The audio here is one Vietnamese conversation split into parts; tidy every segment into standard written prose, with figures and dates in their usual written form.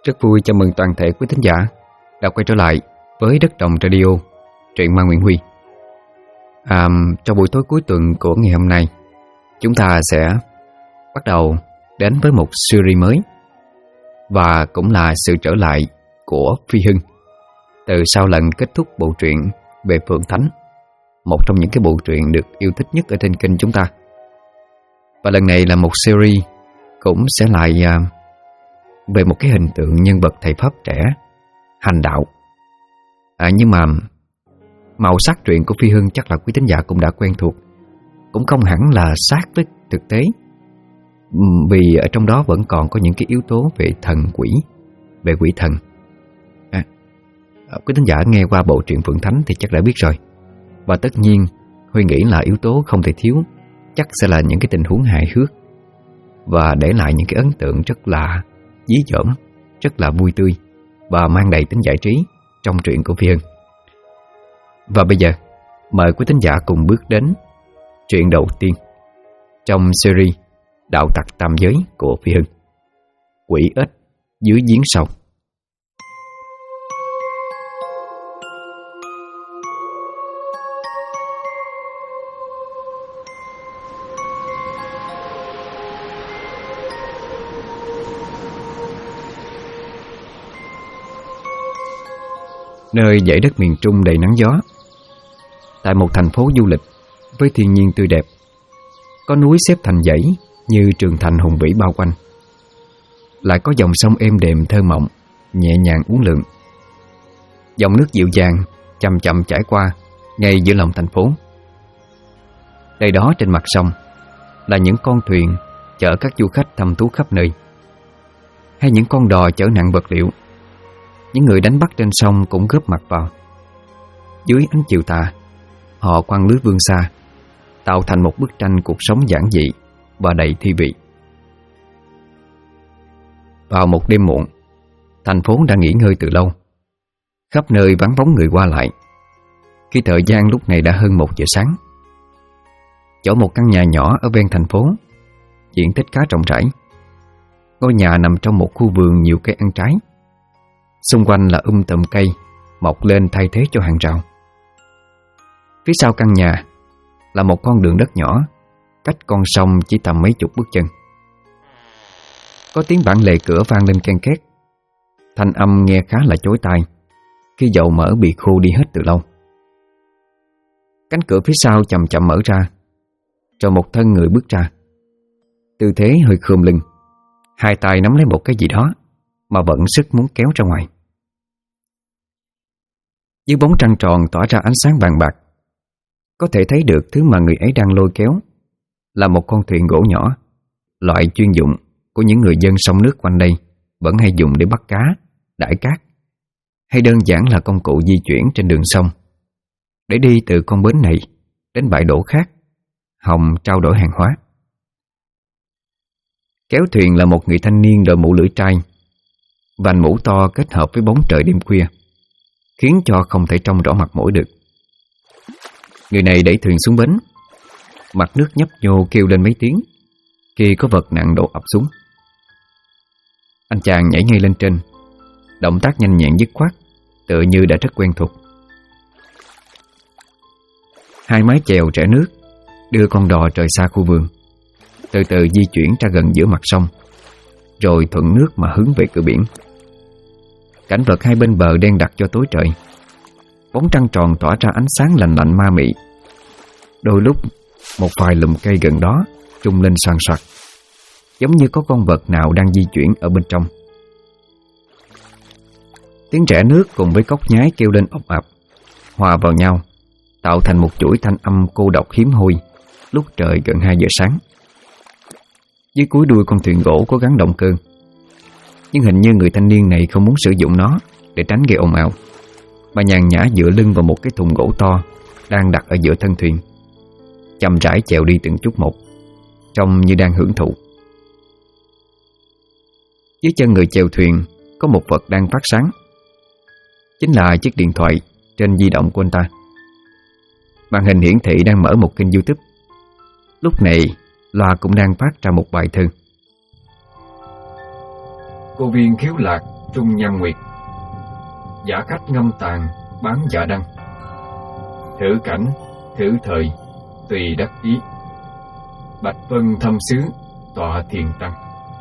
Rất vui chào mừng toàn thể quý thính giả đã quay trở lại với Đất Đồng Radio, truyện ma Nguyễn Huy. Trong buổi tối cuối tuần của ngày hôm nay, chúng ta sẽ bắt đầu đến với một series mới, và cũng là sự trở lại của Phi Hưng từ sau lần kết thúc bộ truyện về Phượng Thánh, một trong những cái bộ truyện được yêu thích nhất ở trên kênh chúng ta. Và lần này là một series cũng sẽ lại về một cái hình tượng nhân vật thầy Pháp trẻ hành đạo. Nhưng mà màu sắc truyện của Phi Hưng chắc là quý thính giả cũng đã quen thuộc, cũng không hẳn là sát với thực tế, vì ở trong đó vẫn còn có những cái yếu tố về thần quỷ, về quỷ thần. Quý thính giả nghe qua bộ truyện Phượng Thánh thì chắc đã biết rồi. Và tất nhiên Huy nghĩ là yếu tố không thể thiếu chắc sẽ là những cái tình huống hài hước và để lại những cái ấn tượng rất là dí dỏm, rất là vui tươi và mang đầy tính giải trí trong truyện của Phi Hưng. Và bây giờ mời quý thính giả cùng bước đến truyện đầu tiên trong series Đạo Tặc Tam Giới của Phi Hưng, Quỷ Ếch Dưới Giếng Sâu. Nơi dãy đất miền Trung đầy nắng gió, tại một thành phố du lịch với thiên nhiên tươi đẹp, có núi xếp thành dãy như trường thành hùng vĩ bao quanh, lại có dòng sông êm đềm thơ mộng nhẹ nhàng uốn lượn. Dòng nước dịu dàng chậm chậm chảy qua ngay giữa lòng thành phố. Đây đó trên mặt sông là những con thuyền chở các du khách thăm thú khắp nơi, hay những con đò chở nặng vật liệu. Những người đánh bắt trên sông cũng góp mặt vào. Dưới ánh chiều tà, họ quăng lưới vươn xa, tạo thành một bức tranh cuộc sống giản dị và đầy thi vị. Vào một đêm muộn, thành phố đã nghỉ ngơi từ lâu, khắp nơi vắng bóng người qua lại, khi thời gian lúc này đã hơn 1 giờ sáng. Chỗ một căn nhà nhỏ ở ven thành phố, diện tích khá rộng rãi. Ngôi nhà nằm trong một khu vườn nhiều cây ăn trái. Xung quanh là tùm cây mọc lên thay thế cho hàng rào. Phía sau căn nhà là một con đường đất nhỏ, cách con sông chỉ tầm mấy chục bước chân. Có tiếng bản lề cửa vang lên ken két, thanh âm nghe khá là chói tai khi dầu mỡ bị khô đi hết từ lâu. Cánh cửa phía sau chậm chậm mở ra, rồi một thân người bước ra. Tư thế hơi khom lưng, hai tay nắm lấy một cái gì đó mà vẫn sức muốn kéo ra ngoài. Dưới bóng trăng tròn tỏa ra ánh sáng vàng bạc, có thể thấy được thứ mà người ấy đang lôi kéo là một con thuyền gỗ nhỏ, loại chuyên dụng của những người dân sông nước quanh đây vẫn hay dùng để bắt cá, đãi cát, hay đơn giản là công cụ di chuyển trên đường sông để đi từ con bến này đến bãi đổ khác, hòng trao đổi hàng hóa. Kéo thuyền là một người thanh niên đội mũ lưỡi trai, vành mũ to kết hợp với bóng trời đêm khuya khiến cho không thể trông rõ mặt mũi được. Người này đẩy thuyền xuống bến, mặt nước nhấp nhô kêu lên mấy tiếng khi có vật nặng đổ ập xuống. Anh chàng nhảy ngay lên trên, động tác nhanh nhẹn dứt khoát, tựa như đã rất quen thuộc. Hai mái chèo rẽ nước đưa con đò rời xa khu vườn, từ từ di chuyển ra gần giữa mặt sông, rồi thuận nước mà hướng về cửa biển. Cảnh vật hai bên bờ đen đặc cho tối trời. Bóng trăng tròn tỏa ra ánh sáng lạnh lạnh ma mị. Đôi lúc một vài lùm cây gần đó rung lên xoàn xoạc, giống như có con vật nào đang di chuyển ở bên trong. Tiếng rẽ nước cùng với cốc nhái kêu lên ọc ạp, hòa vào nhau, tạo thành một chuỗi thanh âm cô độc hiếm hoi lúc trời gần 2 giờ sáng. Dưới cuối đuôi con thuyền gỗ có gắn động cơ, nhưng hình như người thanh niên này không muốn sử dụng nó để tránh gây ồn ào, mà nhàn nhã dựa lưng vào một cái thùng gỗ to đang đặt ở giữa thân thuyền, chậm rãi chèo đi từng chút một, trông như đang hưởng thụ. Dưới chân người chèo thuyền có một vật đang phát sáng, chính là chiếc điện thoại trên di động của anh ta. Màn hình hiển thị đang mở một kênh YouTube. Lúc này loa cũng đang phát ra một bài thơ. Cô viên khiếu lạc trung nham nguyệt. Giả khách ngâm tàn bán dạ đăng. Thử cảnh, thử thời, tùy đắc ý. Bạch vân thâm xứ, tọa thiền tăng.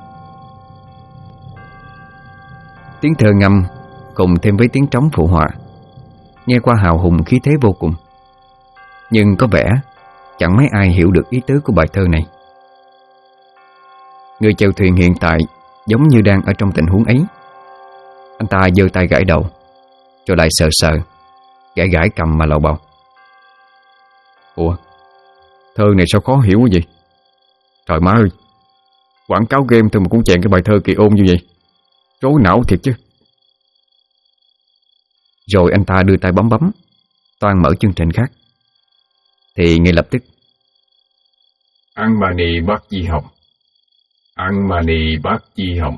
Tiếng thơ ngâm cùng thêm với tiếng trống phụ họa, nghe qua hào hùng khí thế vô cùng. Nhưng có vẻ chẳng mấy ai hiểu được ý tứ của bài thơ này. Người chèo thuyền hiện tại giống như đang ở trong tình huống ấy. Anh ta giơ tay gãi đầu, rồi lại sờ sờ, gãi gãi cầm mà lầu bầu. Ủa, thơ này sao khó hiểu quá vậy? Trời má ơi, quảng cáo game thôi mà cũng chèn cái bài thơ kỳ ôn như vậy, rối não thiệt chứ. Rồi anh ta đưa tay bấm toan mở chương trình khác, thì ngay lập tức: Ăn mà nì bác di học, ăn mà nì bác di học.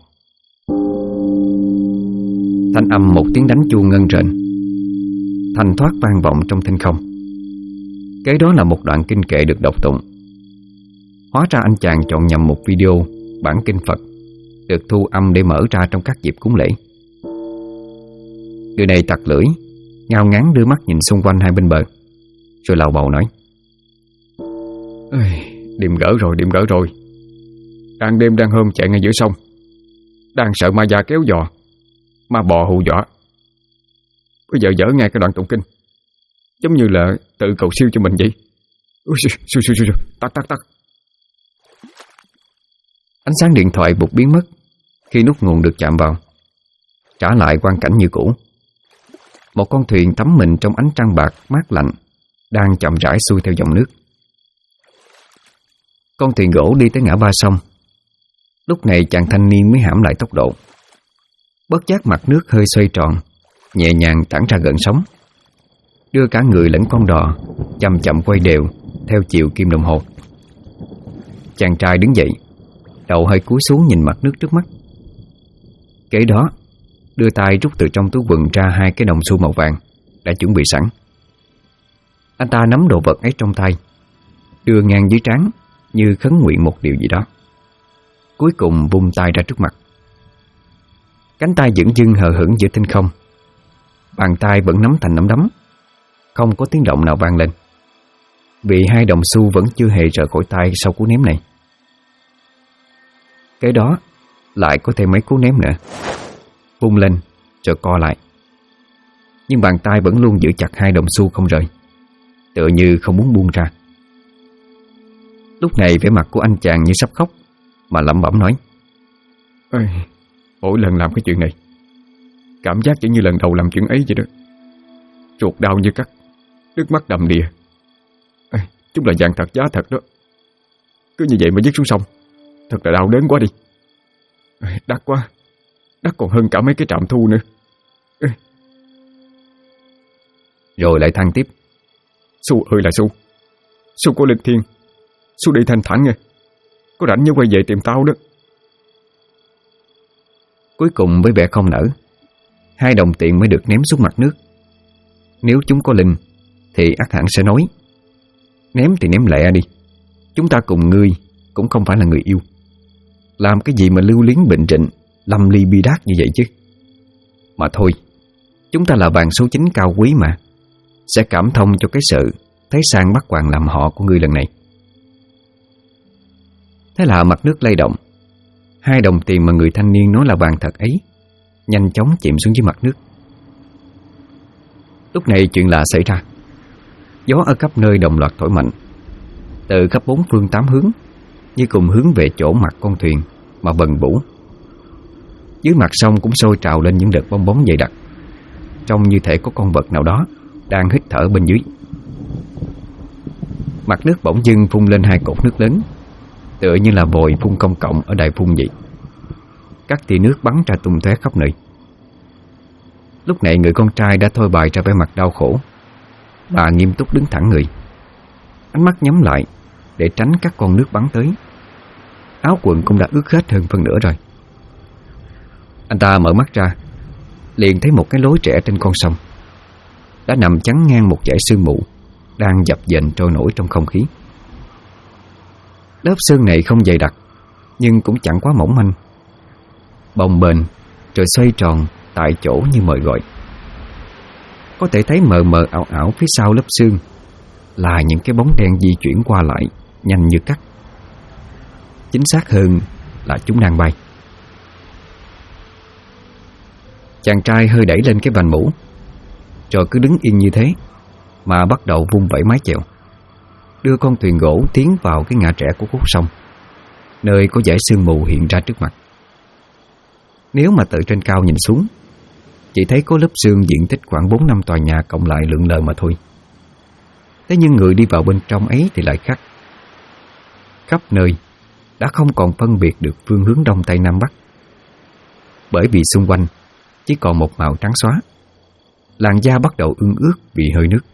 Thanh âm một tiếng đánh chuông ngân rền, thanh thoát vang vọng trong thinh không. Kế đó là một đoạn kinh kệ được đọc tụng. Hóa ra anh chàng chọn nhầm một video bản kinh Phật được thu âm để mở ra trong các dịp cúng lễ. Người này tặc lưỡi, ngao ngán đưa mắt nhìn xung quanh hai bên bờ, rồi lầu bầu nói: Đêm gỡ rồi. Đang đêm đang hôm chạy ngay giữa sông, đang sợ ma già kéo giò, ma bò hù dọa. Bây giờ dở ngay cái đoạn tụng kinh, giống như là tự cầu siêu cho mình vậy. Tắt. Ánh sáng điện thoại bụt biến mất khi nút nguồn được chạm vào, trả lại quang cảnh như cũ. Một con thuyền tắm mình trong ánh trăng bạc mát lạnh đang chậm rãi xuôi theo dòng nước. Con thuyền gỗ đi tới ngã ba sông. Lúc này chàng thanh niên mới hãm lại tốc độ. Bất giác mặt nước hơi xoay tròn, nhẹ nhàng tản ra gợn sóng, đưa cả người lẫn con đò chậm chậm quay đều theo chiều kim đồng hồ. Chàng trai đứng dậy, đầu hơi cúi xuống nhìn mặt nước trước mắt. Kế đó đưa tay rút từ trong túi quần ra 2 cái đồng xu màu vàng đã chuẩn bị sẵn. Anh ta nắm đồ vật ấy trong tay, đưa ngang dưới trán như khấn nguyện một điều gì đó. Cuối cùng vung tay ra trước mặt. Cánh tay dửng dưng hờ hững giữa thinh không. Bàn tay vẫn nắm thành nắm đấm, không có tiếng động nào vang lên, vì 2 đồng xu vẫn chưa hề rời khỏi tay sau cú ném này. Kế đó lại có thêm mấy cú ném nữa, vung lên rồi co lại. Nhưng bàn tay vẫn luôn giữ chặt 2 đồng xu không rời, tựa như không muốn buông ra. Lúc này vẻ mặt của anh chàng như sắp khóc, mà lẩm bẩm nói: Mỗi lần làm cái chuyện này, cảm giác chỉ như lần đầu làm chuyện ấy vậy đó. Ruột đau như cắt, nước mắt đầm đìa. Chúng là vàng thật giá thật đó. Cứ như vậy mà vứt xuống sông, thật là đau đớn quá đi. Đắt quá, đắt còn hơn cả mấy cái trạm thu nữa. Rồi lại than tiếp: Xu ơi là Xu, Xu có linh thiêng, Xu đi thanh thản nha, có rảnh nhớ quay về tìm tao đó. Cuối cùng với vẻ không nỡ, 2 đồng tiền mới được ném xuống mặt nước. Nếu chúng có linh thì ắt hẳn sẽ nói: Ném thì ném lẹ đi, chúng ta cùng ngươi cũng không phải là người yêu, làm cái gì mà lưu luyến bệnh rịnh, lâm ly bi đát như vậy chứ. Mà thôi, chúng ta là vàng số 9 cao quý mà, sẽ cảm thông cho cái sự thấy sang bắt hoàng làm họ của ngươi lần này. Thế là mặt nước lay động, 2 đồng tiền mà người thanh niên nói là vàng thật ấy nhanh chóng chìm xuống dưới mặt nước. Lúc này chuyện lạ xảy ra. Gió ở khắp nơi đồng loạt thổi mạnh, từ khắp 4 phương 8 hướng, như cùng hướng về chỗ mặt con thuyền mà bần bủ. Dưới mặt sông cũng sôi trào lên những đợt bong bóng dày đặc, trông như thể có con vật nào đó đang hít thở bên dưới. Mặt nước bỗng dưng phun lên 2 cột nước lớn, tựa như là vòi phun công cộng ở đài phun vậy. Các tia nước bắn ra tung tóe khắp nơi. Lúc này người con trai đã thôi bày ra vẻ mặt đau khổ, bà nghiêm túc đứng thẳng người, ánh mắt nhắm lại để tránh các con nước bắn tới. Áo quần cũng đã ướt hết hơn phân nửa rồi. Anh ta mở mắt ra, liền thấy một cái lối rẽ trên con sông đã nằm chắn ngang một dải sương mù đang dập dềnh trôi nổi trong không khí. Lớp sương này không dày đặc, nhưng cũng chẳng quá mỏng manh, bồng bềnh rồi xoay tròn tại chỗ như mời gọi. Có thể thấy mờ mờ ảo ảo phía sau lớp xương là những cái bóng đen di chuyển qua lại nhanh như cắt. Chính xác hơn là chúng đang bay. Chàng trai hơi đẩy lên cái vành mũ, rồi cứ đứng yên như thế mà bắt đầu vung vẩy mái chèo, đưa con thuyền gỗ tiến vào cái ngã rẽ của khúc sông, nơi có dải sương mù hiện ra trước mặt. Nếu mà từ trên cao nhìn xuống, chỉ thấy có lớp sương diện tích khoảng 4-5 tòa nhà cộng lại lượn lờ mà thôi. Thế nhưng người đi vào bên trong ấy thì lại khác. Khắp nơi đã không còn phân biệt được phương hướng đông tây nam bắc, bởi vì xung quanh chỉ còn một màu trắng xóa. Làn da bắt đầu ương ướt vì hơi nước.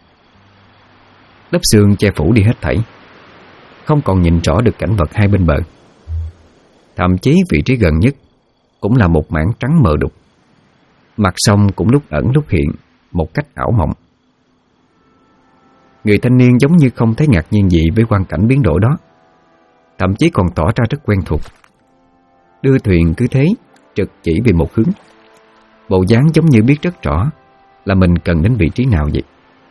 Lớp sương che phủ đi hết thảy, không còn nhìn rõ được cảnh vật hai bên bờ. Thậm chí vị trí gần nhất cũng là một mảng trắng mờ đục. Mặt sông cũng lúc ẩn lúc hiện một cách ảo mộng. Người thanh niên giống như không thấy ngạc nhiên gì với quang cảnh biến đổi đó, thậm chí còn tỏ ra rất quen thuộc. Đưa thuyền cứ thế trực chỉ về một hướng, bộ dáng giống như biết rất rõ là mình cần đến vị trí nào vậy.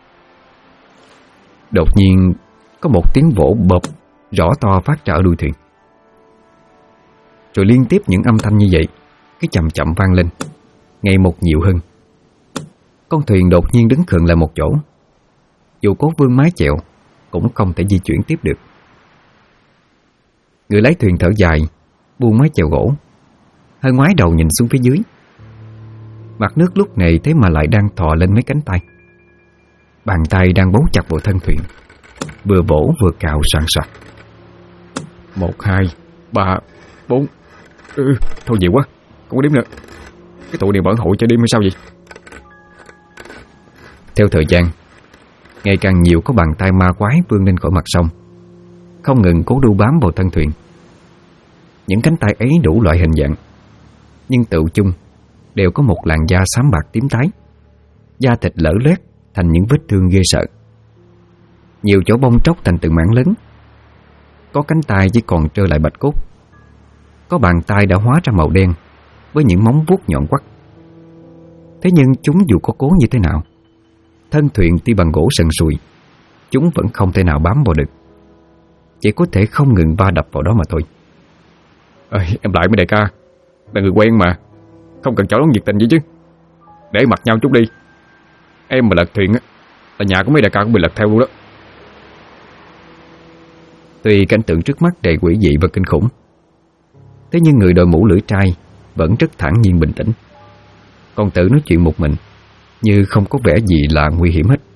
Đột nhiên có một tiếng vỗ bộp rõ to phát ra ở đuôi thuyền, rồi liên tiếp những âm thanh như vậy cứ chậm chậm vang lên, ngày một nhiều hơn. Con thuyền đột nhiên đứng khựng lại một chỗ, dù cố vươn mái chèo cũng không thể di chuyển tiếp được. Người lái thuyền thở dài, buông mái chèo gỗ, hơi ngoái đầu nhìn xuống phía dưới. Mặt nước lúc này thế mà lại đang thò lên mấy cánh tay. Bàn tay đang bấu chặt vào thân thuyền, vừa vỗ vừa cào soàn soạt. 1, 2, 3, 4. Thôi nhiều quá, không có đếm nữa. Cái tụi này mở hội cho đêm hay sao vậy? Theo thời gian, ngày càng nhiều có bàn tay ma quái vươn lên khỏi mặt sông, không ngừng cố đu bám vào thân thuyền. Những cánh tay ấy đủ loại hình dạng, nhưng tựu chung đều có một làn da xám bạc tím tái, da thịt lở loét thành những vết thương ghê sợ. Nhiều chỗ bong tróc thành từng mảng lớn. Có cánh tay chỉ còn trơ lại bạch cốt. Có bàn tay đã hóa ra màu đen với những móng vuốt nhọn quắt. Thế nhưng chúng dù có cố như thế nào, thân thuyền tuy bằng gỗ sần sùi, chúng vẫn không thể nào bám vào được, chỉ có thể không ngừng va đập vào đó mà thôi. Em lại mấy đại ca, là người quen mà, không cần chó đón nhiệt tình gì chứ. Để mặt nhau chút đi. Em mà lật thuyền á, là nhà của mấy đại ca cũng bị lật theo luôn đó. Tuy cảnh tượng trước mắt đầy quỷ dị và kinh khủng, thế nhưng người đội mũ lưỡi trai vẫn rất thản nhiên bình tĩnh. Còn Tử nói chuyện một mình, như không có vẻ gì là nguy hiểm hết.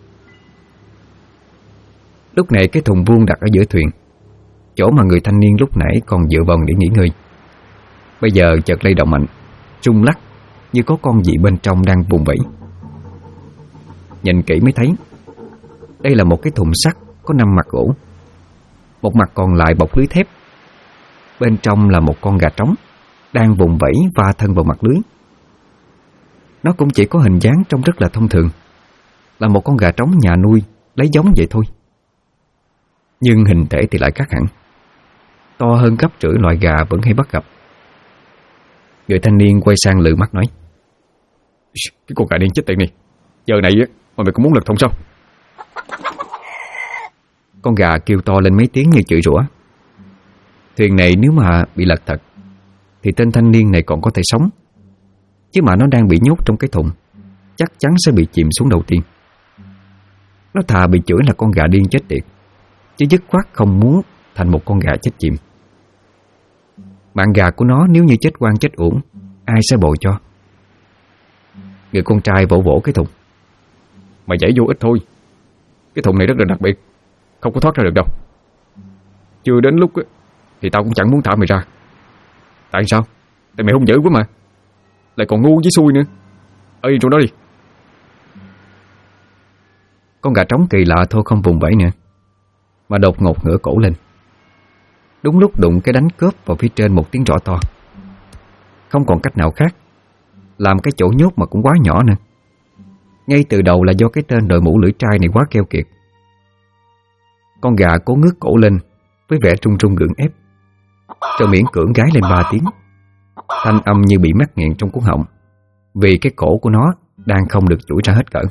Lúc này cái thùng vuông đặt ở giữa thuyền, chỗ mà người thanh niên lúc nãy còn dựa vào để nghỉ ngơi, bây giờ chợt lay động mạnh, rung lắc như có con gì bên trong đang vùng vẫy. Nhìn kỹ mới thấy đây là một cái thùng sắt có 5 mặt gỗ, một mặt còn lại bọc lưới thép. Bên trong là một con gà trống đang vùng vẫy va thân vào mặt lưới. Nó cũng chỉ có hình dáng trông rất là thông thường, là một con gà trống nhà nuôi lấy giống vậy thôi. Nhưng hình thể thì lại khác hẳn, to hơn gấp rưỡi loại gà vẫn hay bắt gặp. Người thanh niên quay sang lừ mắt nói: Cái con gà đen chết tiệt này, giờ này mà mày cũng muốn lật thùng sao? Con gà kêu to lên mấy tiếng như chửi rủa. Thuyền này nếu mà bị lật thật thì tên thanh niên này còn có thể sống, chứ mà nó đang bị nhốt trong cái thùng, chắc chắn sẽ bị chìm xuống đầu tiên. Nó thà bị chửi là con gà điên chết tiệt, chứ dứt khoát không muốn thành một con gà chết chìm. Mạng gà của nó nếu như chết oan chết uổng, ai sẽ bồi cho? Người con trai vỗ vỗ cái thùng: Mày nhảy vô ít thôi, cái thùng này rất là đặc biệt, không có thoát ra được đâu. Chưa đến lúc thì tao cũng chẳng muốn thả mày ra. Tại sao? Tại mày hung dữ quá mà, lại còn ngu với xui nữa. Ở yên trong đó đi. Con gà trống kỳ lạ thôi không vùng vẫy nữa, mà đột ngột ngửa cổ lên. Đúng lúc đụng cái đánh cớp vào phía trên một tiếng rõ to. Không còn cách nào khác, làm cái chỗ nhốt mà cũng quá nhỏ nữa. Ngay từ đầu là do cái tên đội mũ lưỡi trai này quá keo kiệt. Con gà cố ngước cổ lên với vẻ trung trung gượng ép, rồi miễn cưỡng gái lên 3 tiếng, thanh âm như bị mắc nghẹn trong cuống họng, vì cái cổ của nó đang không được duỗi ra hết cỡ.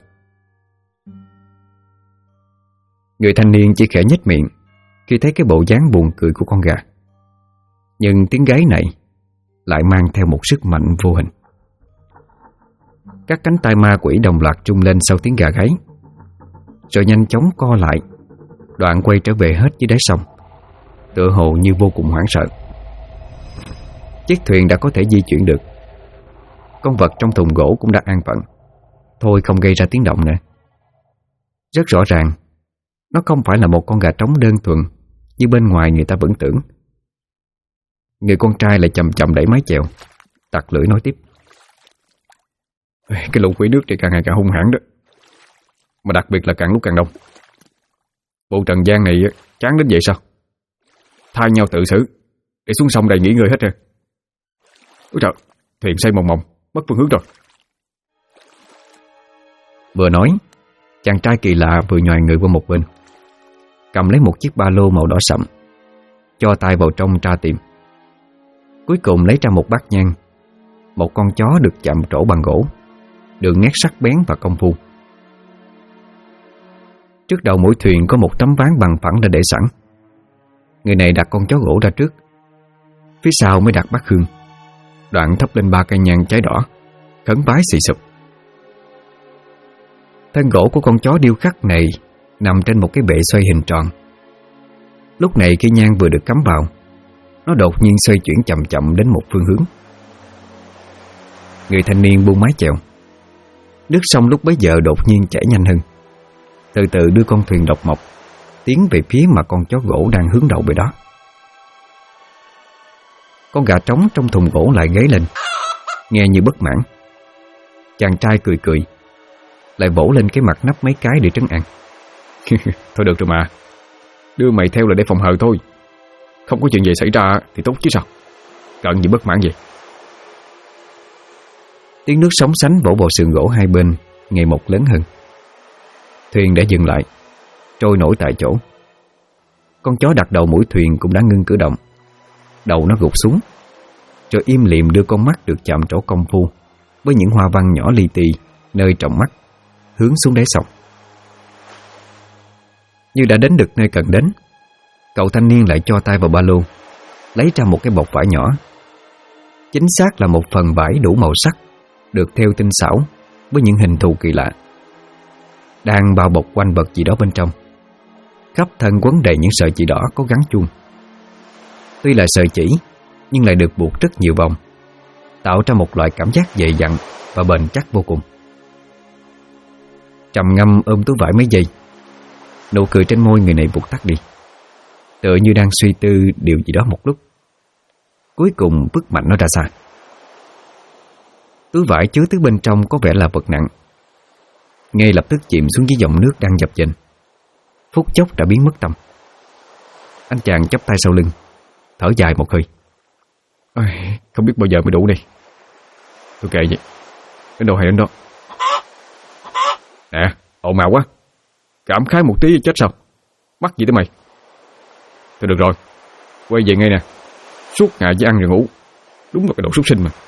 Người thanh niên chỉ khẽ nhếch miệng khi thấy cái bộ dáng buồn cười của con gà, nhưng tiếng gáy này lại mang theo một sức mạnh vô hình. Các cánh tay ma quỷ đồng loạt rung lên sau tiếng gà gáy, rồi nhanh chóng co lại, đoạn quay trở về hết dưới đáy sông, tựa hồ như vô cùng hoảng sợ. Chiếc thuyền đã có thể di chuyển được, con vật trong thùng gỗ cũng đã an phận, thôi không gây ra tiếng động nữa. Rất rõ ràng, nó không phải là một con gà trống đơn thuần như bên ngoài người ta vẫn tưởng. Người con trai lại chậm chậm đẩy mái chèo, tặc lưỡi nói tiếp: "Cái lũ quỷ nước thì càng ngày càng hung hãn đó, mà đặc biệt là càng lúc càng đông. Bộ trần gian này chán đến vậy sao? Thay nhau tự xử, để xuống sông đầy nghỉ ngơi hết rồi. Ôi trời, thuyền xây mòng mòng, mất phương hướng rồi." Vừa nói, chàng trai kỳ lạ vừa nhòi người qua một bên, cầm lấy một chiếc ba lô màu đỏ sậm, cho tay vào trong tra tìm. Cuối cùng lấy ra một bát nhang, một con chó được chạm trổ bằng gỗ, đường nét sắc bén và công phu. Trước đầu mỗi thuyền có một tấm ván bằng phẳng đã để sẵn. Người này đặt con chó gỗ ra trước, phía sau mới đặt bát hương, đoạn thắp lên 3 cây nhang cháy đỏ, khấn vái xì xụp. Thân gỗ của con chó điêu khắc này nằm trên một cái bệ xoay hình tròn. Lúc này khi nhang vừa được cắm vào, nó đột nhiên xoay chuyển chậm chậm đến một phương hướng. Người thanh niên buông mái chèo. Nước sông lúc bấy giờ đột nhiên chảy nhanh hơn, từ từ đưa con thuyền độc mộc tiến về phía mà con chó gỗ đang hướng đậu về đó. Con gà trống trong thùng gỗ lại gáy lên, nghe như bất mãn. Chàng trai cười cười, lại vỗ lên cái mặt nắp mấy cái để trấn an. "Thôi được rồi mà, đưa mày theo là để phòng hờ thôi. Không có chuyện gì xảy ra thì tốt chứ sao, cần gì bất mãn vậy." Tiếng nước sóng sánh vỗ vào sườn gỗ hai bên ngày một lớn hơn. Thuyền đã dừng lại, trôi nổi tại chỗ. Con chó đặt đầu mũi thuyền cũng đã ngưng cử động. Đầu nó gục xuống, rồi im lìm đưa con mắt được chạm trổ công phu với những hoa văn nhỏ li ti nơi trọng mắt hướng xuống đáy sông. Như đã đến được nơi cần đến, cậu thanh niên lại cho tay vào ba lô, lấy ra một cái bọc vải nhỏ. Chính xác là một phần vải đủ màu sắc, được thêu tinh xảo với những hình thù kỳ lạ, đang bao bọc quanh vật gì đó bên trong. Khắp thân quấn đầy những sợi chỉ đỏ có gắn chuông. Tuy là sợi chỉ, nhưng lại được buộc rất nhiều vòng, tạo ra một loại cảm giác dày dặn và bền chắc vô cùng. Trầm ngâm ôm túi vải mấy giây, nụ cười trên môi người này vụt tắt đi, tựa như đang suy tư điều gì đó một lúc, cuối cùng vứt mạnh nó ra xa. Túi vải chứa thứ bên trong có vẻ là vật nặng, ngay lập tức chìm xuống dưới dòng nước đang dập dềnh, phút chốc đã biến mất tăm. Anh chàng chắp tay sau lưng, thở dài một hơi. Không biết bao giờ mới đủ đây. Tôi kệ vậy, đến đâu hay đến đó. Nè, ồn ào quá, cảm khái một tí chết sao, mắc gì tới mày. Thôi được rồi, quay về ngay nè, suốt ngày chỉ ăn rồi ngủ, đúng là cái đồ súc sinh mà.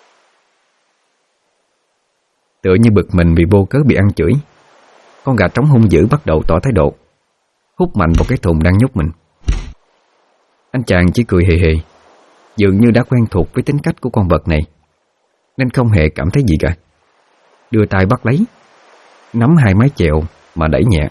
Tựa như bực mình vì vô cớ bị ăn chửi, con gà trống hung dữ bắt đầu tỏ thái độ, hút mạnh vào cái thùng đang nhốt mình. Anh chàng chỉ cười hề hề, dường như đã quen thuộc với tính cách của con vật này, nên không hề cảm thấy gì cả. Đưa tay bắt lấy, nắm hai mái chèo mà đẩy nhẹ.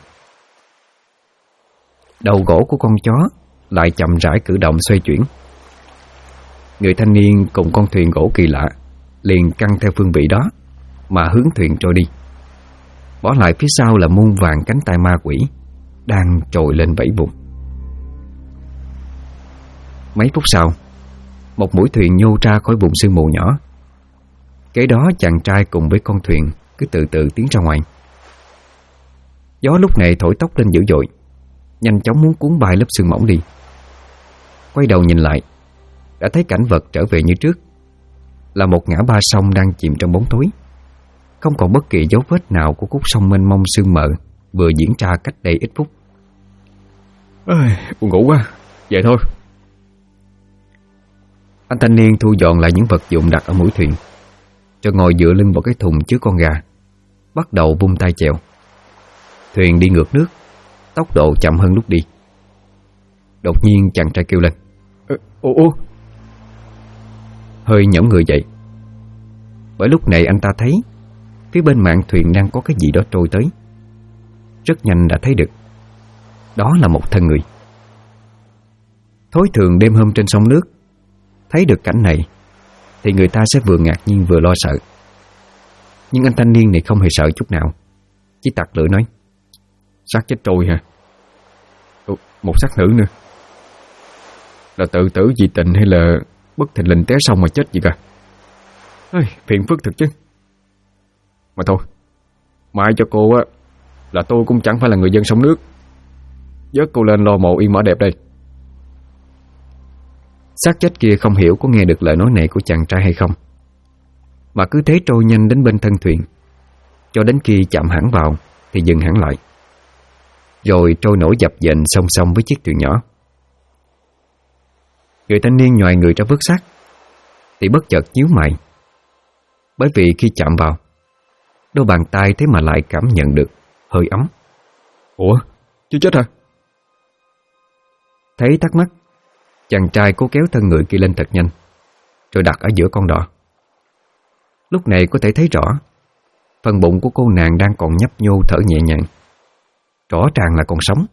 Đầu gỗ của con chó lại chậm rãi cử động xoay chuyển. Người thanh niên cùng con thuyền gỗ kỳ lạ liền căng theo phương vị đó mà hướng thuyền trôi đi, bỏ lại phía sau là muôn vàn cánh tay ma quỷ đang trồi lên vẫy vùng. Mấy phút sau, một mũi thuyền nhô ra khỏi vùng sương mù nhỏ. Kế đó chàng trai cùng với con thuyền cứ từ từ tiến ra ngoài. Gió lúc này thổi tóc lên dữ dội, nhanh chóng muốn cuốn bay lớp sương mỏng đi. Quay đầu nhìn lại, đã thấy cảnh vật trở về như trước, là một ngã ba sông đang chìm trong bóng tối, không còn bất kỳ dấu vết nào của khúc sông mênh mông sương mờ vừa diễn ra cách đây ít phút. Buồn ngủ quá, vậy thôi. Anh thanh niên thu dọn lại những vật dụng đặt ở mũi thuyền, rồi ngồi dựa lưng vào cái thùng chứa con gà, bắt đầu vung tay chèo. Thuyền đi ngược nước, tốc độ chậm hơn lúc đi. Đột nhiên chàng trai kêu lên: Ủa? Hơi nhõng người dậy, bởi lúc này anh ta thấy phía bên mạn thuyền đang có cái gì đó trôi tới. Rất nhanh đã thấy được, đó là một thân người. Thói thường đêm hôm trên sông nước, thấy được cảnh này thì người ta sẽ vừa ngạc nhiên vừa lo sợ. Nhưng anh thanh niên này không hề sợ chút nào, chỉ tặc lưỡi nói: Xác chết trôi hả? Một xác nữ nữa. Là tự tử vì tình hay là bất thình lình té sông mà chết gì cả? Phiền phức thực chứ. Mà thôi, mai cho cô á, là tôi cũng chẳng phải là người dân sông nước. Vớt cô lên lo mộ yên mở đẹp đây. Xác chết kia không hiểu có nghe được lời nói này của chàng trai hay không, mà cứ thế trôi nhanh đến bên thân thuyền, cho đến khi chạm hẳn vào thì dừng hẳn lại, rồi trôi nổi dập dềnh song song với chiếc thuyền nhỏ. Người thanh niên nhoài người ra vớt xác thì bất chợt nhíu mày, bởi vì khi chạm vào, đôi bàn tay thế mà lại cảm nhận được hơi ấm. Ủa? Chưa chết hả? Thấy thắc mắc, chàng trai cố kéo thân người kia lên thật nhanh, rồi đặt ở giữa con đò. Lúc này có thể thấy rõ phần bụng của cô nàng đang còn nhấp nhô thở nhẹ nhàng, rõ ràng là còn sống.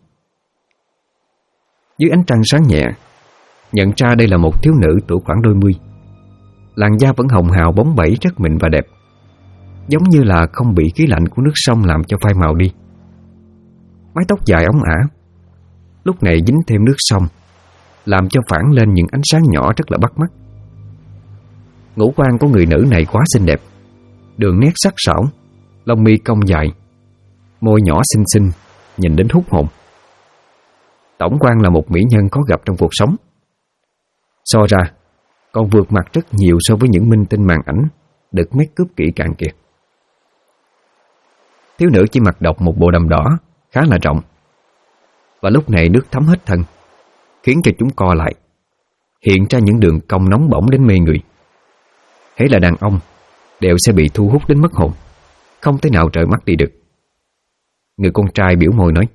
Dưới ánh trăng sáng nhẹ, nhận ra đây là một thiếu nữ tuổi khoảng đôi mươi. Làn da vẫn hồng hào bóng bẩy, rất mịn và đẹp, giống như là không bị khí lạnh của nước sông làm cho phai màu đi. Mái tóc dài óng ả, lúc này dính thêm nước sông, làm cho phản lên những ánh sáng nhỏ rất là bắt mắt. Ngũ quan của người nữ này quá xinh đẹp, đường nét sắc sảo, lông mi cong dài, môi nhỏ xinh xinh, nhìn đến hút hồn. Tổng quan là một mỹ nhân khó gặp trong cuộc sống. So ra còn vượt mặt rất nhiều so với những minh tinh màn ảnh được make up kỹ càng kìa. Thiếu nữ chỉ mặc độc một bộ đầm đỏ khá là rộng, và lúc này nước thấm hết thân, khiến cho chúng co lại, hiện ra những đường cong nóng bỏng đến mê người. Hễ là đàn ông đều sẽ bị thu hút đến mất hồn, không thể nào rời mắt đi được. Người con trai biểu môi nói: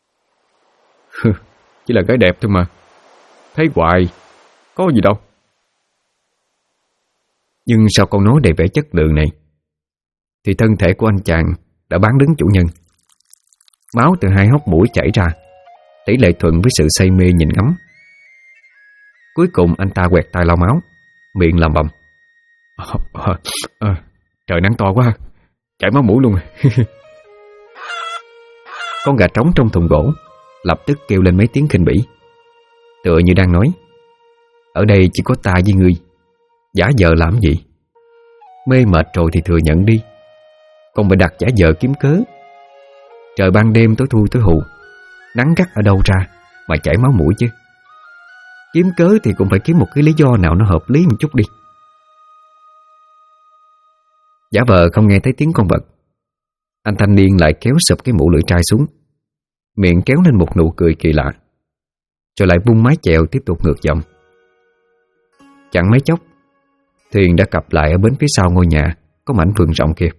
Chỉ là gái đẹp thôi mà, thấy hoài, có gì đâu. Nhưng sau câu nói đầy vẻ chất lượng này thì thân thể của anh chàng đã bán đứng chủ nhân. Máu từ hai hốc mũi chảy ra, tỷ lệ thuận với sự say mê nhìn ngắm. Cuối cùng anh ta quẹt tay lau máu, miệng lẩm bẩm: Trời nắng to quá, chảy máu mũi luôn. Con gà trống trong thùng gỗ lập tức kêu lên mấy tiếng khinh bỉ, tựa như đang nói: Ở đây chỉ có ta với ngươi, giả vờ làm gì? Mê mệt rồi thì thừa nhận đi, còn phải đặt giả vờ kiếm cớ. Trời ban đêm tối thui tối hù, nắng gắt ở đâu ra mà chảy máu mũi chứ? Kiếm cớ thì cũng phải kiếm một cái lý do nào nó hợp lý một chút đi. Giả vờ không nghe thấy tiếng con vật, anh thanh niên lại kéo sụp cái mũ lưỡi trai xuống, miệng kéo lên một nụ cười kỳ lạ, rồi lại vung mái chèo tiếp tục ngược dòng. Chẳng mấy chốc, thuyền đã cập lại ở bến phía sau ngôi nhà có mảnh vườn rộng kia.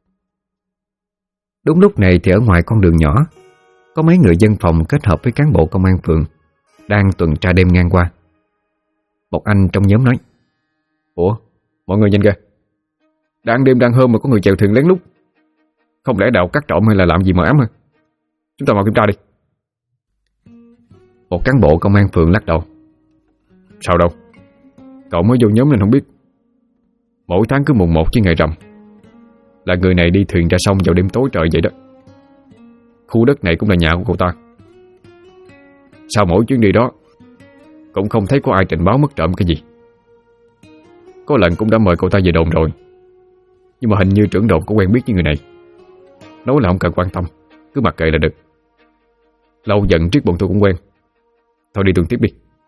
Đúng lúc này thì ở ngoài con đường nhỏ, có mấy người dân phòng kết hợp với cán bộ công an phường đang tuần tra đêm ngang qua. Một anh trong nhóm nói: Ủa, mọi người nhìn kìa, đang đêm đang hôm mà có người chèo thuyền lén lút, không lẽ đào cắt trộm hay là làm gì mờ ám hả? Chúng ta vào kiểm tra đi. Một cán bộ công an phường lắc đầu: Sao đâu, cậu mới vô nhóm nên không biết. Mỗi tháng cứ mùng 1 với ngày rằm là người này đi thuyền ra sông vào đêm tối trời vậy đó. Khu đất này cũng là nhà của cậu ta. Sau mỗi chuyến đi đó cũng không thấy có ai trình báo mất trộm cái gì. Có lần cũng đã mời cậu ta về đồn rồi, nhưng mà hình như trưởng đồn có quen biết với người này, nói là không cần quan tâm, cứ mặc kệ là được. Lâu dần riết bọn tôi cũng quen. Thôi đi tuần tiếp đi.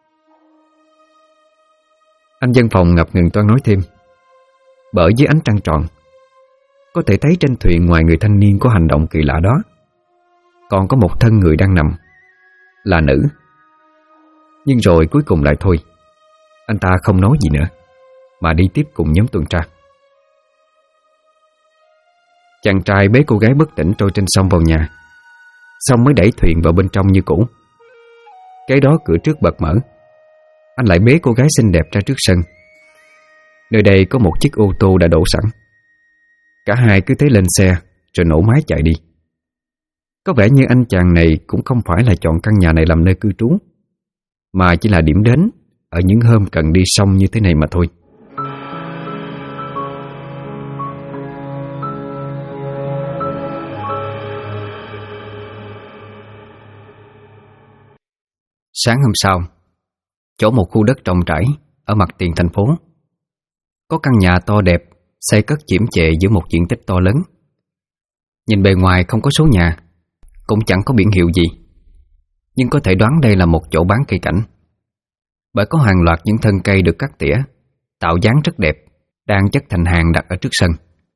Anh dân phòng ngập ngừng toan nói thêm, bởi dưới ánh trăng tròn có thể thấy trên thuyền ngoài người thanh niên có hành động kỳ lạ đó, còn có một thân người đang nằm, là nữ. Nhưng rồi cuối cùng lại thôi, Anh ta không nói gì nữa mà đi tiếp cùng nhóm tuần tra. Chàng trai bế cô gái bất tỉnh trôi trên sông vào nhà, xong mới đẩy thuyền vào bên trong như cũ. Cái đó cửa trước bật mở, anh lại bế cô gái xinh đẹp ra trước sân. Nơi đây có một chiếc ô tô đã đổ sẵn. Cả hai cứ thế lên xe rồi nổ máy chạy đi. Có vẻ như anh chàng này cũng không phải là chọn căn nhà này làm nơi cư trú, mà chỉ là điểm đến ở những hôm cần đi sông như thế này mà thôi. Sáng hôm sau, chỗ một khu đất rộng rãi ở mặt tiền thành phố, có căn nhà to đẹp xây cất chiếm chệ giữa một diện tích to lớn. Nhìn bề ngoài không có số nhà, cũng chẳng có biển hiệu gì, nhưng có thể đoán đây là một chỗ bán cây cảnh, bởi có hàng loạt những thân cây được cắt tỉa tạo dáng rất đẹp đang chất thành hàng đặt ở trước sân.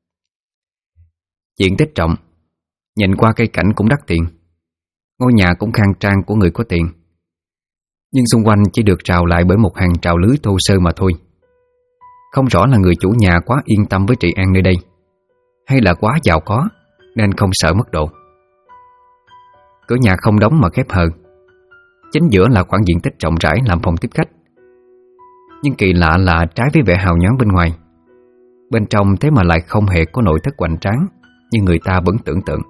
Diện tích rộng, nhìn qua cây cảnh cũng đắt tiền, ngôi nhà cũng khang trang của người có tiền, nhưng xung quanh chỉ được rào lại bởi một hàng rào lưới thô sơ mà thôi. Không rõ là người chủ nhà quá yên tâm với trị an nơi đây, hay là quá giàu có nên không sợ mất độ. Cửa nhà không đóng mà khép hờ. Chính giữa là khoảng diện tích rộng rãi làm phòng tiếp khách. Nhưng kỳ lạ là trái với vẻ hào nhoáng bên ngoài, bên trong thế mà lại không hề có nội thất hoành tráng như người ta vẫn tưởng tượng.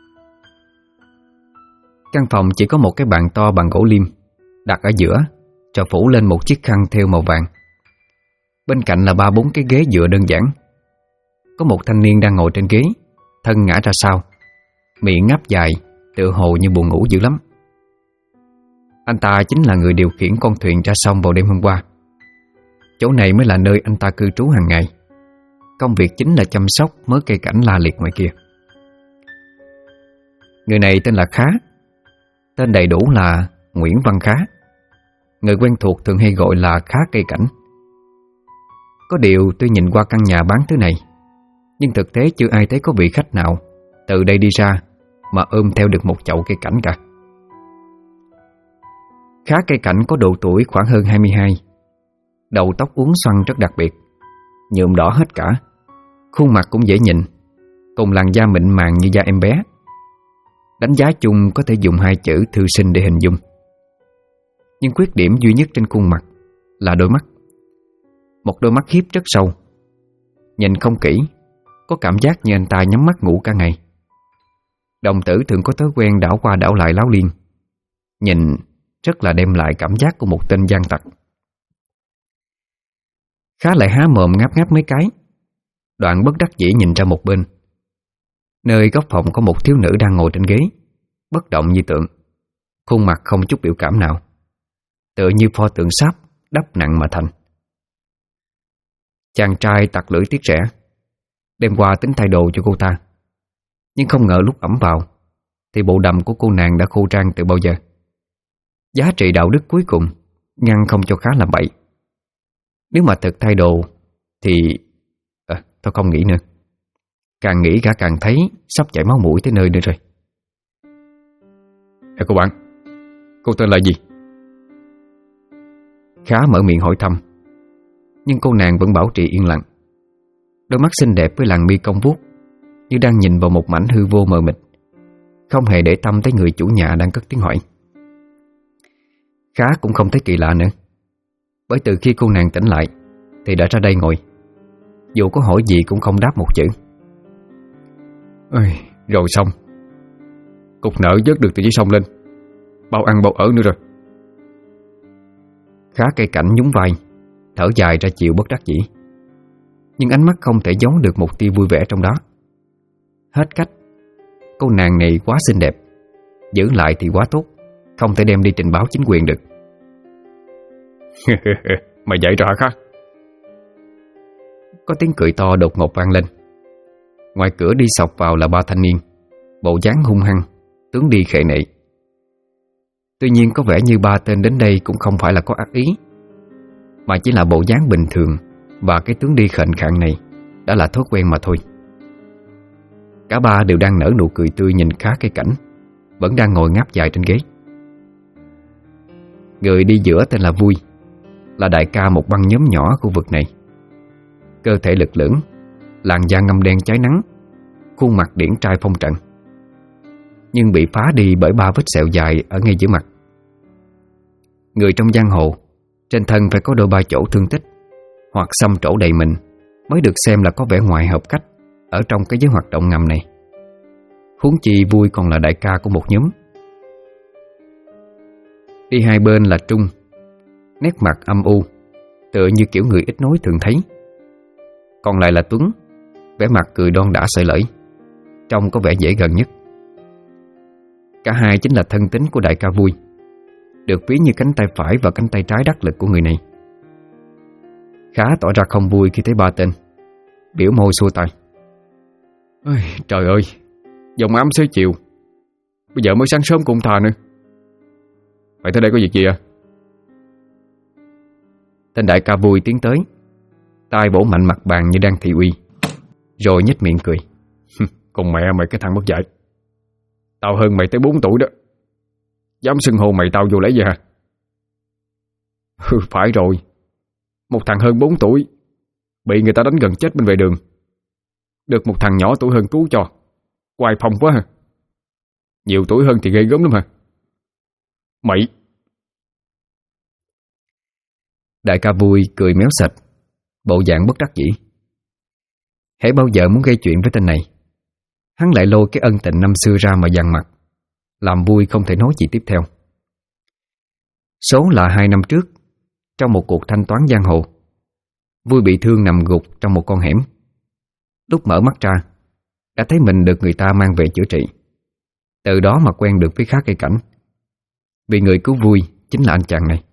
Căn phòng chỉ có một cái bàn to bằng gỗ liêm đặt ở giữa, cho phủ lên một chiếc khăn thêu màu vàng. Bên cạnh là 3-4 cái ghế dựa đơn giản. Có một thanh niên đang ngồi trên ghế, thân ngã ra sau, miệng ngáp dài, tựa hồ như buồn ngủ dữ lắm. Anh ta chính là người điều khiển con thuyền ra sông vào đêm hôm qua. Chỗ này mới là nơi anh ta cư trú hàng ngày. Công việc chính là chăm sóc mớ cây cảnh la liệt ngoài kia. Người này tên là Khá, tên đầy đủ là Nguyễn Văn Khá. Người quen thuộc thường hay gọi là Khá cây cảnh. Có điều tuy nhìn qua căn nhà bán thứ này, nhưng thực tế chưa ai thấy có vị khách nào từ đây đi ra mà ôm theo được một chậu cây cảnh cả. Khá cây cảnh có độ tuổi khoảng hơn 22. Đầu tóc uốn xoăn rất đặc biệt, nhuộm đỏ hết cả. Khuôn mặt cũng dễ nhìn, cùng làn da mịn màng như da em bé. Đánh giá chung có thể dùng 2 chữ thư sinh để hình dung. Nhưng khuyết điểm duy nhất trên khuôn mặt là đôi mắt. Một đôi mắt hiếp rất sâu. Nhìn không kỹ, có cảm giác như anh ta nhắm mắt ngủ cả ngày. Đồng tử thường có thói quen đảo qua đảo lại láo liên, nhìn rất là đem lại cảm giác của một tên gian tặc. Khá lại há mồm ngáp ngáp mấy cái, đoạn bất đắc dĩ nhìn ra một bên. Nơi góc phòng có một thiếu nữ đang ngồi trên ghế, bất động như tượng, khuôn mặt không chút biểu cảm nào, tựa như pho tượng sáp đắp nặng mà thành. Chàng trai tặc lưỡi tiếc rẻ, đêm qua tính thay đồ cho cô ta, nhưng không ngờ lúc ẵm vào thì bộ đầm của cô nàng đã khô rang từ bao giờ. Giá trị đạo đức cuối cùng ngăn không cho Khá làm bậy. Nếu mà thực thay đồ thì tôi không nghĩ nữa. Càng nghĩ cả càng thấy sắp chảy máu mũi tới nơi nữa rồi. Cô bạn, cô tên là gì? Khá mở miệng hỏi thăm, nhưng cô nàng vẫn bảo trì yên lặng. Đôi mắt xinh đẹp với làn mi cong vuốt như đang nhìn vào một mảnh hư vô mờ mịt, không hề để tâm tới người chủ nhà đang cất tiếng hỏi. Khá cũng không thấy kỳ lạ nữa, bởi từ khi cô nàng tỉnh lại thì đã ra đây ngồi. Dù có hỏi gì cũng không đáp một chữ. Rồi xong, cục nợ vớt được từ dưới sông lên, bao ăn bao ở nữa rồi. Khá cây cảnh nhún vai, thở dài ra chịu bất đắc dĩ. Nhưng ánh mắt không thể giấu được một tia vui vẻ trong đó. Hết cách, cô nàng này quá xinh đẹp, giữ lại thì quá tốt, không thể đem đi trình báo chính quyền được. Mày dậy rồi hả Khá? Có tiếng cười to đột ngột vang lên. Ngoài cửa đi sọc vào là 3 thanh niên, bộ dáng hung hăng, tướng đi khệ nệ. Tuy nhiên có vẻ như 3 tên đến đây cũng không phải là có ác ý, mà chỉ là bộ dáng bình thường, và cái tướng đi khệnh khạng này đã là thói quen mà thôi. Cả 3 đều đang nở nụ cười tươi nhìn Khá cây cảnh, vẫn đang ngồi ngáp dài trên ghế. Người đi giữa tên là Vui, là đại ca một băng nhóm nhỏ ở khu vực này. Cơ thể lực lưỡng, làn da ngăm đen cháy nắng, khuôn mặt điển trai phong trần, nhưng bị phá đi bởi 3 vết sẹo dài ở ngay giữa mặt. Người trong giang hồ, trên thân phải có đôi ba chỗ thương tích hoặc xăm trổ đầy mình mới được xem là có vẻ ngoài hợp cách ở trong cái giới hoạt động ngầm này. Huống chi Vui còn là đại ca của một nhóm. Đi hai bên là Trung, nét mặt âm u, tựa như kiểu người ít nói thường thấy. Còn lại là Tuấn, vẻ mặt cười đon đả sợi lởi, trông có vẻ dễ gần nhất. Cả hai chính là thân tín của đại ca Vui, được ví như cánh tay phải và cánh tay trái đắc lực của người này. Khá tỏ ra không vui khi thấy ba tên, biểu môi xua tay. Trời ơi, dòng ám xế chiều, bây giờ mới sáng sớm cũng thà nữa. Vậy tới đây có việc gì à? Tên đại ca Vui tiến tới, tay vỗ mạnh mặt bàn như đang thị uy, rồi nhếch miệng cười. Còn mẹ mày cái thằng mất dạy, tao hơn mày tới 4 tuổi đó, dám xưng hô mày tao vô lấy gì hả? Phải rồi, một thằng hơn 4 tuổi bị người ta đánh gần chết bên vệ đường, được một thằng nhỏ tuổi hơn cứu cho, hoài phong quá hả? Nhiều tuổi hơn thì ghê gớm lắm hả? Mày! Đại ca Vui cười méo sạch, bộ dạng bất đắc dĩ. Hễ bao giờ muốn gây chuyện với tên này, hắn lại lôi cái ân tình năm xưa ra mà dằn mặt, làm Vui không thể nói gì tiếp theo. Số là 2 năm trước, trong một cuộc thanh toán giang hồ, Vui bị thương nằm gục trong một con hẻm. Lúc mở mắt ra, đã thấy mình được người ta mang về chữa trị. Từ đó mà quen được với Khá Cây Cảnh, vì người cứu Vui chính là anh chàng này.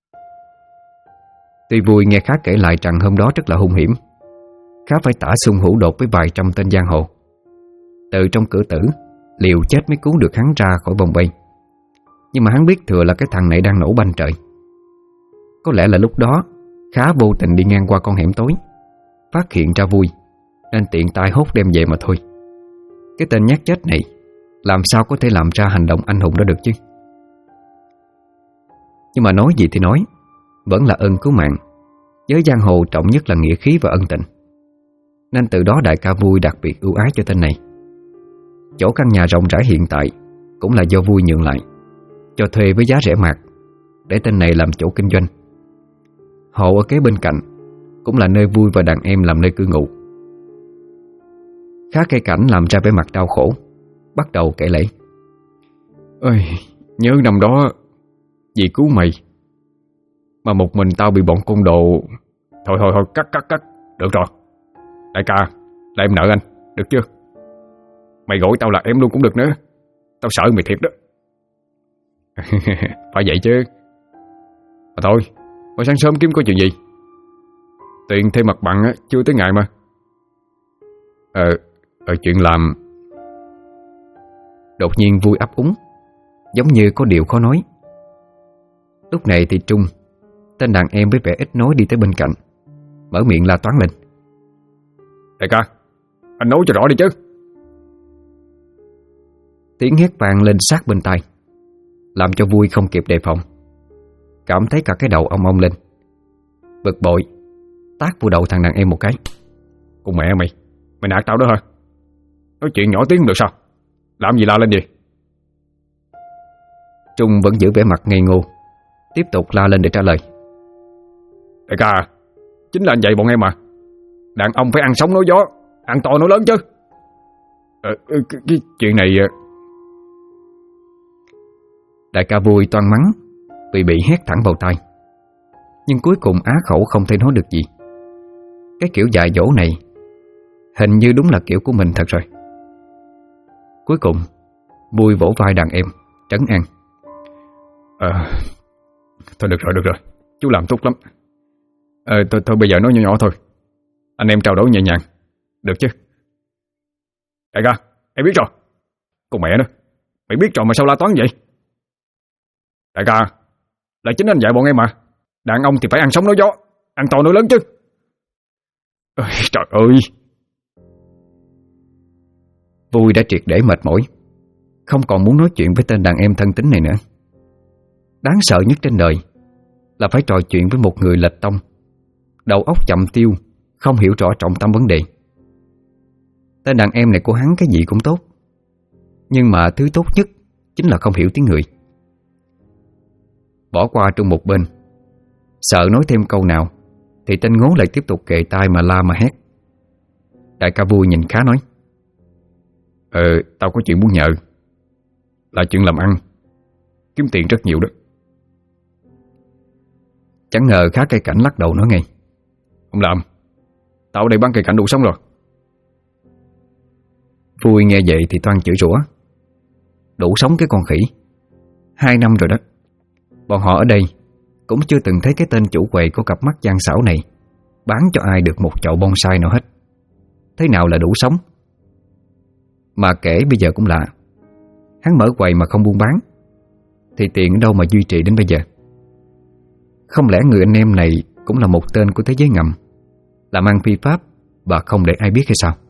Tuy Vui nghe Khá kể lại rằng hôm đó rất là hung hiểm, Khá phải tả xung hữu đột với vài trăm tên giang hồ, từ trong cửa tử liều chết mới cứu được hắn ra khỏi vòng vây. Nhưng mà hắn biết thừa là cái thằng này đang nổ banh trời. Có lẽ là lúc đó Khá vô tình đi ngang qua con hẻm tối, phát hiện ra Vui, nên tiện tay hốt đem về mà thôi. Cái tên nhát chết này làm sao có thể làm ra hành động anh hùng đó được chứ? Nhưng mà nói gì thì nói, vẫn là ơn cứu mạng. Giới giang hồ trọng nhất là nghĩa khí và ân tình, nên từ đó đại ca Vui đặc biệt ưu ái cho tên này. Chỗ căn nhà rộng rãi hiện tại cũng là do Vui nhượng lại, cho thuê với giá rẻ mạt, để tên này làm chỗ kinh doanh. Hộ ở kế bên cạnh cũng là nơi Vui và đàn em làm nơi cư ngụ. Khá Cây Cảnh làm ra vẻ mặt đau khổ, bắt đầu kể lể. Ơi, nhớ năm đó vì cứu mày mà một mình tao bị bọn côn đồ. Thôi cắt. Được rồi, đại ca là em nợ anh, được chưa? Mày gọi tao là em luôn cũng được nữa, tao sợ mày thiệt đó. Phải vậy chứ. Mà thôi, mới sáng sớm kiếm có chuyện gì? Tiền thuê mặt bằng chưa tới ngày mà. Chuyện làm. Đột nhiên Vui ấp úng, giống như có điều khó nói. Lúc này thì Trung, tên đàn em với vẻ ít nói đi tới bên cạnh, mở miệng la toán lên. Đại ca, anh nói cho rõ đi chứ. Tiếng hét vang lên sát bên tai, làm cho Vui không kịp đề phòng, cảm thấy cả cái đầu ong lên. Bực bội tát vào đầu thằng đàn em một cái. Con mẹ mày nạt tao đó hả? Nói chuyện nhỏ tiếng được sao? Làm gì la lên gì? Trung vẫn giữ vẻ mặt ngây ngô, tiếp tục la lên để trả lời. Đại ca, chính là anh dạy bọn em mà. Đàn ông phải ăn sống nói gió, ăn to nói lớn chứ. Cái chuyện này. Đại ca Vui toan mắng vì bị hét thẳng vào tai, nhưng cuối cùng á khẩu không thể nói được gì. Cái kiểu dạy dỗ này hình như đúng là kiểu của mình thật rồi. Cuối cùng Vui vỗ vai đàn em trấn an. Thôi được rồi, chú làm tốt lắm. Thôi bây giờ nói nhỏ thôi, anh em trao đổi nhẹ nhàng, được chứ? Đại ca, em biết rồi. Con mẹ nó, mày biết rồi mà sao la toán vậy? Đại ca, là chính anh dạy bọn em mà. Đàn ông thì phải ăn sống nói gió, ăn to nói lớn chứ. Trời ơi! Vui đã triệt để mệt mỏi, không còn muốn nói chuyện với tên đàn em thân tín này nữa. Đáng sợ nhất trên đời là phải trò chuyện với một người lệch tông, đầu óc chậm tiêu, không hiểu rõ trọng tâm vấn đề. Tên đàn em này của hắn cái gì cũng tốt, nhưng mà thứ tốt nhất chính là không hiểu tiếng người. Bỏ qua trong một bên, sợ nói thêm câu nào thì tên ngố lại tiếp tục kề tai mà la mà hét. Đại ca vui nhìn Khá nói: Tao có chuyện muốn nhờ, là chuyện làm ăn, kiếm tiền rất nhiều đó. Chẳng ngờ Khá cây cảnh lắc đầu nói ngay: Không làm, tao ở đây bán cây cảnh đủ sống rồi. Vui nghe vậy thì toan chửi rủa: Đủ sống cái con khỉ, 2 năm rồi đó. Bọn họ ở đây cũng chưa từng thấy cái tên chủ quầy có cặp mắt gian xảo này bán cho ai được một chậu bonsai nào hết. Thế nào là đủ sống? Mà kể bây giờ cũng lạ, hắn mở quầy mà không buôn bán thì tiền ở đâu mà duy trì đến bây giờ? Không lẽ người anh em này cũng là một tên của thế giới ngầm, làm ăn phi pháp và không để ai biết hay sao?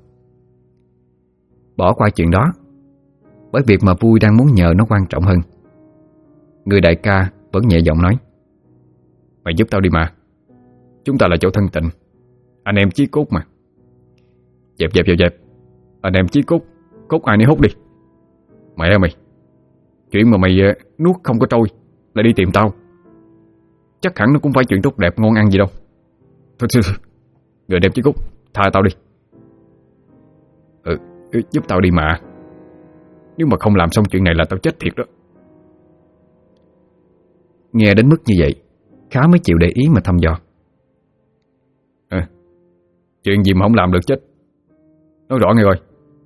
Bỏ qua chuyện đó, bởi việc mà Vui đang muốn nhờ nó quan trọng hơn. Người đại ca vẫn nhẹ giọng nói: Mày giúp tao đi mà, chúng ta là chỗ thân tình, anh em chí cốt mà. Dẹp. Anh em chí cốt, cốt ai nấy hút đi. Mẹ mày, chuyện mà mày nuốt không có trôi lại đi tìm tao, chắc hẳn nó cũng phải chuyện tốt đẹp ngon ăn gì đâu. Thôi, người đem chí cốt, tha tao đi. Giúp tao đi mà, nếu mà không làm xong chuyện này là tao chết thiệt đó. Nghe đến mức như vậy, Khá mới chịu để ý mà thăm dò. Chuyện gì mà không làm được chết, nói rõ nghe coi.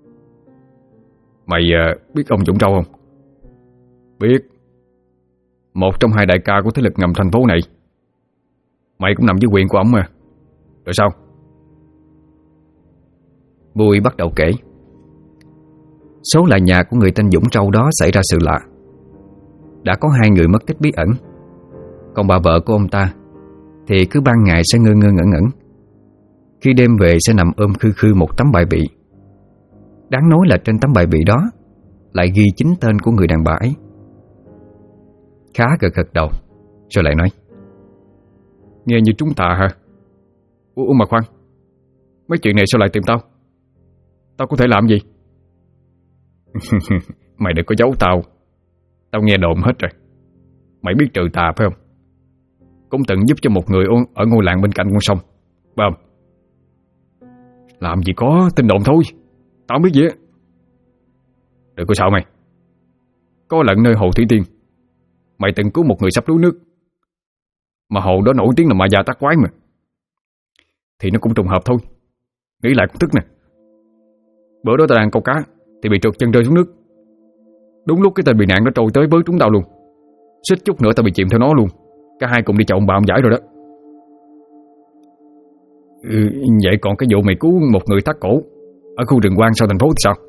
Mày biết ông Dũng Trâu không? Biết. Một trong 2 đại ca của thế lực ngầm thành phố này. Mày cũng nằm dưới quyền của ổng mà. Rồi sao? Vui bắt đầu kể. Số là nhà của người tên Dũng Trâu đó xảy ra sự lạ. Đã có 2 người mất tích bí ẩn. Còn bà vợ của ông ta thì cứ ban ngày sẽ ngơ ngơ ngẩn ngẩn, khi đêm về sẽ nằm ôm khư khư một tấm bài bị. Đáng nói là trên tấm bài bị đó lại ghi chính tên của người đàn bà ấy. Khá gật đầu, rồi lại nói: Nghe như trúng tà hả? Ủa mà khoan, mấy chuyện này sao lại tìm tao? Tao có thể làm gì? Mày đừng có giấu tao. Tao nghe đồn hết rồi. Mày biết trừ tà phải không? Cũng từng giúp cho một người ở ngôi làng bên cạnh con sông, phải không? Làm gì có, tin đồn thôi, tao không biết gì á. Đừng có sợ mày. Có lần nơi hồ Thủy Tiên, mày từng cứu một người sắp đuối nước, mà hồ đó nổi tiếng là ma già tắc quái mà. Thì nó cũng trùng hợp thôi. Nghĩ lại cũng tức nè. Bữa đó tao đang câu cá thì bị trượt chân rơi xuống nước. Đúng lúc cái tên bị nạn nó trôi tới với chúng tao luôn. Xích chút nữa tao bị chìm theo nó luôn. Cả hai cùng đi chậu ông bà ông giải rồi đó. Vậy còn cái vụ mày cứu một người thắt cổ ở khu rừng quang sau thành phố thì sao?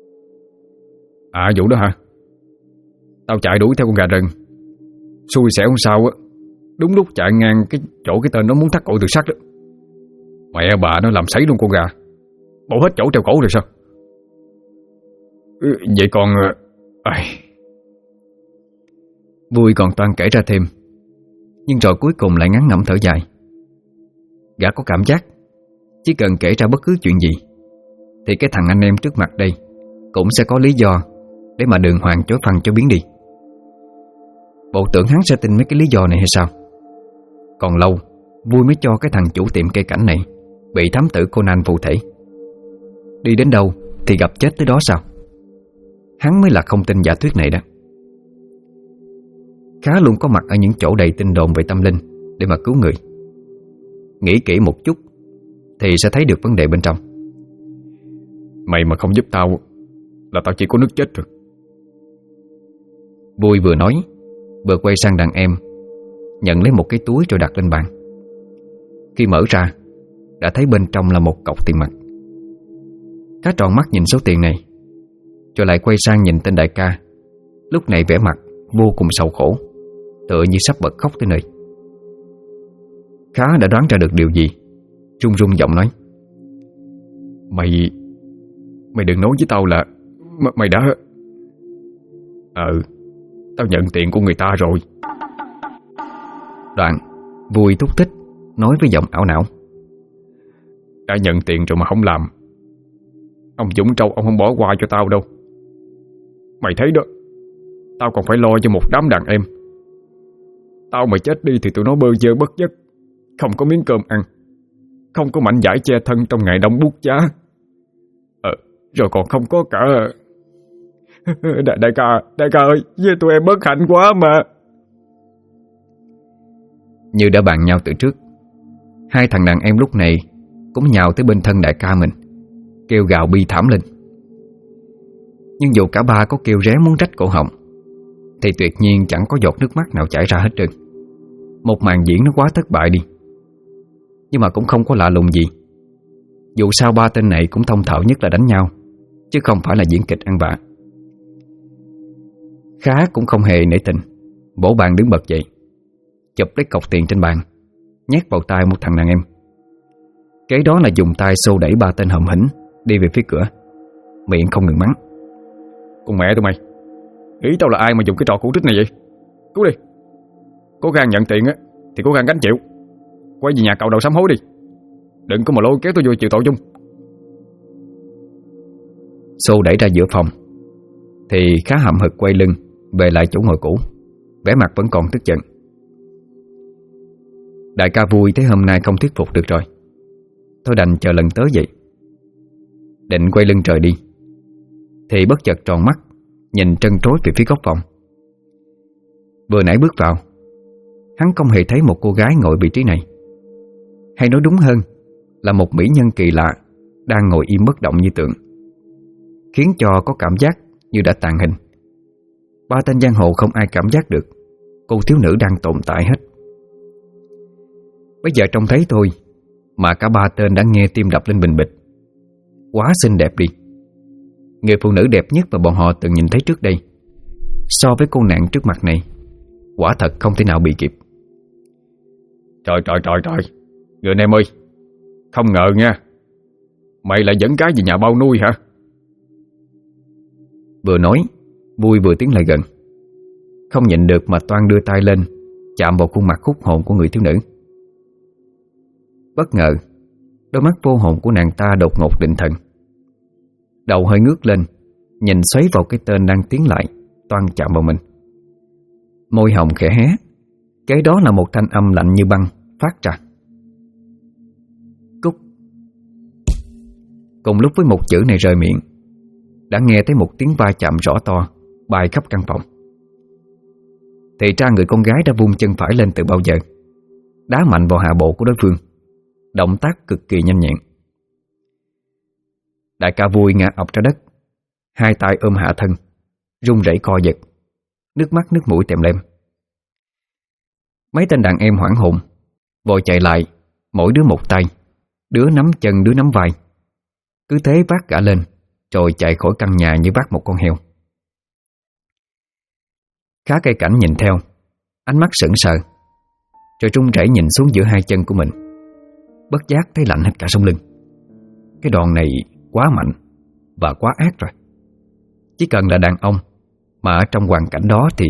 À vụ đó hả? Tao chạy đuổi theo con gà rừng, xui xẻo hôm sau á, đúng lúc chạy ngang cái chỗ cái tên nó muốn thắt cổ tự sát đó. Mẹ bà nó làm sấy luôn con gà, bổ hết chỗ treo cổ rồi sao? Vậy còn Vui còn toan kể ra thêm, nhưng rồi cuối cùng lại ngắn ngẩm thở dài. Gã có cảm giác chỉ cần kể ra bất cứ chuyện gì thì cái thằng anh em trước mặt đây cũng sẽ có lý do để mà đường hoàng chối phăng cho biến đi. Bộ tưởng hắn sẽ tin mấy cái lý do này hay sao? Còn lâu Vui mới cho cái thằng chủ tiệm cây cảnh này bị thám tử Conan phụ thể. Đi đến đâu thì gặp chết tới đó sao? Hắn mới là không tin giả thuyết này đó. Khá luôn có mặt ở những chỗ đầy tin đồn về tâm linh để mà cứu người. Nghĩ kỹ một chút thì sẽ thấy được vấn đề bên trong. Mày mà không giúp tao là tao chỉ có nước chết rồi. Vui vừa nói vừa quay sang đàn em, nhận lấy một cái túi rồi đặt lên bàn. Khi mở ra đã thấy bên trong là một cọc tiền mặt. Khá tròn mắt nhìn số tiền này, rồi lại quay sang nhìn tên đại ca, lúc này vẻ mặt vô cùng sầu khổ, tựa như sắp bật khóc tới nơi. Khá đã đoán ra được điều gì, run run giọng nói: Mày đừng nói với tao là mày đã... Tao nhận tiền của người ta rồi. Đoạn Vui thúc thích nói với giọng ảo não: Đã nhận tiền rồi mà không làm. Ông Dũng Trâu ông không bỏ qua cho tao đâu. Mày thấy đó, tao còn phải lo cho một đám đàn em. Tao mà chết đi thì tụi nó bơ vơ bất giấc, không có miếng cơm ăn, không có mảnh vải che thân trong ngày đông buốt giá. Rồi còn không có cả Đại ca ơi, với tụi em bất hạnh quá mà. Như đã bàn nhau từ trước, hai thằng đàn em lúc này cũng nhào tới bên thân đại ca mình, kêu gào bi thảm lên. Nhưng dù cả ba có kêu ré muốn rách cổ họng thì tuyệt nhiên chẳng có giọt nước mắt nào chảy ra hết trơn. Một màn diễn nó quá thất bại đi. Nhưng mà cũng không có lạ lùng gì. Dù sao ba tên này cũng thông thạo nhất là đánh nhau, chứ không phải là diễn kịch ăn vạ. Khá cũng không hề nể tình, bổ bàn đứng bật dậy, chụp lấy cọc tiền trên bàn, nhét vào tay một thằng đàn em. Kế đó là dùng tay xô đẩy ba tên hậm hĩnh đi về phía cửa, miệng không ngừng mắng: Con mẹ tụi mày, nghĩ tao là ai mà dùng cái trò cũ trích này vậy? Cứu đi. Có gan nhận tiền á thì có gan gánh chịu. Quay về nhà cạo đầu sám hối đi, đừng có mà lôi kéo tôi vô chịu tội chung. Xô đẩy ra giữa phòng thì Khá hậm hực quay lưng về lại chỗ ngồi cũ, vẻ mặt vẫn còn tức giận. Đại ca Vui thấy hôm nay không thuyết phục được rồi, thôi đành chờ lần tới vậy. Định quay lưng trời đi thì bất chợt tròn mắt, nhìn trân trối về phía góc phòng. Vừa nãy bước vào, hắn không hề thấy một cô gái ngồi vị trí này. Hay nói đúng hơn là một mỹ nhân kỳ lạ đang ngồi im bất động như tượng, khiến cho có cảm giác như đã tàn hình. Ba tên giang hồ không ai cảm giác được cô thiếu nữ đang tồn tại hết. Bây giờ trông thấy thôi mà cả ba tên đã nghe tim đập lên bình bịch. Quá xinh đẹp đi. Người phụ nữ đẹp nhất mà bọn họ từng nhìn thấy trước đây, so với cô nàng trước mặt này, quả thật không thể nào bị kịp. Trời, người anh em ơi, không ngờ nha, mày lại dẫn cái về nhà bao nuôi hả? Vừa nói, Vui vừa tiến lại gần, không nhịn được mà toan đưa tay lên chạm vào khuôn mặt hút hồn của người thiếu nữ. Bất ngờ, đôi mắt vô hồn của nàng ta đột ngột định thần. Đầu hơi ngước lên, nhìn xoáy vào cái tên đang tiến lại, toan chạm vào mình. Môi hồng khẽ hé, kế đó là một thanh âm lạnh như băng phát ra: Cút. Cùng lúc với một chữ này rời miệng, đã nghe thấy một tiếng va chạm rõ to bay khắp căn phòng. Thì ra người con gái đã vung chân phải lên từ bao giờ, đá mạnh vào hạ bộ của đối phương, động tác cực kỳ nhanh nhẹn. Đại ca Vui ngã ọc ra đất, hai tay ôm hạ thân, run rẩy co giật, nước mắt nước mũi tèm lem. Mấy tên đàn em hoảng hồn vội chạy lại, mỗi đứa một tay, đứa nắm chân đứa nắm vai, cứ thế vác gã lên rồi chạy khỏi căn nhà như vác một con heo. Khá cây cảnh nhìn theo, ánh mắt sững sờ, rồi run rẩy nhìn xuống giữa hai chân của mình, bất giác thấy lạnh hết cả sống lưng. Cái đòn này quá mạnh và quá ác rồi. Chỉ cần là đàn ông mà ở trong hoàn cảnh đó thì...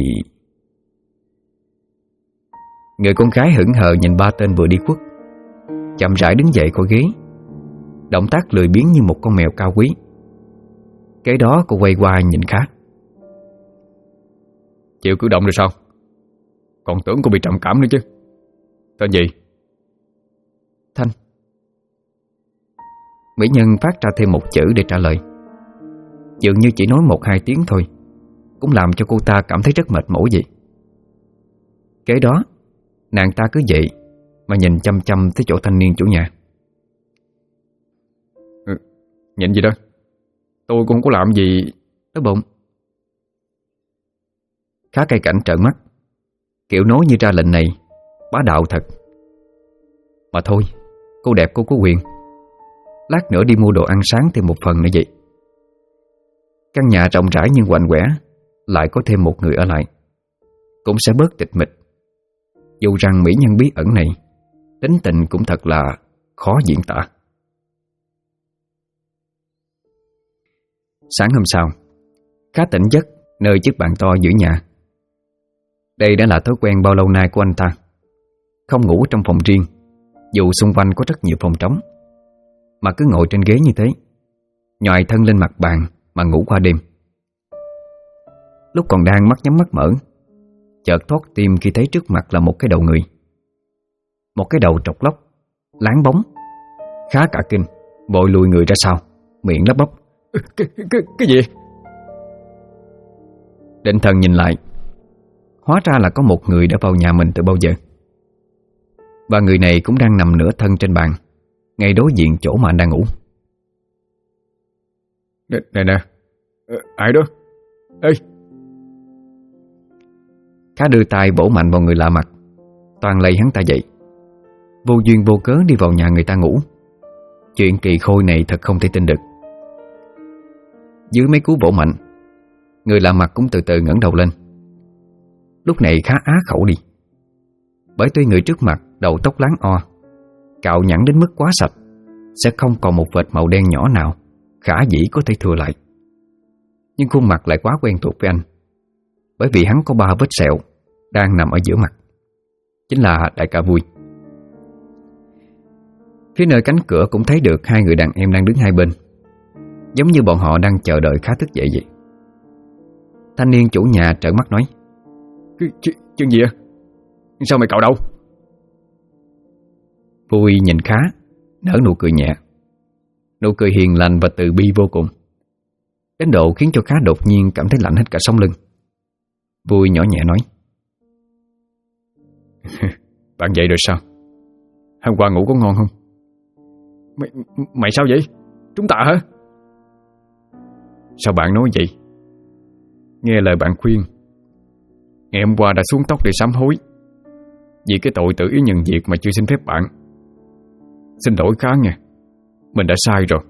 Người con gái hững hờ nhìn ba tên vừa đi khuất, chậm rãi đứng dậy khỏi ghế, động tác lười biếng như một con mèo cao quý. Kế đó cô quay qua nhìn Khá: Chịu cử động rồi sao? Còn tưởng cô bị trầm cảm nữa chứ. Tên gì? Thanh. Mỹ nhân phát ra thêm một chữ để trả lời. Dường như chỉ nói 1-2 tiếng thôi cũng làm cho cô ta cảm thấy rất mệt mỏi vậy. Kế đó nàng ta cứ vậy mà nhìn chăm chăm tới chỗ thanh niên chủ nhà. Nhìn gì đó? Tôi cũng không có làm gì. Đói bụng. Khá cay cảnh trợn mắt, kiểu nói như ra lệnh này bá đạo thật. Mà thôi, cô đẹp cô có quyền. Lát nữa đi mua đồ ăn sáng thêm một phần nữa vậy. Căn nhà rộng rãi nhưng quạnh quẻ, lại có thêm một người ở lại cũng sẽ bớt tịch mịch. Dù rằng mỹ nhân bí ẩn này tính tình cũng thật là khó diễn tả. Sáng hôm sau, Khá tỉnh giấc nơi chiếc bàn to giữa nhà. Đây đã là thói quen bao lâu nay của anh ta. không ngủ trong phòng riêng, dù xung quanh có rất nhiều phòng trống, mà cứ ngồi trên ghế như thế, nhòi thân lên mặt bàn mà ngủ qua đêm. Lúc còn đang mắt nhắm mắt mở, chợt thót tim khi thấy trước mặt là một cái đầu người. Một cái đầu trọc lóc, láng bóng, khá cả kinh, vội lùi người ra sau, miệng lắp bắp: Cái gì? Định thần nhìn lại, hóa ra là có một người đã vào nhà mình từ bao giờ. Và người này cũng đang nằm nửa thân trên bàn, ngay đối diện chỗ mà anh đang ngủ. Nè, ai đó? Ê! Khá đưa tay vỗ mạnh vào người lạ mặt, toàn lay hắn ta dậy. Vô duyên vô cớ đi vào nhà người ta ngủ. Chuyện kỳ khôi này thật không thể tin được. Dưới mấy cú vỗ mạnh, người lạ mặt cũng từ từ ngẩng đầu lên. Lúc này khá á khẩu đi, bởi tuy người trước mặt đầu tóc láng o, cạo nhẵn đến mức quá sạch, sẽ không còn một vệt màu đen nhỏ nào khả dĩ có thể thừa lại. Nhưng khuôn mặt lại quá quen thuộc với anh, bởi vì hắn có 3 vết sẹo đang nằm ở giữa mặt, chính là đại ca Vui. Phía nơi cánh cửa cũng thấy được 2 người đàn em đang đứng hai bên, giống như bọn họ đang chờ đợi khá thức dậy vậy. Thanh niên chủ nhà trợn mắt nói: Chuyện gì vậy? Sao mày cạo đầu? Vui nhìn Khá, nở nụ cười nhẹ, nụ cười hiền lành và từ bi vô cùng, đến độ khiến cho Khá đột nhiên cảm thấy lạnh hết cả sống lưng. Vui nhỏ nhẹ nói: Bạn dậy rồi sao? Hôm qua ngủ có ngon không? Mày sao vậy? Trúng tạ hả? Sao bạn nói vậy? Nghe lời bạn khuyên, ngày hôm qua đã xuống tóc để sám hối vì cái tội tự ý nhận việc mà chưa xin phép bạn. Xin lỗi Khá nha, mình đã sai rồi.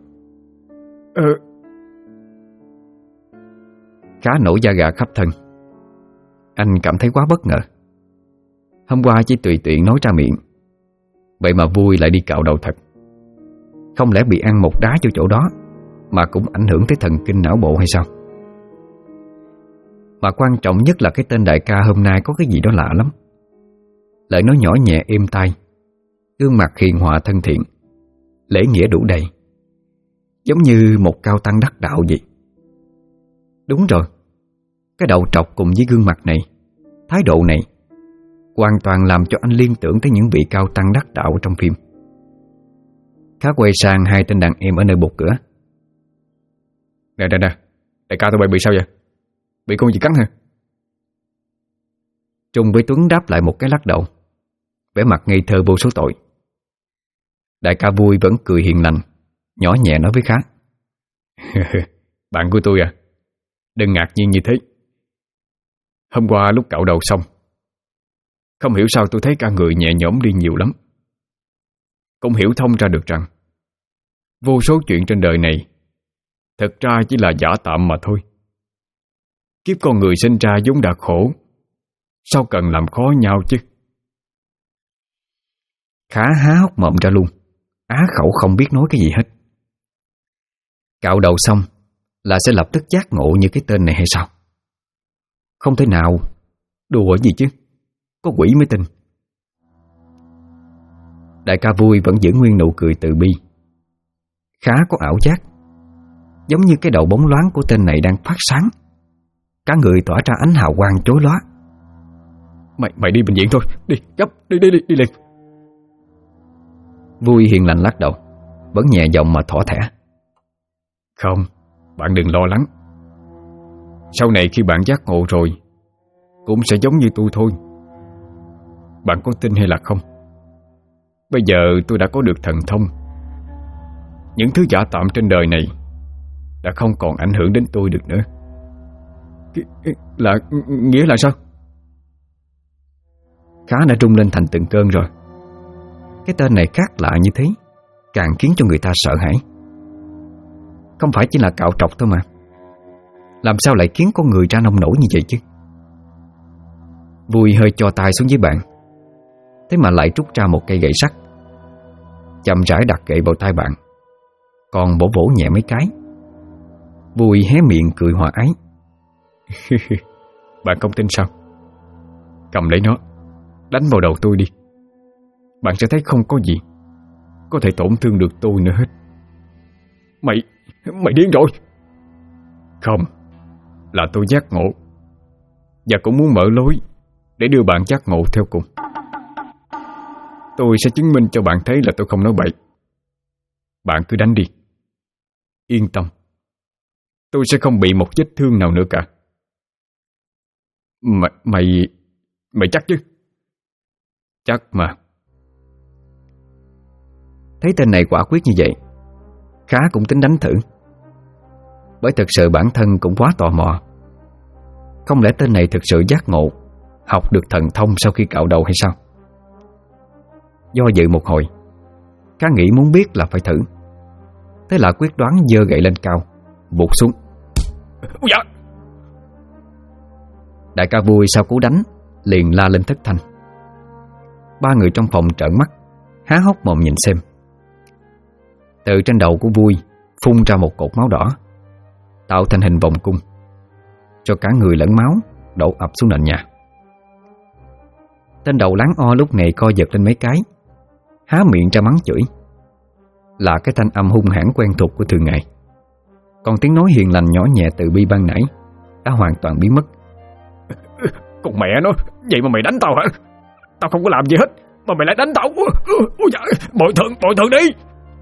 Khá nổi da gà khắp thân. Anh cảm thấy quá bất ngờ. Hôm qua chỉ tùy tiện nói ra miệng, vậy mà Vui lại đi cạo đầu thật. Không lẽ bị ăn một đá cho chỗ đó mà cũng ảnh hưởng tới thần kinh não bộ hay sao? Mà quan trọng nhất là cái tên đại ca hôm nay có cái gì đó lạ lắm. Lời nói nhỏ nhẹ êm tai, gương mặt hiền hòa thân thiện, lễ nghĩa đủ đầy, giống như một cao tăng đắc đạo vậy. Đúng rồi, cái đầu trọc cùng với gương mặt này, thái độ này, hoàn toàn làm cho anh liên tưởng tới những vị cao tăng đắc đạo trong phim. Khá quay sang 2 tên đàn em ở nơi bục cửa: Nè, đại ca tụi bay bị sao vậy? Bị con gì cắn hả? Trung với Tuấn đáp lại một cái lắc đầu, vẻ mặt ngây thơ vô số tội. Đại ca Vui vẫn cười hiền lành, nhỏ nhẹ nói với Khá: Bạn của tôi à, đừng ngạc nhiên như thế. Hôm qua lúc cạo đầu xong, không hiểu sao tôi thấy cả người nhẹ nhõm đi nhiều lắm. Cũng hiểu thông ra được rằng vô số chuyện trên đời này thực ra chỉ là giả tạm mà thôi. Kiếp con người sinh ra vốn đã khổ, sao cần làm khó nhau chứ? Khá há hốc mồm ra luôn, á khẩu không biết nói cái gì hết. Cạo đầu xong là sẽ lập tức giác ngộ như cái tên này hay sao? Không thể nào, đùa gì chứ, có quỷ mới tin. Đại ca Vui vẫn giữ nguyên nụ cười từ bi. Khá có ảo giác, giống như cái đầu bóng loáng của tên này đang phát sáng, cả người tỏa ra ánh hào quang chói lóa. Mày đi bệnh viện thôi, đi, gấp, đi liền. Vui hiền lành lắc đầu, vẫn nhẹ giọng mà thỏ thẻ: Không, bạn đừng lo lắng. Sau này khi bạn giác ngộ rồi, cũng sẽ giống như tôi thôi. Bạn có tin hay là không? Bây giờ tôi đã có được thần thông. Những thứ giả tạm trên đời này đã không còn ảnh hưởng đến tôi được nữa. Nghĩa là sao? Khá đã rung lên thành từng cơn rồi. Cái tên này khác lạ như thế, càng khiến cho người ta sợ hãi. Không phải chỉ là cạo trọc thôi mà, làm sao lại khiến con người ra nông nổi như vậy chứ? Vui hơi cho tay xuống dưới bàn, thế mà lại rút ra một cây gậy sắt, chậm rãi đặt gậy vào tay bạn, còn vỗ vỗ nhẹ mấy cái. Vui hé miệng cười hòa ái: Bạn không tin sao? Cầm lấy nó, đánh vào đầu tôi đi. bạn sẽ thấy không có gì có thể tổn thương được tôi nữa hết. Mày điên rồi. Không, là tôi giác ngộ, và cũng muốn mở lối để đưa bạn giác ngộ theo cùng. Tôi sẽ chứng minh cho bạn thấy là tôi không nói bậy. Bạn cứ đánh đi. Yên tâm, tôi sẽ không bị một vết thương nào nữa cả. Mày chắc chứ? Chắc mà. Thấy tên này quả quyết như vậy, Khá cũng tính đánh thử, bởi thực sự bản thân cũng quá tò mò. Không lẽ tên này thực sự giác ngộ, học được thần thông sau khi cạo đầu hay sao? Do dự một hồi, Khá nghĩ muốn biết là phải thử. Thế là quyết đoán giơ gậy lên cao, vụt xuống. Dạ. Đại ca Vui sau cú đánh liền la lên thất thanh. Ba người trong phòng trợn mắt, há hốc mồm nhìn xem. Từ trên đầu của Vui phun ra một cột máu đỏ, tạo thành hình vòng cung, cho cả người lẫn máu đổ ập xuống nền nhà. Tên đầu láng o lúc này co giật lên mấy cái, há miệng ra mắng chửi. Là cái thanh âm hung hãn quen thuộc của thường ngày. Còn tiếng nói hiền lành nhỏ nhẹ từ bi ban nãy đã hoàn toàn biến mất. Con mẹ nó, vậy mà mày đánh tao hả? Tao không có làm gì hết mà mày lại đánh tao. Ôi dạ, bồi thường đi.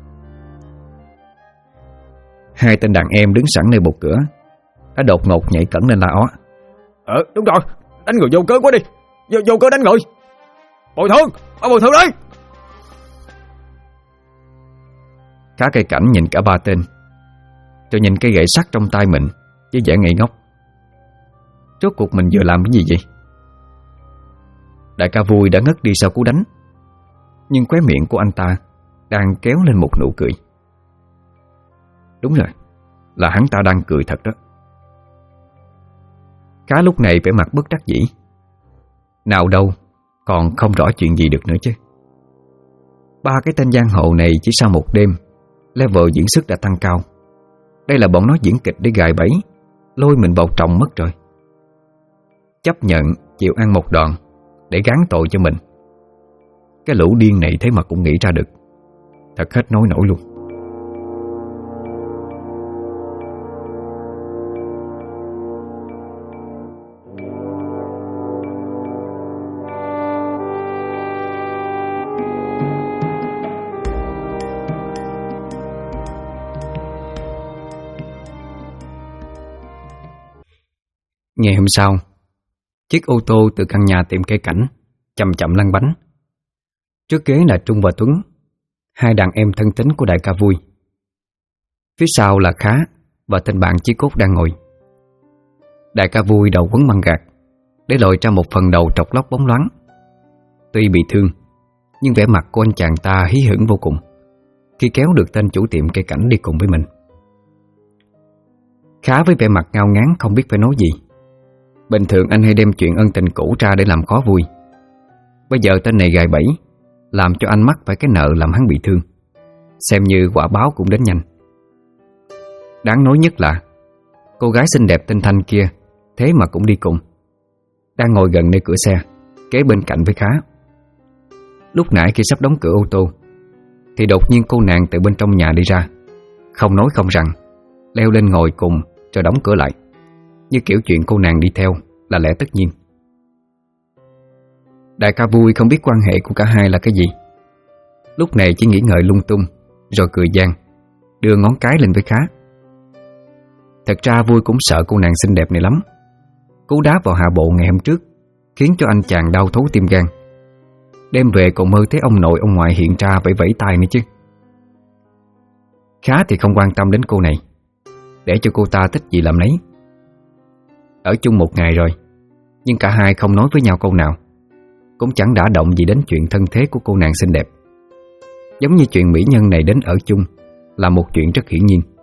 Hai tên đàn em đứng sẵn nơi bục cửa đã đột ngột nhảy cẫng lên la ó. Đúng rồi, đánh người vô cớ quá đi. Vô cớ đánh người. Bồi thường đi. Khá cây cảnh nhìn cả ba tên, rồi nhìn cây gậy sắt trong tay mình với vẻ ngây ngốc. Rốt cuộc mình vừa làm cái gì vậy? Đại ca Vui đã ngất đi sau cú đánh, nhưng khóe miệng của anh ta đang kéo lên một nụ cười. Đúng rồi, là hắn ta đang cười thật đó. Khá lúc này vẻ mặt bất đắc dĩ. Nào đâu, còn không rõ chuyện gì được nữa chứ. Ba cái tên giang hồ này chỉ sau một đêm, level diễn xuất đã tăng cao. Đây là bọn nó diễn kịch để gài bẫy, lôi mình vào trọng mất rồi. Chấp nhận chịu ăn một đòn để gán tội cho mình. Cái lũ điên này thế mà cũng nghĩ ra được. Thật hết nói nổi luôn. Ngày hôm sau, chiếc ô tô từ căn nhà tiệm cây cảnh chậm chậm lăn bánh. Trước ghế là Trung và Tuấn, hai đàn em thân tín của đại ca Vui. Phía sau là Khá và tên bạn Chí Cốt đang ngồi. Đại ca Vui đầu quấn băng gạc để lội ra một phần đầu trọc lóc bóng loáng. Tuy bị thương, nhưng vẻ mặt của anh chàng ta hí hửng vô cùng khi kéo được tên chủ tiệm cây cảnh đi cùng với mình. Khá với vẻ mặt ngao ngán không biết phải nói gì. Bình thường anh hay đem chuyện ân tình cũ ra để làm khó Vui. Bây giờ tên này gài bẫy, làm cho anh mắc phải cái nợ làm hắn bị thương. Xem như quả báo cũng đến nhanh. Đáng nói nhất là cô gái xinh đẹp tên Thanh kia thế mà cũng đi cùng, đang ngồi gần nơi cửa xe, kế bên cạnh với Khá. Lúc nãy khi sắp đóng cửa ô tô thì đột nhiên cô nàng từ bên trong nhà đi ra, không nói không rằng, leo lên ngồi cùng rồi đóng cửa lại, như kiểu chuyện cô nàng đi theo là lẽ tất nhiên. Đại ca Vui không biết quan hệ của cả hai là cái gì, lúc này chỉ nghĩ ngợi lung tung, rồi cười gian, đưa ngón cái lên với Khá. Thật ra Vui cũng sợ cô nàng xinh đẹp này lắm. Cú đá vào hạ bộ ngày hôm trước khiến cho anh chàng đau thấu tim gan. Đêm về còn mơ thấy ông nội ông ngoại hiện ra vẫy vẫy tay nữa chứ. Khá thì không quan tâm đến cô này, để cho cô ta thích gì làm nấy. Ở chung một ngày rồi, nhưng cả hai không nói với nhau câu nào, cũng chẳng đả động gì đến chuyện thân thế của cô nàng xinh đẹp. Giống như chuyện mỹ nhân này đến ở chung là một chuyện rất hiển nhiên.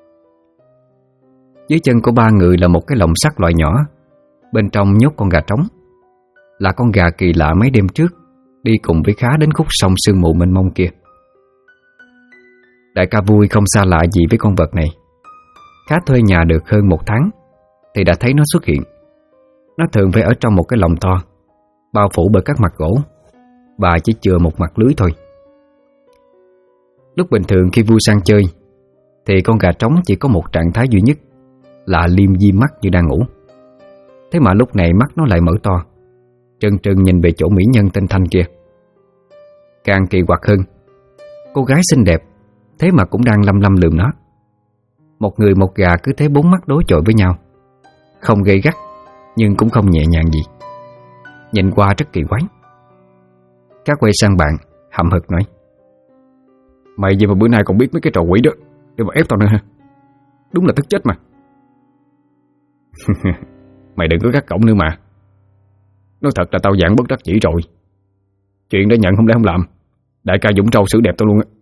Dưới chân của ba người là một cái lồng sắt loại nhỏ, bên trong nhốt con gà trống. Là con gà kỳ lạ mấy đêm trước đi cùng với Khá đến khúc sông sương mù mênh mông kia. Đại ca Vui không xa lạ gì với con vật này. Khá thuê nhà được hơn một tháng thì đã thấy nó xuất hiện. Nó thường phải ở trong một cái lồng to, bao phủ bởi các mặt gỗ. bà chỉ chừa một mặt lưới thôi. Lúc bình thường khi vui sang chơi thì con gà trống chỉ có một trạng thái duy nhất là liêm diêm mắt như đang ngủ. Thế mà lúc này mắt nó lại mở to, trừng trừng nhìn về chỗ mỹ nhân tên Thanh kia. Càng kỳ quặc hơn, cô gái xinh đẹp thế mà cũng đang lăm lăm lườm nó. Một người một gà cứ thế bốn mắt đối chọi với nhau, không gay gắt nhưng cũng không nhẹ nhàng gì. Nhìn qua rất kỳ quái. Các quay sang bạn hậm hực nói: Mày gì mà bữa nay còn biết mấy cái trò quỷ đó để mà ép tao nữa ha? Đúng là tức chết mà. Mày đừng có gắt cổng nữa mà. Nói thật là tao giảng bất đắc dĩ rồi. Chuyện đã nhận không lẽ không làm. Đại ca Dũng Trâu xử đẹp tao luôn á.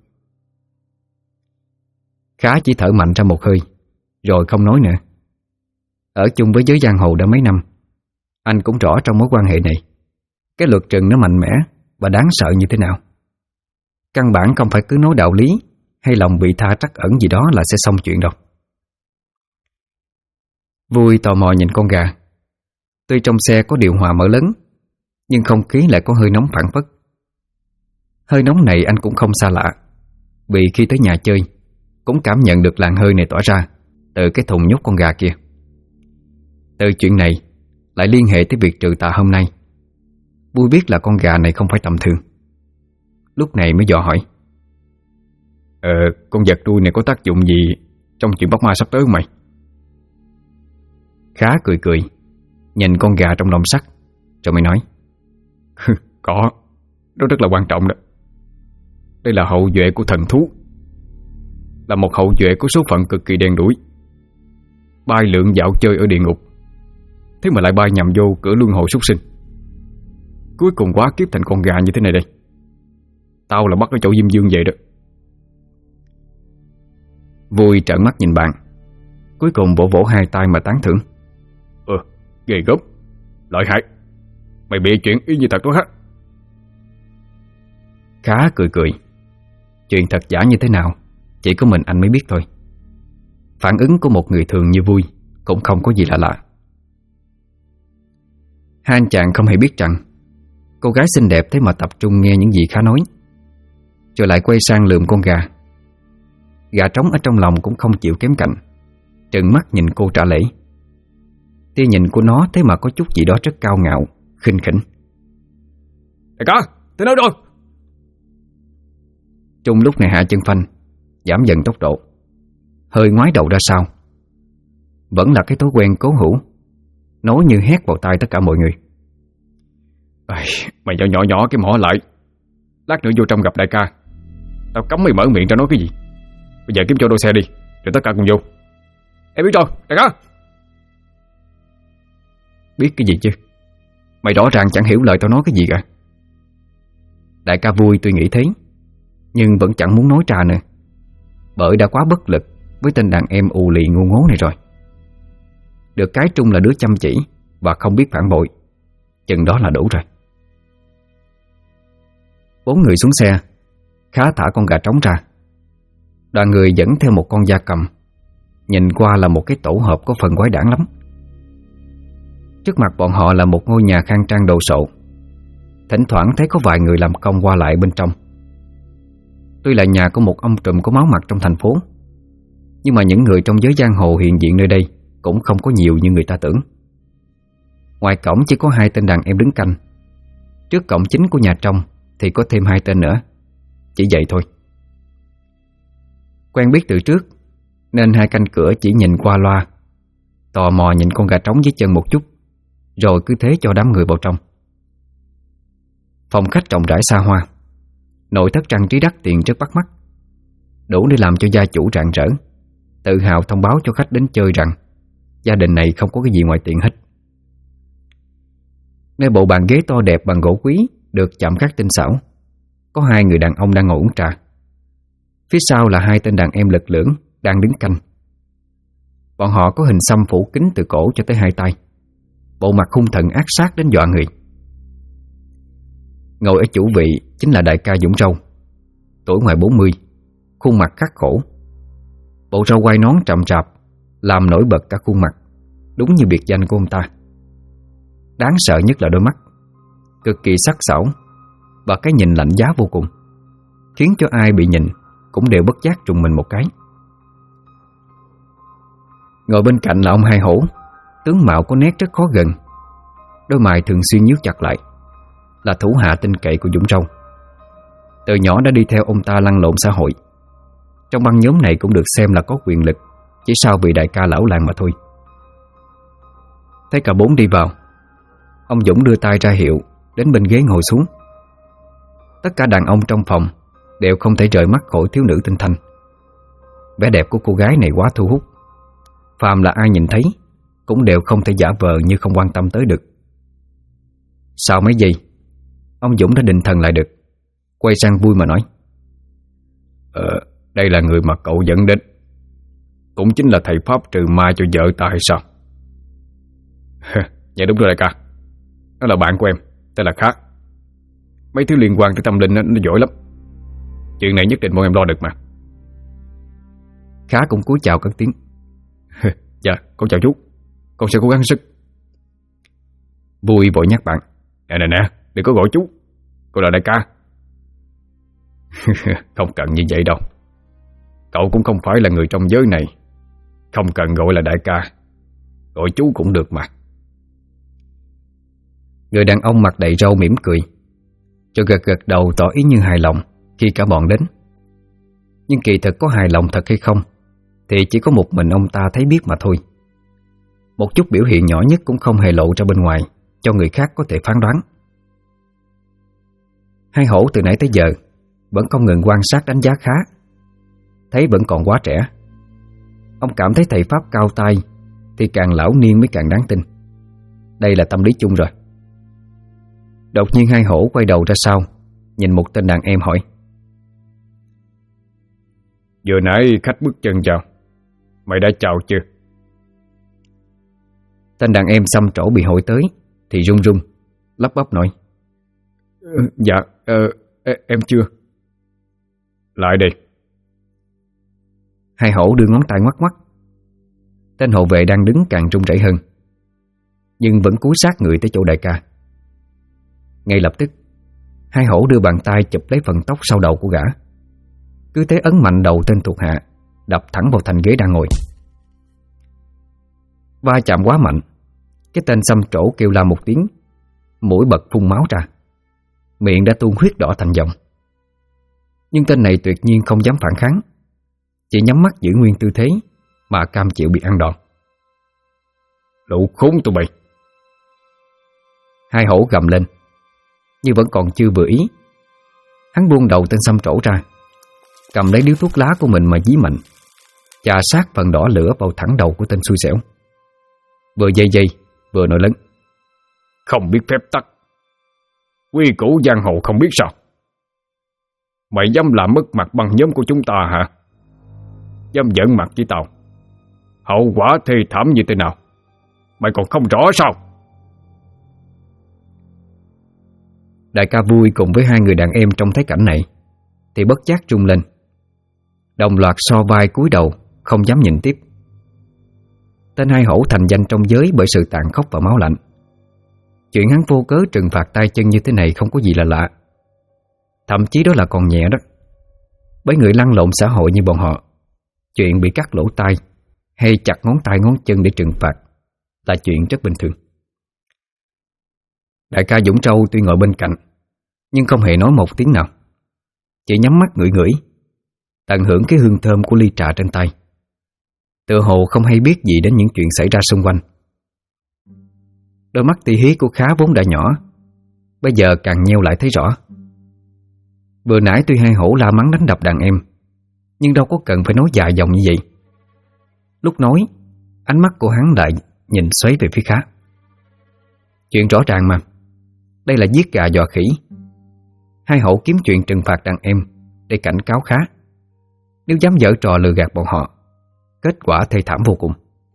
Khá chỉ thở mạnh ra một hơi rồi không nói nữa. Ở chung với giới giang hồ đã mấy năm, anh cũng rõ trong mối quan hệ này cái luật trừng nó mạnh mẽ và đáng sợ như thế nào. Căn bản không phải cứ nói đạo lý hay lòng vị tha trắc ẩn gì đó là sẽ xong chuyện đâu. Vui tò mò nhìn con gà. Tuy trong xe có điều hòa mở lớn, nhưng không khí lại có hơi nóng phảng phất. Hơi nóng này anh cũng không xa lạ, vì khi tới nhà chơi cũng cảm nhận được làn hơi này tỏa ra từ cái thùng nhốt con gà kia. Từ chuyện này lại liên hệ tới việc trừ tà hôm nay. Vui biết là con gà này không phải tầm thường. Lúc này mới dò hỏi: Con vật đuôi này có tác dụng gì trong chuyện bắt ma sắp tới không mày? Khá cười cười, nhìn con gà trong lồng sắt rồi mới nói: Có, nó rất là quan trọng đó. Đây là hậu duệ của thần thú, là một hậu duệ có số phận cực kỳ đen đủi, bay lượn dạo chơi ở địa ngục, thế mà lại bay nhầm vô cửa luân hồi súc sinh. Cuối cùng quá kiếp thành con gà như thế này đây. Tao là bắt ở chỗ Diêm Dương vậy đó. Vui trợn mắt nhìn bạn, cuối cùng vỗ vỗ hai tay mà tán thưởng: Ghê gớm, lợi hại. Mày bịa chuyện y như thật đó ha. Khá cười cười. Chuyện thật giả như thế nào chỉ có mình anh mới biết thôi. Phản ứng của một người thường như Vui cũng không có gì lạ lạ. Hai anh chàng không hề biết rằng cô gái xinh đẹp thế mà tập trung nghe những gì Khá nói, rồi lại quay sang lườm con gà. Gà trống ở trong lòng cũng không chịu kém cạnh, trừng mắt nhìn cô trả lễ. Tia nhìn của nó thế mà có chút gì đó rất cao ngạo, khinh khỉnh. Đại ca, tới đâu rồi? Trung lúc này hạ chân phanh, giảm dần tốc độ, hơi ngoái đầu ra sau. Vẫn là cái thói quen cố hữu, nói như hét vào tai tất cả mọi người: Mày nhỏ nhỏ cái mỏ lại, lát nữa vô trong gặp đại ca, tao cấm mày mở miệng cho nói cái gì. Bây giờ kiếm chỗ đỗ xe đi, rồi tất cả cùng vô. Em biết rồi, đại ca. Biết cái gì chứ? Mày rõ ràng chẳng hiểu lời tao nói cái gì cả. Đại ca Vui tuy nghĩ thế, nhưng vẫn chẳng muốn nói ra nữa, bởi đã quá bất lực với tên đàn em ù lì ngu ngố này rồi. Được cái Trung là đứa chăm chỉ và không biết phản bội, chừng đó là đủ rồi. Bốn người xuống xe, Khá thả con gà trống ra. Đoàn người dẫn theo một con gia cầm, nhìn qua là một cái tổ hợp có phần quái đản lắm. Trước mặt bọn họ là một ngôi nhà khang trang đồ sộ. Thỉnh thoảng thấy có vài người làm công qua lại bên trong. Tuy là nhà của một ông trùm có máu mặt trong thành phố, nhưng mà những người trong giới giang hồ hiện diện nơi đây cũng không có nhiều như người ta tưởng. Ngoài cổng chỉ có hai tên đàn em đứng canh. Trước cổng chính của nhà trong thì có thêm hai tên nữa. Chỉ vậy thôi. Quen biết từ trước nên hai canh cửa chỉ nhìn qua loa, tò mò nhìn con gà trống dưới chân một chút, rồi cứ thế cho đám người vào trong. Phòng khách rộng rãi xa hoa, nội thất trang trí đắt tiền rất bắt mắt, đủ để làm cho gia chủ rạng rỡ, tự hào thông báo cho khách đến chơi rằng gia đình này không có cái gì ngoài tiện hết. Nơi bộ bàn ghế to đẹp bằng gỗ quý được chạm khắc tinh xảo, có hai người đàn ông đang ngồi uống trà. Phía sau là hai tên đàn em lực lưỡng đang đứng canh. Bọn họ có hình xăm phủ kín từ cổ cho tới hai tay, bộ mặt hung thần ác sát đến dọa người. Ngồi ở chủ vị chính là đại ca Dũng Trâu, tuổi ngoài 40, khuôn mặt khắc khổ. Bộ râu quai nón trầm trạp làm nổi bật cả khuôn mặt, đúng như biệt danh của ông ta. Đáng sợ nhất là đôi mắt, cực kỳ sắc sảo, và cái nhìn lạnh giá vô cùng, khiến cho ai bị nhìn cũng đều bất giác trùng mình một cái. Ngồi bên cạnh là ông Hai Hổ, tướng mạo có nét rất khó gần, đôi mày thường xuyên nhíu chặt lại, là thủ hạ tin cậy của Dũng Trâu. Từ nhỏ đã đi theo ông ta lăn lộn xã hội, trong băng nhóm này cũng được xem là có quyền lực, chỉ sau vị đại ca lão làng mà thôi. Thấy cả bốn đi vào, ông Dũng đưa tay ra hiệu đến bên ghế ngồi xuống. Tất cả đàn ông trong phòng đều không thể rời mắt khỏi thiếu nữ Tinh Thanh. Vẻ đẹp của cô gái này quá thu hút, phàm là ai nhìn thấy cũng đều không thể giả vờ như không quan tâm tới được. Sau mấy giây, ông Dũng đã định thần lại được, quay sang vui mà nói: Đây là người mà cậu dẫn đến, cũng chính là thầy pháp trừ ma cho vợ ta hay sao? Dạ đúng rồi đại ca, nó là bạn của em, tên là Khá. Mấy thứ liên quan tới tâm linh nó giỏi lắm. Chuyện này nhất định bọn em lo được mà. Khá cũng cúi chào cất tiếng: Dạ con chào chú, con sẽ cố gắng sức. Vui vội nhắc bạn: Nè, đừng có gọi chú, con là đại ca. Không cần như vậy đâu, cậu cũng không phải là người trong giới này, không cần gọi là đại ca, gọi chú cũng được mà. Người đàn ông mặt đầy râu mỉm cười, cho gật gật đầu tỏ ý như hài lòng khi cả bọn đến. Nhưng kỳ thực có hài lòng thật hay không thì chỉ có một mình ông ta thấy biết mà thôi. Một chút biểu hiện nhỏ nhất cũng không hề lộ ra bên ngoài, cho người khác có thể phán đoán. Hai Hổ từ nãy tới giờ vẫn không ngừng quan sát đánh giá Khá. Thấy vẫn còn quá trẻ, ông cảm thấy thầy pháp cao tay thì càng lão niên mới càng đáng tin. Đây là tâm lý chung rồi. Đột nhiên Hai Hổ quay đầu ra sau, nhìn một tên đàn em hỏi: Vừa nãy khách bước chân vào, mày đã chào chưa? Tên đàn em xăm trổ bị hỏi tới thì run run, lắp bắp nói: Dạ, em chưa. Lại đây. Hai Hổ đưa ngón tay ngoắc ngoắc. Tên hộ vệ đang đứng càng run rẩy hơn, nhưng vẫn cúi sát người tới chỗ đại ca. Ngay lập tức, Hai Hổ đưa bàn tay chụp lấy phần tóc sau đầu của gã, cứ thế ấn mạnh đầu tên thuộc hạ, đập thẳng vào thành ghế đang ngồi. Va chạm quá mạnh, cái tên xăm trổ kêu la một tiếng, mũi bật phun máu ra, miệng đã tuôn huyết đỏ thành dòng. Nhưng tên này tuyệt nhiên không dám phản kháng, chỉ nhắm mắt giữ nguyên tư thế mà cam chịu bị ăn đòn. Lũ khốn tụi bay! Hai Hổ gầm lên, nhưng vẫn còn chưa vừa ý. Hắn buông đầu tên xăm trổ ra, cầm lấy điếu thuốc lá của mình mà dí mạnh, chà sát phần đỏ lửa vào thẳng đầu của tên xui xẻo. Vừa dây vừa nói lớn: Không biết phép tắc, quy củ giang hồ không biết sao? Mày dám làm mất mặt băng nhóm của chúng ta hả? Dám giỡn mặt với tao, hậu quả thê thảm như thế nào mày còn không rõ sao? Đại ca Vui cùng với hai người đàn em trong thấy cảnh này thì bất giác rung lên, đồng loạt so vai cúi đầu, không dám nhìn tiếp. Tên Hai Hổ thành danh trong giới bởi sự tàn khốc và máu lạnh. Chuyện hắn vô cớ trừng phạt tay chân như thế này không có gì là lạ, thậm chí đó là còn nhẹ đó. Với người lăn lộn xã hội như bọn họ, chuyện bị cắt lỗ tai hay chặt ngón tay ngón chân để trừng phạt là chuyện rất bình thường. Đại ca Dũng Trâu tuy ngồi bên cạnh nhưng không hề nói một tiếng nào, chỉ nhắm mắt ngửi ngửi, tận hưởng cái hương thơm của ly trà trên tay, tựa hồ không hay biết gì đến những chuyện xảy ra xung quanh. Đôi mắt ti hí của Khá vốn đã nhỏ, bây giờ càng nheo lại thấy rõ. Vừa nãy tuy Hai Hổ la mắng đánh đập đàn em, nhưng đâu có cần phải nói dài dòng như vậy. Lúc nói, ánh mắt của hắn lại nhìn xoáy về phía Khá. Chuyện rõ ràng mà, đây là giết gà dọa khỉ. Hai Hổ kiếm chuyện trừng phạt đàn em để cảnh cáo Khá. Nếu dám giở trò lừa gạt bọn họ, kết quả thê thảm vô cùng.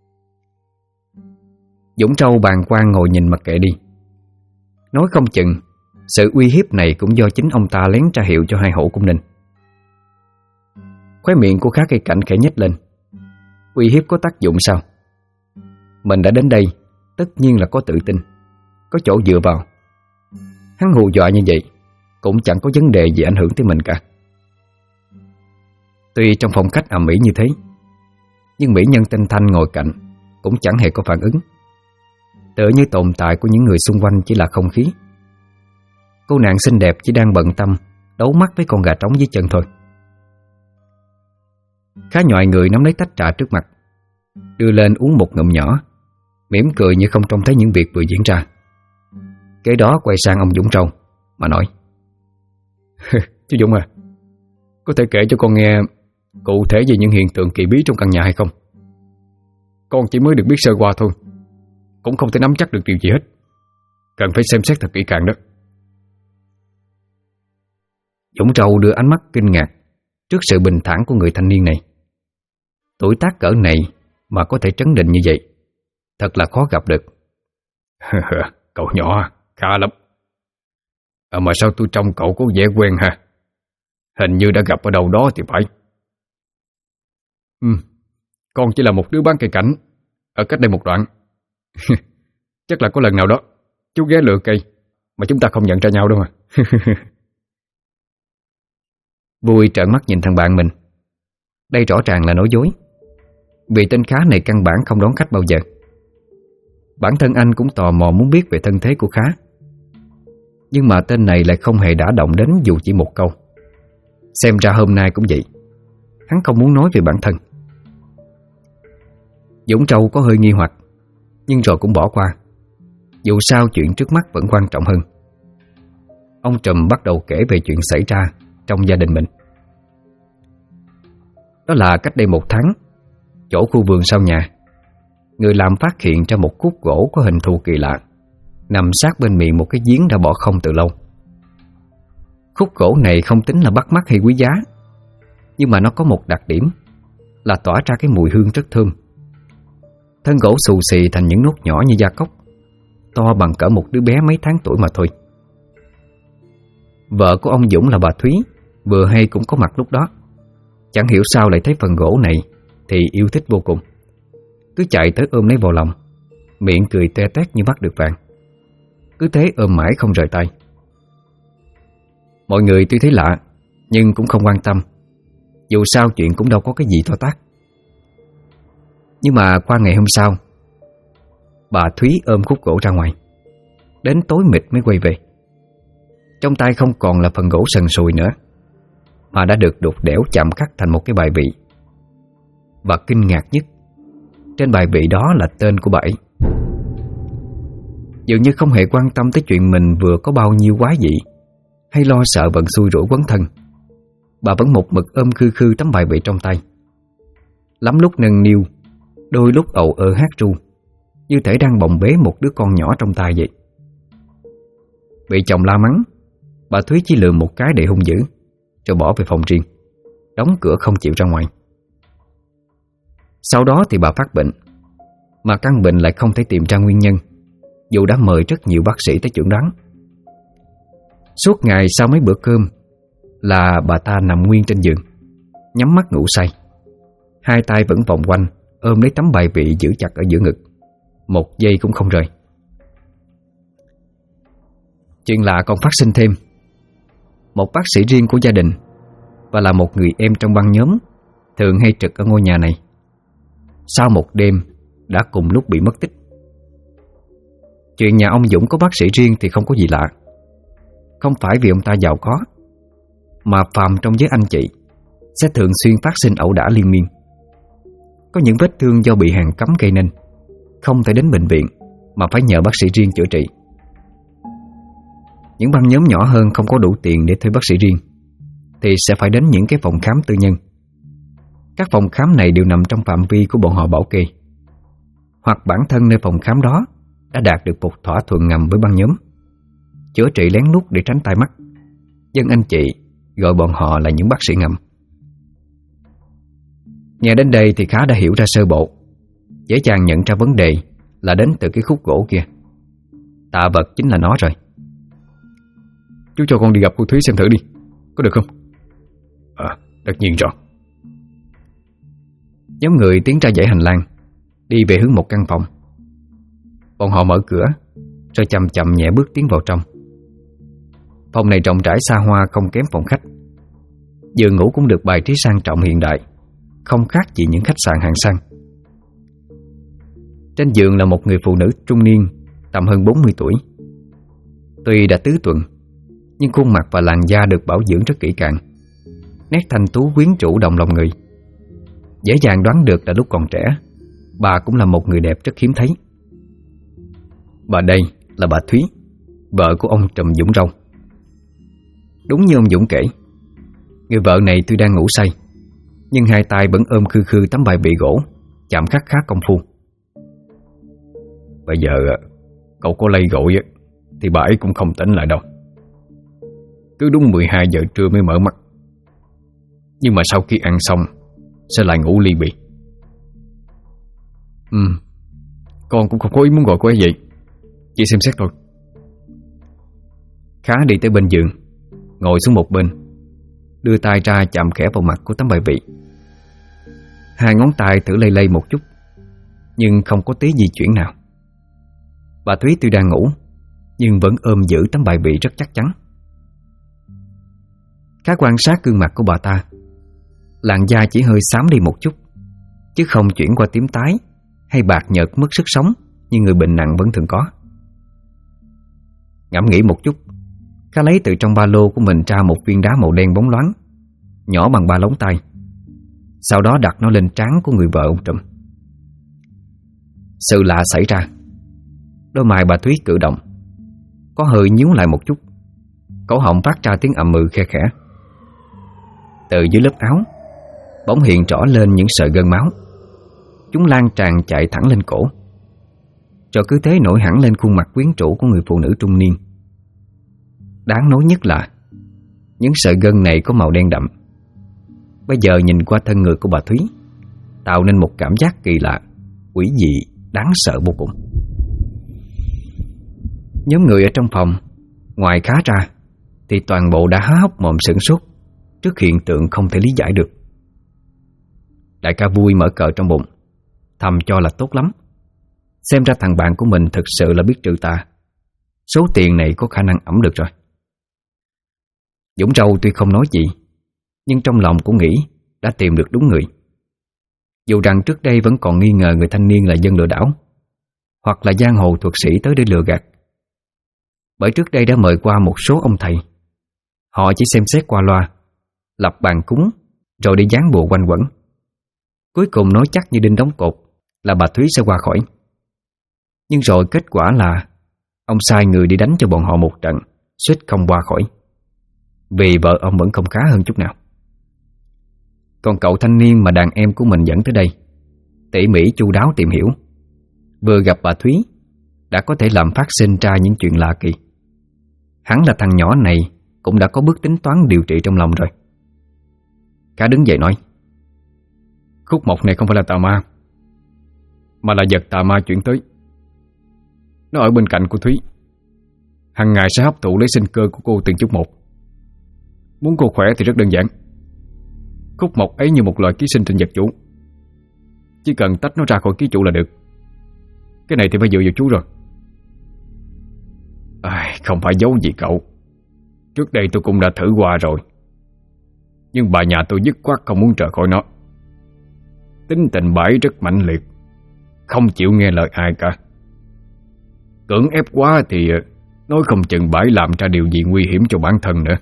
Dũng Trâu bàng quan ngồi nhìn mặc kệ đi. Nói không chừng sự uy hiếp này cũng do chính ông ta lén tra hiệu cho Hai Hổ cung Ninh. Khóe miệng của Khá Cây Cảnh khẽ nhếch lên. Uy hiếp có tác dụng sao? Mình đã đến đây tất nhiên là có tự tin, có chỗ dựa vào. Hắn hù dọa như vậy cũng chẳng có vấn đề gì ảnh hưởng tới mình cả. Tuy trong phòng khách ầm ĩ như thế, nhưng mỹ nhân tên Thanh ngồi cạnh cũng chẳng hề có phản ứng, tựa như tồn tại của những người xung quanh chỉ là không khí. Cô nàng xinh đẹp chỉ đang bận tâm đấu mắt với con gà trống dưới chân thôi. Khá nhòi người nắm lấy tách trà trước mặt, đưa lên uống một ngụm nhỏ, mỉm cười như không trông thấy những việc vừa diễn ra. Kế đó quay sang ông Dũng Trâu mà nói: Chú Dũng à, có thể kể cho con nghe cụ thể về những hiện tượng kỳ bí trong căn nhà hay không? Con chỉ mới được biết sơ qua thôi, cũng không thể nắm chắc được điều gì hết, cần phải xem xét thật kỹ càng đó. Dũng Trâu đưa ánh mắt kinh ngạc trước sự bình thản của người thanh niên này. Tuổi tác cỡ này mà có thể trấn định như vậy, thật là khó gặp được. Cậu nhỏ khá lắm. Mà sao tôi trông cậu có vẻ quen ha? Hình như đã gặp ở đâu đó thì phải. Con chỉ là một đứa bán cây cảnh ở cách đây một đoạn. Chắc là có lần nào đó chú ghé lựa cây mà chúng ta không nhận ra nhau đâu mà. Vui trợn mắt nhìn thằng bạn mình. Đây rõ ràng là nói dối, vì tên Khá này căn bản không đón khách bao giờ. Bản thân anh cũng tò mò muốn biết về thân thế của Khá, nhưng mà tên này lại không hề đả động đến dù chỉ một câu. Xem ra hôm nay cũng vậy, hắn không muốn nói về bản thân. Dũng Trâu có hơi nghi hoặc, nhưng rồi cũng bỏ qua. Dù sao chuyện trước mắt vẫn quan trọng hơn. Ông Trùm bắt đầu kể về chuyện xảy ra trong gia đình mình. Đó là cách đây 1 tháng, chỗ khu vườn sau nhà, người làm phát hiện ra một khúc gỗ có hình thù kỳ lạ nằm sát bên miệng một cái giếng đã bỏ không từ lâu. Khúc gỗ này không tính là bắt mắt hay quý giá, nhưng mà nó có một đặc điểm là tỏa ra cái mùi hương rất thơm. Thân gỗ xù xì thành những nốt nhỏ như gia cốc, to bằng cỡ một đứa bé mấy tháng tuổi mà thôi. Vợ của ông Dũng là bà Thúy vừa hay cũng có mặt lúc đó. Chẳng hiểu sao lại thấy phần gỗ này thì yêu thích vô cùng, cứ chạy tới ôm lấy vào lòng, miệng cười te tét như bắt được vàng. Cứ thế ôm mãi không rời tay. Mọi người tuy thấy lạ nhưng cũng không quan tâm, dù sao chuyện cũng đâu có cái gì to tát. Nhưng mà qua ngày hôm sau, bà Thúy ôm khúc gỗ ra ngoài, đến tối mịt mới quay về. Trong tay không còn là phần gỗ sần sùi nữa, mà đã được đục đẽo chạm khắc thành một cái bài vị. Và kinh ngạc nhất, trên bài vị đó là tên của bà ấy. Dường như không hề quan tâm tới chuyện mình vừa có bao nhiêu quái dị, hay lo sợ vận xui rủi quấn thân, bà vẫn một mực ôm khư khư tấm bài vị trong tay. Lắm lúc nâng niu, đôi lúc ầu ơ hát ru, như thể đang bồng bế một đứa con nhỏ trong tay vậy. Bị chồng la mắng, bà Thúy chỉ lườm một cái để hung dữ, rồi bỏ về phòng riêng, đóng cửa không chịu ra ngoài. Sau đó thì bà phát bệnh, mà căn bệnh lại không thể tìm ra nguyên nhân, dù đã mời rất nhiều bác sĩ tới chẩn đoán. Suốt ngày sau mấy bữa cơm là bà ta nằm nguyên trên giường, nhắm mắt ngủ say, hai tay vẫn vòng quanh ôm lấy tấm bài vị giữ chặt ở giữa ngực, một giây cũng không rời. Chuyện lạ còn phát sinh thêm. Một bác sĩ riêng của gia đình và là một người em trong băng nhóm thường hay trực ở ngôi nhà này, sau một đêm đã cùng lúc bị mất tích. Chuyện nhà ông Dũng có bác sĩ riêng thì không có gì lạ. Không phải vì ông ta giàu có, mà phàm trong giới anh chị sẽ thường xuyên phát sinh ẩu đả liên miên. Có những vết thương do bị hàng cấm gây nên, không thể đến bệnh viện mà phải nhờ bác sĩ riêng chữa trị. Những băng nhóm nhỏ hơn không có đủ tiền để thuê bác sĩ riêng thì sẽ phải đến những cái phòng khám tư nhân. Các phòng khám này đều nằm trong phạm vi của bọn họ bảo kê, hoặc bản thân nơi phòng khám đó đã đạt được một thỏa thuận ngầm với băng nhóm, chữa trị lén lút để tránh tai mắt. Dân anh chị gọi bọn họ là những bác sĩ ngầm. Nghe đến đây thì Khá đã hiểu ra sơ bộ, dễ dàng nhận ra vấn đề là đến từ cái khúc gỗ kia. Tạ vật chính là nó rồi. Chú cho con đi gặp cô Thúy xem thử đi, có được không? Tất nhiên rồi. Nhóm người tiến ra dãy hành lang, đi về hướng một căn phòng. Bọn họ mở cửa, rồi chậm chậm nhẹ bước tiến vào trong. Phòng này rộng rãi xa hoa không kém phòng khách. Giường ngủ cũng được bài trí sang trọng hiện đại, không khác gì những khách sạn hạng sang. Trên giường là một người phụ nữ trung niên, tầm hơn 40 tuổi. Tuy đã tứ tuần, nhưng khuôn mặt và làn da được bảo dưỡng rất kỹ càng. Nét thanh tú quyến rũ động lòng người. Dễ dàng đoán được là lúc còn trẻ, bà cũng là một người đẹp rất hiếm thấy. Bà đây là bà Thúy, vợ của ông Trùm Dũng Râu. Đúng như ông Dũng kể, người vợ này tuy đang ngủ say, nhưng hai tay vẫn ôm khư khư tấm bài bị gỗ, chạm khắc khá công phu. Bây giờ cậu có lay gội thì bà ấy cũng không tỉnh lại đâu. Cứ đúng 12 giờ trưa mới mở mắt. Nhưng mà sau khi ăn xong sẽ lại ngủ ly bì. Con cũng không có ý muốn gọi cô ấy vậy, chỉ xem xét thôi. Khá đi tới bên giường, ngồi xuống một bên, đưa tay ra chạm khẽ vào mặt của tấm bài vị. Hai ngón tay thử lay lay một chút, nhưng không có tí di chuyển nào. Bà Thúy tuy đang ngủ, nhưng vẫn ôm giữ tấm bài vị rất chắc chắn. Khá quan sát gương mặt của bà ta, làn da chỉ hơi xám đi một chút, chứ không chuyển qua tím tái hay bạc nhợt mất sức sống như người bệnh nặng vẫn thường có. Ngẫm nghĩ một chút, Khá lấy từ trong ba lô của mình ra một viên đá màu đen bóng loáng, nhỏ bằng ba lóng tay. Sau đó đặt nó lên trán của người vợ ông Trùm. Sự lạ xảy ra. Đôi mày bà Thúy cử động, có hơi nhíu lại một chút, cổ họng phát ra tiếng ầm khe khẽ. Từ dưới lớp áo bỗng hiện rõ lên những sợi gân máu. Chúng lan tràn chạy thẳng lên cổ, rồi cứ thế nổi hẳn lên khuôn mặt quyến rũ của người phụ nữ trung niên. Đáng nói nhất là những sợi gân này có màu đen đậm. Bây giờ nhìn qua thân người của bà Thúy, tạo nên một cảm giác kỳ lạ, quỷ dị, đáng sợ vô cùng. Nhóm người ở trong phòng, ngoài Khá ra, thì toàn bộ đã há hốc mồm sửng sốt trước hiện tượng không thể lý giải được. Đại ca vui mở cờ trong bụng, thầm cho là tốt lắm. Xem ra thằng bạn của mình thực sự là biết trừ tà. Số tiền này có khả năng ẵm được rồi. Dũng Râu tuy không nói gì, nhưng trong lòng cũng nghĩ đã tìm được đúng người. Dù rằng trước đây vẫn còn nghi ngờ người thanh niên là dân lừa đảo, hoặc là giang hồ thuật sĩ tới để lừa gạt. Bởi trước đây đã mời qua một số ông thầy. Họ chỉ xem xét qua loa, lập bàn cúng, rồi đi dán bùa quanh quẩn. Cuối cùng nói chắc như đinh đóng cột là bà Thúy sẽ qua khỏi. Nhưng rồi kết quả là ông sai người đi đánh cho bọn họ một trận, suýt không qua khỏi, vì vợ ông vẫn không khá hơn chút nào. Còn cậu thanh niên mà đàn em của mình dẫn tới đây, tỉ mỉ chu đáo tìm hiểu, vừa gặp bà Thúy đã có thể làm phát sinh ra những chuyện lạ kỳ. Hẳn là thằng nhỏ này cũng đã có bước tính toán điều trị trong lòng rồi. Khá đứng dậy nói: Khúc mộc này không phải là tà ma, mà là vật tà ma chuyển tới. Nó ở bên cạnh của Thúy, hàng ngày sẽ hấp thụ lấy sinh cơ của cô từng chút một. Muốn cô khỏe thì rất đơn giản. Khúc mộc ấy như một loài ký sinh trên vật chủ, chỉ cần tách nó ra khỏi ký chủ là được. Cái này thì phải dựa vào chú rồi. Không phải giấu gì cậu, trước đây tôi cũng đã thử qua rồi, nhưng bà nhà tôi dứt khoát không muốn rời khỏi nó. Tính tình bà ấy rất mãnh liệt, không chịu nghe lời ai cả. Cưỡng ép quá thì nói không chừng bà ấy làm ra điều gì nguy hiểm cho bản thân nữa.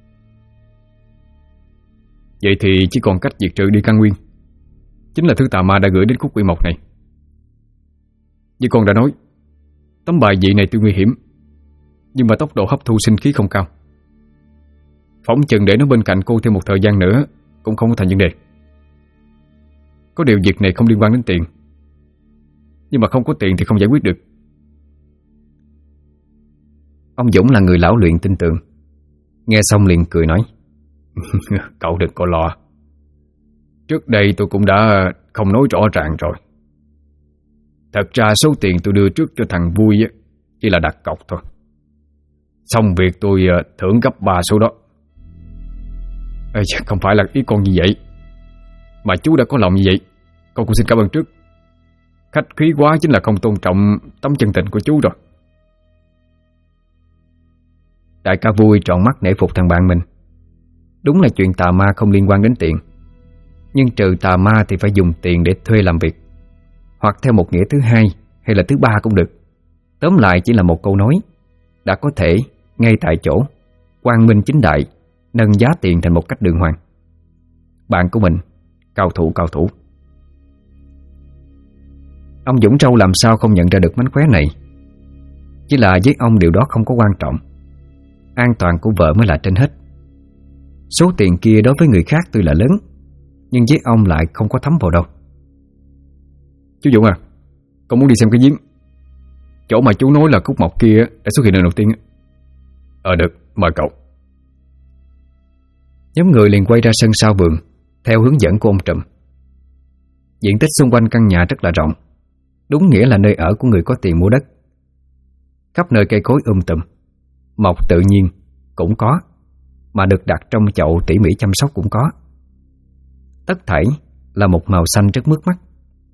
Vậy thì chỉ còn cách diệt trừ đi căn nguyên, chính là thứ tà ma đã gửi đến khúc quy mộc này. Như con đã nói, tấm bài vị này tuy nguy hiểm, nhưng mà tốc độ hấp thu sinh khí không cao. Phỏng chừng để nó bên cạnh cô thêm một thời gian nữa cũng không có thành vấn đề. Có điều việc này không liên quan đến tiền, nhưng mà không có tiền thì không giải quyết được. Ông Dũng là người lão luyện tin tưởng, nghe xong liền cười nói: Cậu đừng có lo. Trước đây tôi cũng đã không nói rõ ràng rồi. Thật ra số tiền tôi đưa trước cho thằng Vui chỉ là đặt cọc thôi. Xong việc tôi thưởng gấp 3 số đó. Không phải là ý con như vậy, mà chú đã có lòng như vậy, con cũng xin cảm ơn trước. Khách khí quá chính là không tôn trọng tấm chân tình của chú rồi. Đại ca vui trọn mắt nể phục thằng bạn mình. Đúng là chuyện tà ma không liên quan đến tiền, nhưng trừ tà ma thì phải dùng tiền để thuê làm việc, hoặc theo một nghĩa thứ hai hay là thứ ba cũng được. Tóm lại chỉ là một câu nói đã có thể ngay tại chỗ quang minh chính đại nâng giá tiền thành một cách đường hoàng. Bạn của mình cao thủ. Ông Dũng Trâu làm sao không nhận ra được mánh khóe này. Chỉ là với ông điều đó không có quan trọng. An toàn của vợ mới là trên hết. Số tiền kia đối với người khác tuy là lớn, nhưng với ông lại không có thấm vào đâu. Chú Dũng à, con muốn đi xem cái giếng. Chỗ mà chú nói là cúc mọc kia đã xuất hiện lần đầu tiên. Được, mời cậu. Nhóm người liền quay ra sân sau vườn theo hướng dẫn của ông Trùm. Diện tích xung quanh căn nhà rất là rộng, đúng nghĩa là nơi ở của người có tiền mua đất. Khắp nơi cây cối tùm, mọc tự nhiên cũng có, mà được đặt trong chậu tỉ mỉ chăm sóc cũng có. Tất thảy là một màu xanh rất mướt mắt.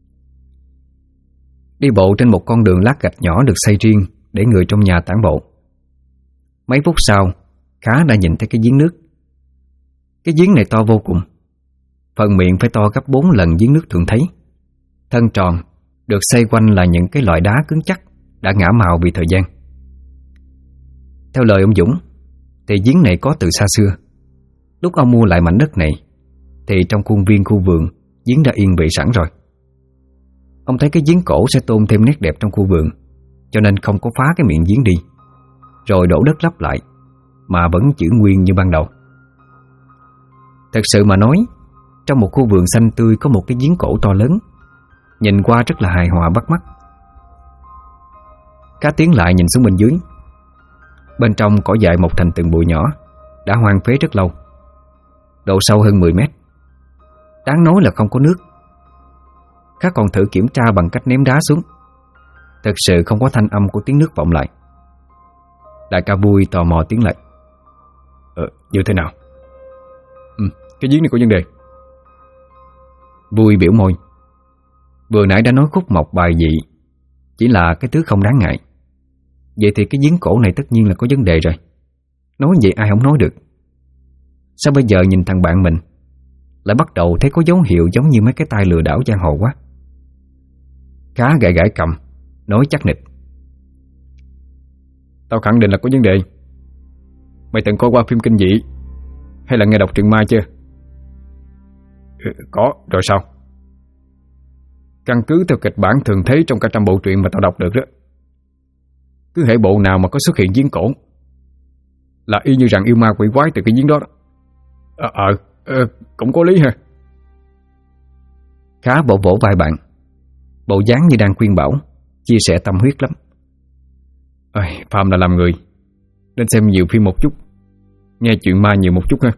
Đi bộ trên một con đường lát gạch nhỏ được xây riêng để người trong nhà tản bộ. Mấy phút sau, Khá đã nhìn thấy cái giếng nước. Cái giếng này to vô cùng, phần miệng phải to gấp 4 lần giếng nước thường thấy. Thân tròn, được xây quanh là những cái loại đá cứng chắc đã ngả màu vì thời gian. Theo lời ông Dũng thì giếng này có từ xa xưa. Lúc ông mua lại mảnh đất này thì trong khuôn viên khu vườn giếng đã yên vị sẵn rồi. Ông thấy cái giếng cổ sẽ tôn thêm nét đẹp trong khu vườn, cho nên không có phá cái miệng giếng đi, rồi đổ đất lấp lại, mà vẫn giữ nguyên như ban đầu. Thật sự mà nói, trong một khu vườn xanh tươi có một cái giếng cổ to lớn, nhìn qua rất là hài hòa bắt mắt. Cá tiến lại nhìn xuống bên dưới. Bên trong cỏ dại mọc thành từng bụi nhỏ, đã hoang phế rất lâu, độ sâu hơn 10 mét. Đáng nói là không có nước. Cá còn thử kiểm tra bằng cách ném đá xuống. Thật sự không có thanh âm của tiếng nước vọng lại. Đại ca Vui tò mò tiến lại. Như thế nào? Cái giếng này có vấn đề. Vui biểu môi. Vừa nãy đã nói khúc mộc bài dị chỉ là cái thứ không đáng ngại, vậy thì cái giếng cổ này tất nhiên là có vấn đề rồi. Nói vậy ai không nói được. Sao bây giờ nhìn thằng bạn mình lại bắt đầu thấy có dấu hiệu giống như mấy cái tay lừa đảo giang hồ quá. Khá gãi gãi cầm, nói chắc nịch. Tao khẳng định là có vấn đề. Mày từng coi qua phim kinh dị hay là nghe đọc truyện ma chưa? Có, rồi sao? Căn cứ theo kịch bản thường thấy trong cả trăm bộ truyện mà tao đọc được đó, cứ hễ bộ nào mà có xuất hiện giếng cổ là y như rằng yêu ma quỷ quái từ cái giếng đó. Cũng có lý ha. Khá vỗ vỗ vai bạn, bộ dáng như đang khuyên bảo, chia sẻ tâm huyết lắm. Phạm là làm người, nên xem nhiều phim một chút, nghe chuyện ma nhiều một chút ha.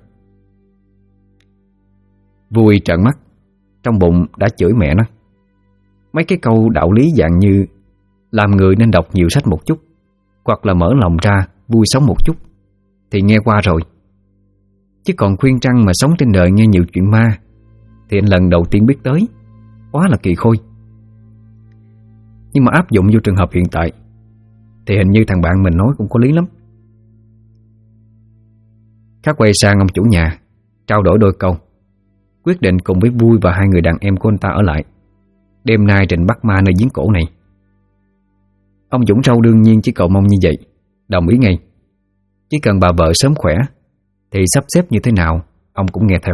Vui trợn mắt, trong bụng đã chửi mẹ nó. Mấy cái câu đạo lý dạng như làm người nên đọc nhiều sách một chút, hoặc là mở lòng ra vui sống một chút thì nghe qua rồi. Chứ còn khuyên răng mà sống trên đời nghe nhiều chuyện ma thì anh lần đầu tiên biết tới, quá là kỳ khôi. Nhưng mà áp dụng vô trường hợp hiện tại thì hình như thằng bạn mình nói cũng có lý lắm. Khác quay sang ông chủ nhà, trao đổi đôi câu, quyết định cùng với Vui và hai người đàn em của anh ta ở lại, đêm nay trình bắt ma nơi giếng cổ này. Ông Dũng Râu đương nhiên chỉ cầu mong như vậy, đồng ý ngay. Chỉ cần bà vợ sớm khỏe thì sắp xếp như thế nào ông cũng nghe theo.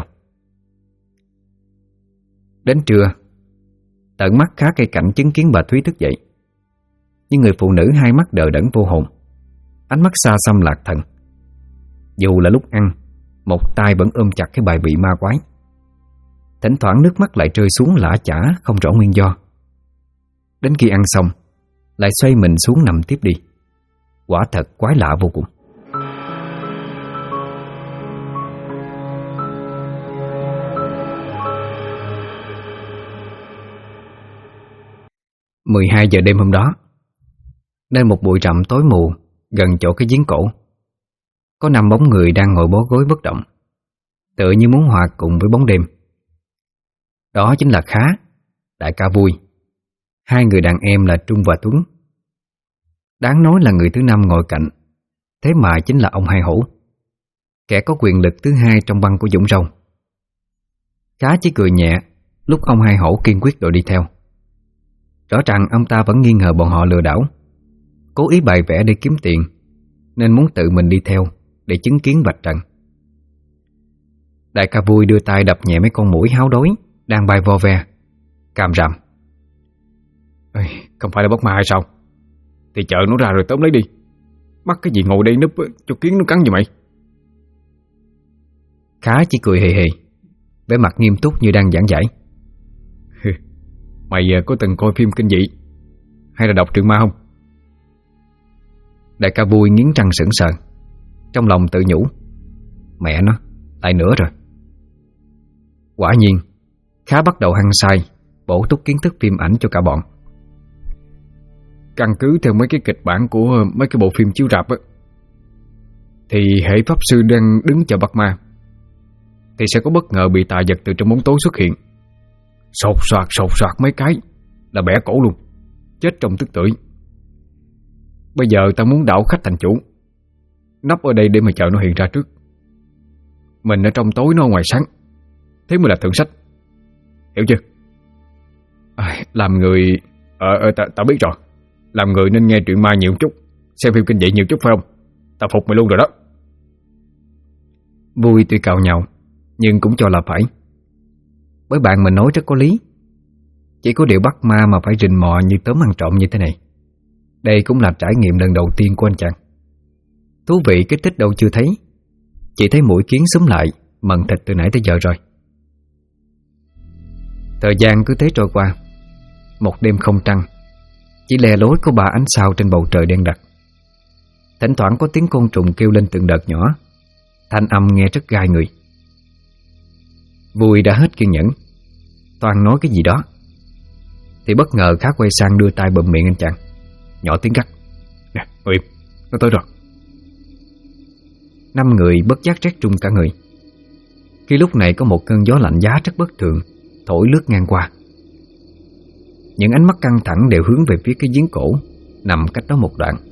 Đến trưa, tận mắt Khá cây cảnh chứng kiến bà Thúy thức dậy. Nhưng người phụ nữ hai mắt đờ đẫn vô hồn, ánh mắt xa xăm lạc thần. Dù là lúc ăn, một tay vẫn ôm chặt cái bài vị ma quái. Thỉnh thoảng nước mắt lại rơi xuống lã chả không rõ nguyên do. Đến khi ăn xong lại xoay mình xuống nằm tiếp đi. Quả thật quái lạ vô cùng. Mười 12 giờ đêm hôm đó, nơi một bụi rậm tối mù gần chỗ cái giếng cổ, có 5 bóng người đang ngồi bó gối bất động, tựa như muốn hòa cùng với bóng đêm. Đó chính là Khá, đại ca Vui, hai người đàn em là Trung và Tuấn. Đáng nói là người thứ năm ngồi cạnh Thế mà chính là ông Hai Hổ, kẻ có quyền lực thứ hai trong băng của Dũng Râu. Khá chỉ cười nhẹ lúc ông Hai Hổ kiên quyết đòi đi theo. Rõ ràng ông ta vẫn nghi ngờ bọn họ lừa đảo, cố ý bày vẽ để kiếm tiền, nên muốn tự mình đi theo để chứng kiến vạch trần. Đại ca Vui đưa tay đập nhẹ mấy con muỗi háo đói đang bay vo ve, càm ràm: Không phải là bắt ma hay sao? Thì chợ nó ra rồi tóm lấy đi. Bắt cái gì ngồi đây núp cho kiến nó cắn vậy mày? Khá chỉ cười hề hề, vẻ mặt nghiêm túc như đang giảng giải: Mày có từng coi phim kinh dị hay là đọc truyện ma không? Đại ca Vui nghiến răng sững sờ, trong lòng tự nhủ: mẹ nó, lại nữa rồi. Quả nhiên, Khá bắt đầu hăng say bổ túc kiến thức phim ảnh cho cả bọn. Căn cứ theo mấy cái kịch bản của mấy cái bộ phim chiếu rạp á, thì hễ pháp sư đang đứng chờ bắt ma thì sẽ có bất ngờ bị tà vật từ trong bóng tối xuất hiện, sột soạt mấy cái là bẻ cổ luôn, chết trong tức tưởi. Bây giờ ta muốn đảo khách thành chủ, nấp ở đây để mà chờ nó hiện ra trước. Mình ở trong tối, nó ở ngoài sáng, thế mới là thượng sách, hiểu chưa? Làm người tao biết rồi. Làm người nên nghe truyện ma nhiều chút, xem phim kinh dị nhiều chút phải không? Tao phục mày luôn rồi đó. Vui tuy cào nhàu nhưng cũng cho là phải, bởi bạn mình nói rất có lý. Chỉ có điều bắt ma mà phải rình mò như tóm ăn trộm như thế này, đây cũng là trải nghiệm lần đầu tiên của anh chàng. Thú vị kích thích đâu chưa thấy, chỉ thấy mũi kiến xúm lại mần thịt từ nãy tới giờ rồi. Thời gian cứ thế trôi qua. Một đêm không trăng, chỉ lè lối có 3 ánh sao trên bầu trời đen đặc. Thỉnh thoảng có tiếng côn trùng kêu lên từng đợt nhỏ, thanh âm nghe rất gai người. Vui đã hết kiên nhẫn, toàn nói cái gì đó, thì bất ngờ Khá quay sang đưa tay bụm miệng anh chàng, nhỏ tiếng gắt: Nè, ngồi im, nó tới rồi. 5 người bất giác rét run cả người, khi lúc này có một cơn gió lạnh giá rất bất thường thổi lướt ngang qua. Những ánh mắt căng thẳng đều hướng về phía cái giếng cổ nằm cách đó một đoạn.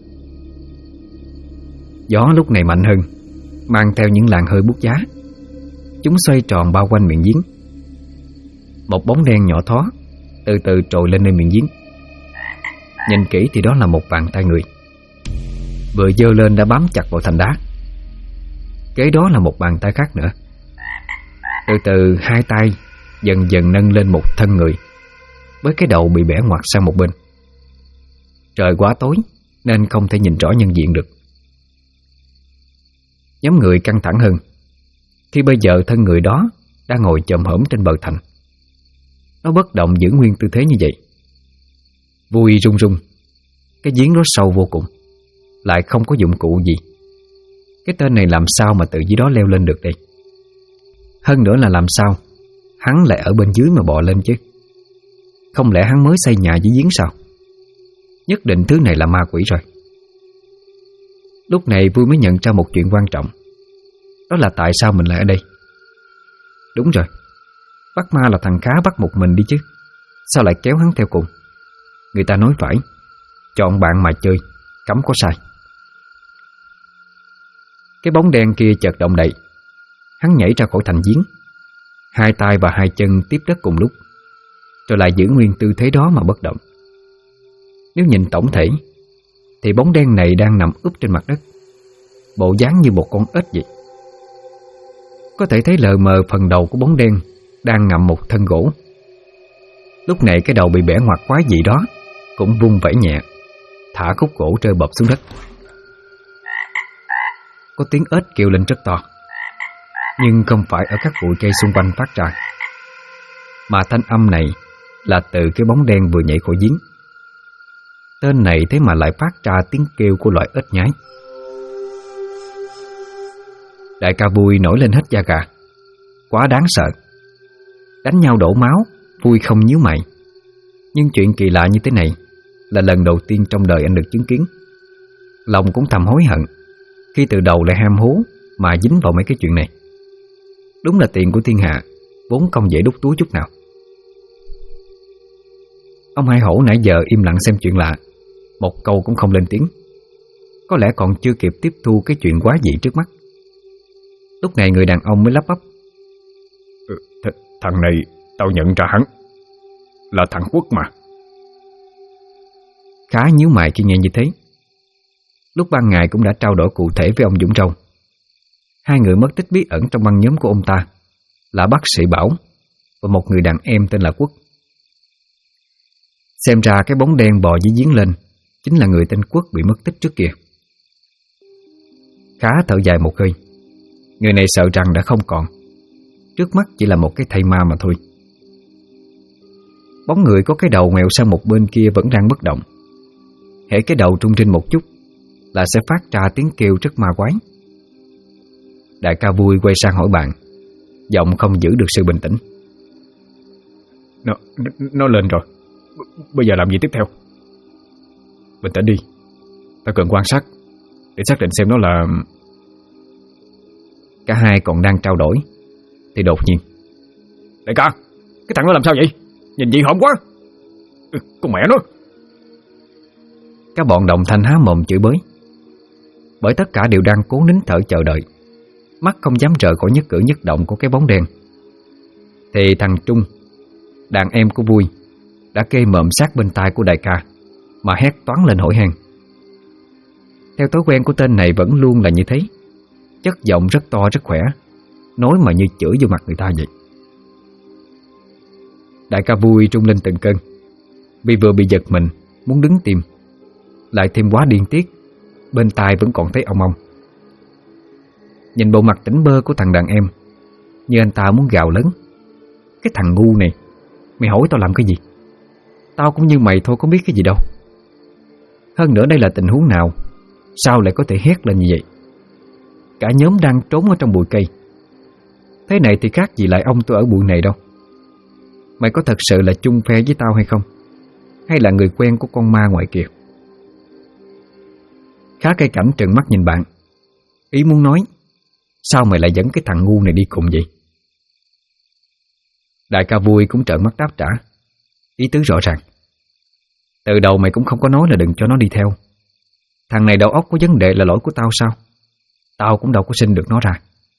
Gió lúc này mạnh hơn, mang theo những làn hơi buốt giá. Chúng xoay tròn bao quanh miệng giếng. Một bóng đen nhỏ thó từ từ trồi lên nơi miệng giếng. Nhìn kỹ thì đó là một bàn tay người, vừa giơ lên đã bám chặt vào thành đá. Kế đó là một bàn tay khác nữa. Từ từ hai tay dần dần nâng lên một thân người, với cái đầu bị bẻ ngoặt sang một bên. Trời quá tối nên không thể nhìn rõ nhân diện được. Nhóm người căng thẳng hơn khi bây giờ thân người đó đang ngồi chồm hổm trên bờ thành. Nó bất động giữ nguyên tư thế như vậy. Vui run run. Cái giếng đó sâu vô cùng, lại không có dụng cụ gì. Cái tên này làm sao mà từ dưới đó leo lên được đây? Hơn nữa là làm sao hắn lại ở bên dưới mà bò lên chứ? Không lẽ hắn mới xây nhà dưới giếng sao? Nhất định thứ này là ma quỷ rồi. Lúc này Vui mới nhận ra một chuyện quan trọng, đó là tại sao mình lại ở đây. Đúng rồi, bắt ma là thằng Khá bắt một mình đi chứ, sao lại kéo hắn theo cùng? Người ta nói phải, chọn bạn mà chơi, cấm có sai. Cái bóng đen kia chợt động đậy. Hắn nhảy ra khỏi thành giếng, hai tay và hai chân tiếp đất cùng lúc, rồi lại giữ nguyên tư thế đó mà bất động. Nếu nhìn tổng thể thì bóng đen này đang nằm úp trên mặt đất, bộ dáng như một con ếch vậy. Có thể thấy lờ mờ phần đầu của bóng đen đang ngậm một thân gỗ. Lúc này cái đầu bị bẻ ngoặt quái dị đó cũng vung vẩy nhẹ, thả khúc gỗ rơi bập xuống đất. Có tiếng ếch kêu lên rất to, nhưng không phải ở các bụi cây xung quanh phát ra, mà thanh âm này là từ cái bóng đen vừa nhảy khỏi giếng. Tên này thế mà lại phát ra tiếng kêu của loại ếch nhái. Đại ca Vui nổi lên hết da gà, quá đáng sợ. Đánh nhau đổ máu, Vui không nhíu mày. Nhưng chuyện kỳ lạ như thế này là lần đầu tiên trong đời anh được chứng kiến. Lòng cũng thầm hối hận khi từ đầu lại ham hố mà dính vào mấy cái chuyện này. Đúng là tiền của thiên hạ, vốn không dễ đút túi chút nào. Ông Hai Hổ nãy giờ im lặng xem chuyện lạ, một câu cũng không lên tiếng. có lẽ còn chưa kịp tiếp thu cái chuyện quá dị trước mắt. Lúc này người đàn ông mới lắp bắp: Thằng này tao nhận ra hắn là thằng Quốc mà. Khá nhíu mày khi nghe như thế. Lúc ban ngày cũng đã trao đổi cụ thể với ông Dũng Râu. Hai người mất tích bí ẩn trong băng nhóm của ông ta là bác sĩ Bảo và một người đàn em tên là Quốc. Xem ra cái bóng đen bò dưới giếng lên chính là người tên Quốc bị mất tích trước kia. Khá thở dài một hơi. Người này sợ rằng đã không còn, trước mắt chỉ là một cái thây ma mà thôi. Bóng người có cái đầu ngoẹo sang một bên kia vẫn đang bất động. Hễ cái đầu trung trinh một chút là sẽ phát ra tiếng kêu rất ma quái. Đại ca Vui quay sang hỏi bạn, giọng không giữ được sự bình tĩnh: Nó lên rồi, bây giờ làm gì tiếp theo? Bình tĩnh đi, ta cần quan sát để xác định xem nó là... Cả hai còn đang trao đổi thì đột nhiên: Đại ca, cái thằng nó làm sao vậy? Nhìn dị hợm quá. Con mẹ nó! Các bọn đồng thanh há mồm chửi bới, bởi tất cả đều đang cố nín thở chờ đợi, mắt không dám rời khỏi nhất cử nhất động của cái bóng đen. Thì thằng Trung, đàn em của Vui, đã kê mộm sát bên tai của đại ca mà hét toáng lên hổi hang. Theo thói quen của tên này vẫn luôn là như thế, chất giọng rất to rất khỏe, nói mà như chửi vô mặt người ta vậy. Đại ca Vui trung lên từng cơn, vì vừa bị giật mình muốn đứng tim, lại thêm quá điên tiết, bên tai vẫn còn thấy ong ong. Nhìn bộ mặt tỉnh bơ của thằng đàn em, như anh ta muốn gào lớn: Cái thằng ngu này, mày hỏi tao làm cái gì? Tao cũng như mày thôi, có biết cái gì đâu. Hơn nữa đây là tình huống nào, sao lại có thể hét lên như vậy? Cả nhóm đang trốn ở trong bụi cây. Thế này thì khác gì lại ông tôi ở bụi này đâu. Mày có thật sự là chung phe với tao hay không? Hay là người quen của con ma ngoài kia? Khá cây cảnh trừng mắt nhìn bạn, ý muốn nói: Sao mày lại dẫn cái thằng ngu này đi cùng vậy? Đại ca Vui cũng trợn mắt đáp trả, ý tứ rõ ràng: Từ đầu mày cũng không có nói là đừng cho nó đi theo. Thằng này đầu óc có vấn đề là lỗi của tao sao? Tao cũng đâu có xin được nó ra.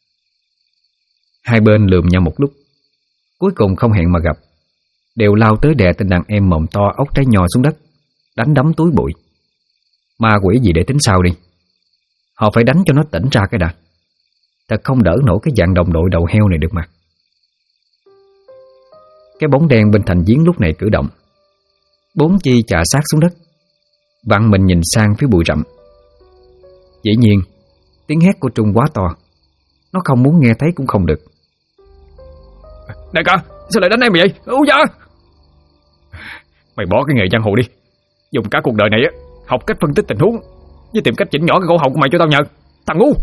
Hai bên lườm nhau một lúc, cuối cùng không hẹn mà gặp, đều lao tới đè tên đàn em mồm to ốc trái nhò xuống đất, đánh đấm túi bụi. Ma quỷ gì để tính sao đi, họ phải đánh cho nó tỉnh ra cái đã. Thật không đỡ nổi cái dạng đồng đội đầu heo này được mà. Cái bóng đen bên thành giếng lúc này cử động, bốn chi chà sát xuống đất, vặn mình nhìn sang phía bụi rậm. Dĩ nhiên tiếng hét của Trung quá to, nó không muốn nghe thấy cũng không được. Đại ca, sao lại đánh em vậy? Úi da! Mày bỏ cái nghề giang hồ đi, dùng cả cuộc đời này á học cách phân tích tình huống với tìm cách chỉnh nhỏ cái cổ họng của mày cho tao nhờ, thằng ngu!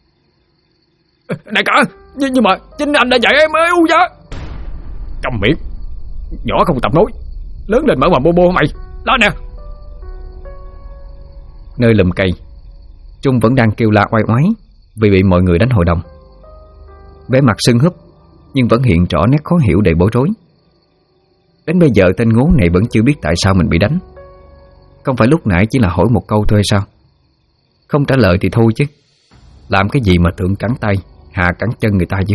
Đại ca, nhưng mà chính anh đã dạy em ơi, úi da! Câm miệng, nhỏ không tập nói, lớn lên mở mà bô bô mày, lá nè! Nơi lùm cây, Trung vẫn đang kêu la oai oái vì bị mọi người đánh hội đồng. Vẻ mặt sưng húp nhưng vẫn hiện rõ nét khó hiểu đầy bối rối. Đến bây giờ tên ngố này vẫn chưa biết tại sao mình bị đánh. Không phải lúc nãy chỉ là hỏi một câu thôi sao? Không trả lời thì thôi chứ, làm cái gì mà thượng cẳng tay hạ cẳng chân người ta chứ.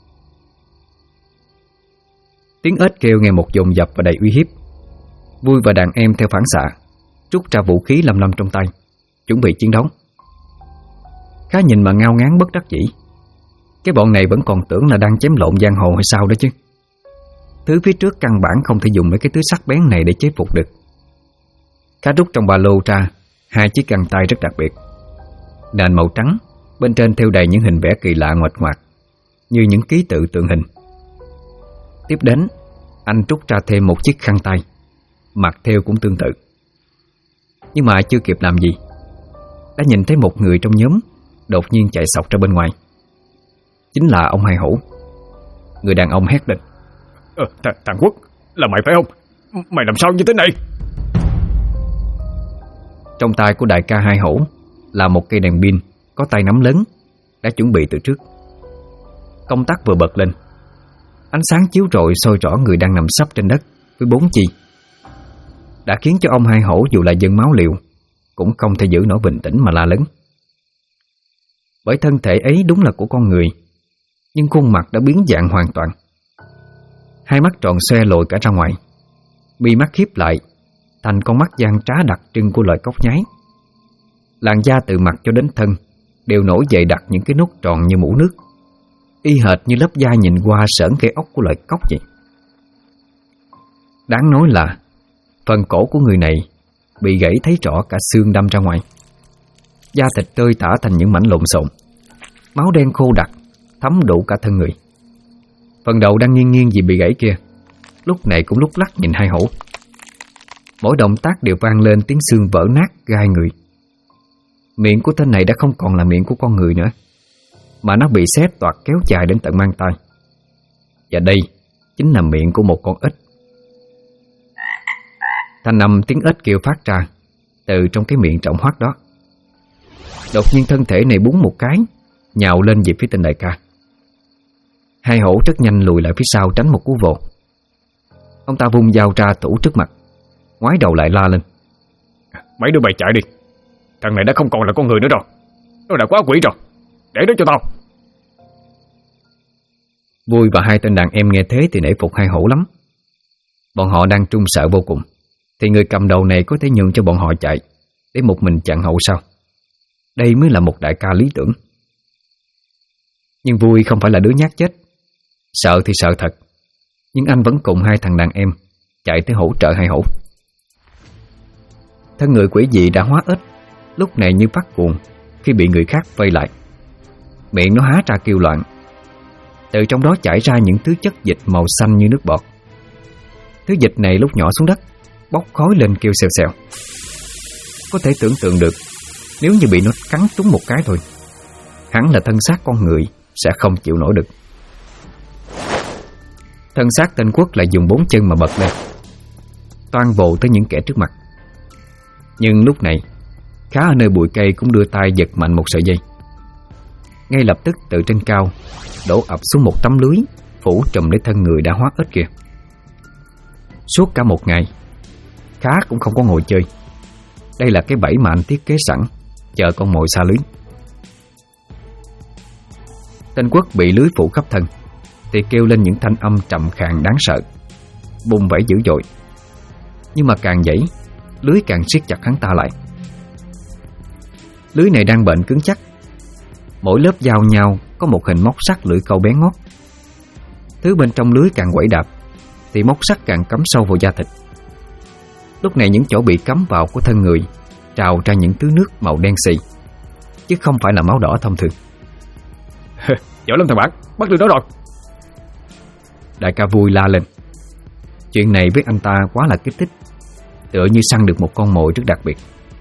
Tiếng ếch kêu nghe một dồn dập và đầy uy hiếp. Vui và đàn em theo phản xạ rút ra vũ khí lăm lăm trong tay, chuẩn bị chiến đấu. Khá nhìn mà ngao ngán bất đắc dĩ. Cái bọn này vẫn còn tưởng là đang chém lộn giang hồ hay sao đó chứ. Thứ phía trước căn bản không thể dùng mấy cái thứ sắc bén này để chế phục được. Khá rút trong ba lô ra hai chiếc găng tay rất đặc biệt, nền màu trắng, bên trên thêu đầy những hình vẽ kỳ lạ ngoạch ngoạc, như những ký tự tượng hình. Tiếp đến, anh rút ra thêm một chiếc khăn tay, mặt thêu cũng tương tự. Nhưng mà chưa kịp làm gì, đã nhìn thấy một người trong nhóm đột nhiên chạy xộc ra bên ngoài. Chính là ông Hai Hổ. Người đàn ông hét lên: Thằng Quốc, là mày phải không? Mày làm sao như thế này? Trong tay của đại ca Hai Hổ là một cây đèn pin có tay nắm lớn, đã chuẩn bị từ trước. Công tắc vừa bật lên, ánh sáng chiếu rọi soi rõ người đang nằm sấp trên đất với bốn chi, đã khiến cho ông Hai Hổ dù là dân máu liều cũng không thể giữ nổi bình tĩnh mà la lớn. Bởi thân thể ấy đúng là của con người, nhưng khuôn mặt đã biến dạng hoàn toàn. Hai mắt tròn xoe lồi cả ra ngoài, mi mắt hiếp lại thành con mắt gian trá đặc trưng của loài cóc nhái. Làn da từ mặt cho đến thân đều nổi dày đặc những cái nốt tròn như mũ nước, y hệt như lớp da nhìn qua sởn cây ốc của loài cóc vậy. Đáng nói là phần cổ của người này bị gãy thấy rõ cả xương đâm ra ngoài, da thịt tơi tả thành những mảnh lộn xộn, máu đen khô đặc thấm đủ cả thân người. Phần đầu đang nghiêng nghiêng vì bị gãy kia lúc này cũng lúc lắc nhìn hai hổ. Mỗi động tác đều vang lên tiếng xương vỡ nát gai người. Miệng của tên này đã không còn là miệng của con người nữa, mà nó bị xé toạc kéo dài đến tận mang tai. Và đây chính là miệng của một con ếch. Thanh âm tiếng ếch kêu phát ra từ trong cái miệng rộng hoắt đó. Đột nhiên thân thể này búng một cái, nhào lên về phía tên đại ca. Hai hổ rất nhanh lùi lại phía sau tránh một cú vồ. Ông ta vung dao ra tủ trước mặt, ngoái đầu lại la lên: Mấy đứa mày chạy đi, thằng này đã không còn là con người nữa rồi, nó đã quá quỷ rồi, để đó cho tao. Vui và hai tên đàn em nghe thế thì nể phục hai hổ lắm. Bọn họ đang trung sợ vô cùng, thì người cầm đầu này có thể nhường cho bọn họ chạy để một mình chặn hậu sao? Đây mới là một đại ca lý tưởng. Nhưng Vui không phải là đứa nhát chết. Sợ thì sợ thật, nhưng anh vẫn cùng hai thằng đàn em chạy tới hỗ trợ hai hổ. Thân người quỷ dị đã hóa ếch lúc này như phát cuồng khi bị người khác vây lại. Miệng nó há ra kêu loạn, từ trong đó chảy ra những thứ chất dịch màu xanh như nước bọt. Thứ dịch này lúc nhỏ xuống đất bốc khói lên kêu xèo xèo. Có thể tưởng tượng được, nếu như bị nó cắn trúng một cái thôi, hẳn là thân xác con người sẽ không chịu nổi được. Thân xác tên Quốc lại dùng 4 chân mà bật lên, toan vồ tới những kẻ trước mặt. Nhưng lúc này Khá ở nơi bụi cây cũng đưa tay giật mạnh một sợi dây. Ngay lập tức từ trên cao đổ ập xuống một tấm lưới phủ trùm lấy thân người đã hóa ếch kia. Suốt cả một ngày, Khá cũng không có ngồi chơi. Đây là cái bẫy mà anh thiết kế sẵn, chờ con mồi xa lưới. Tên Quốc bị lưới phủ khắp thân thì kêu lên những thanh âm trầm khàn đáng sợ, bùng vẫy dữ dội. Nhưng mà càng dãy, lưới càng siết chặt hắn ta lại. Lưới này đang bện cứng chắc, mỗi lớp giao nhau có một hình móc sắt lưỡi câu bén ngót. Thứ bên trong lưới càng quẩy đạp thì móc sắt càng cắm sâu vào da thịt. Lúc này những chỗ bị cắm vào của thân người trào ra những thứ nước màu đen xì, chứ không phải là máu đỏ thông thường. Giỏi lắm thằng bạn, bắt được đó rồi. Đại ca Vui la lên. Chuyện này với anh ta quá là kích thích, tựa như săn được một con mồi rất đặc biệt.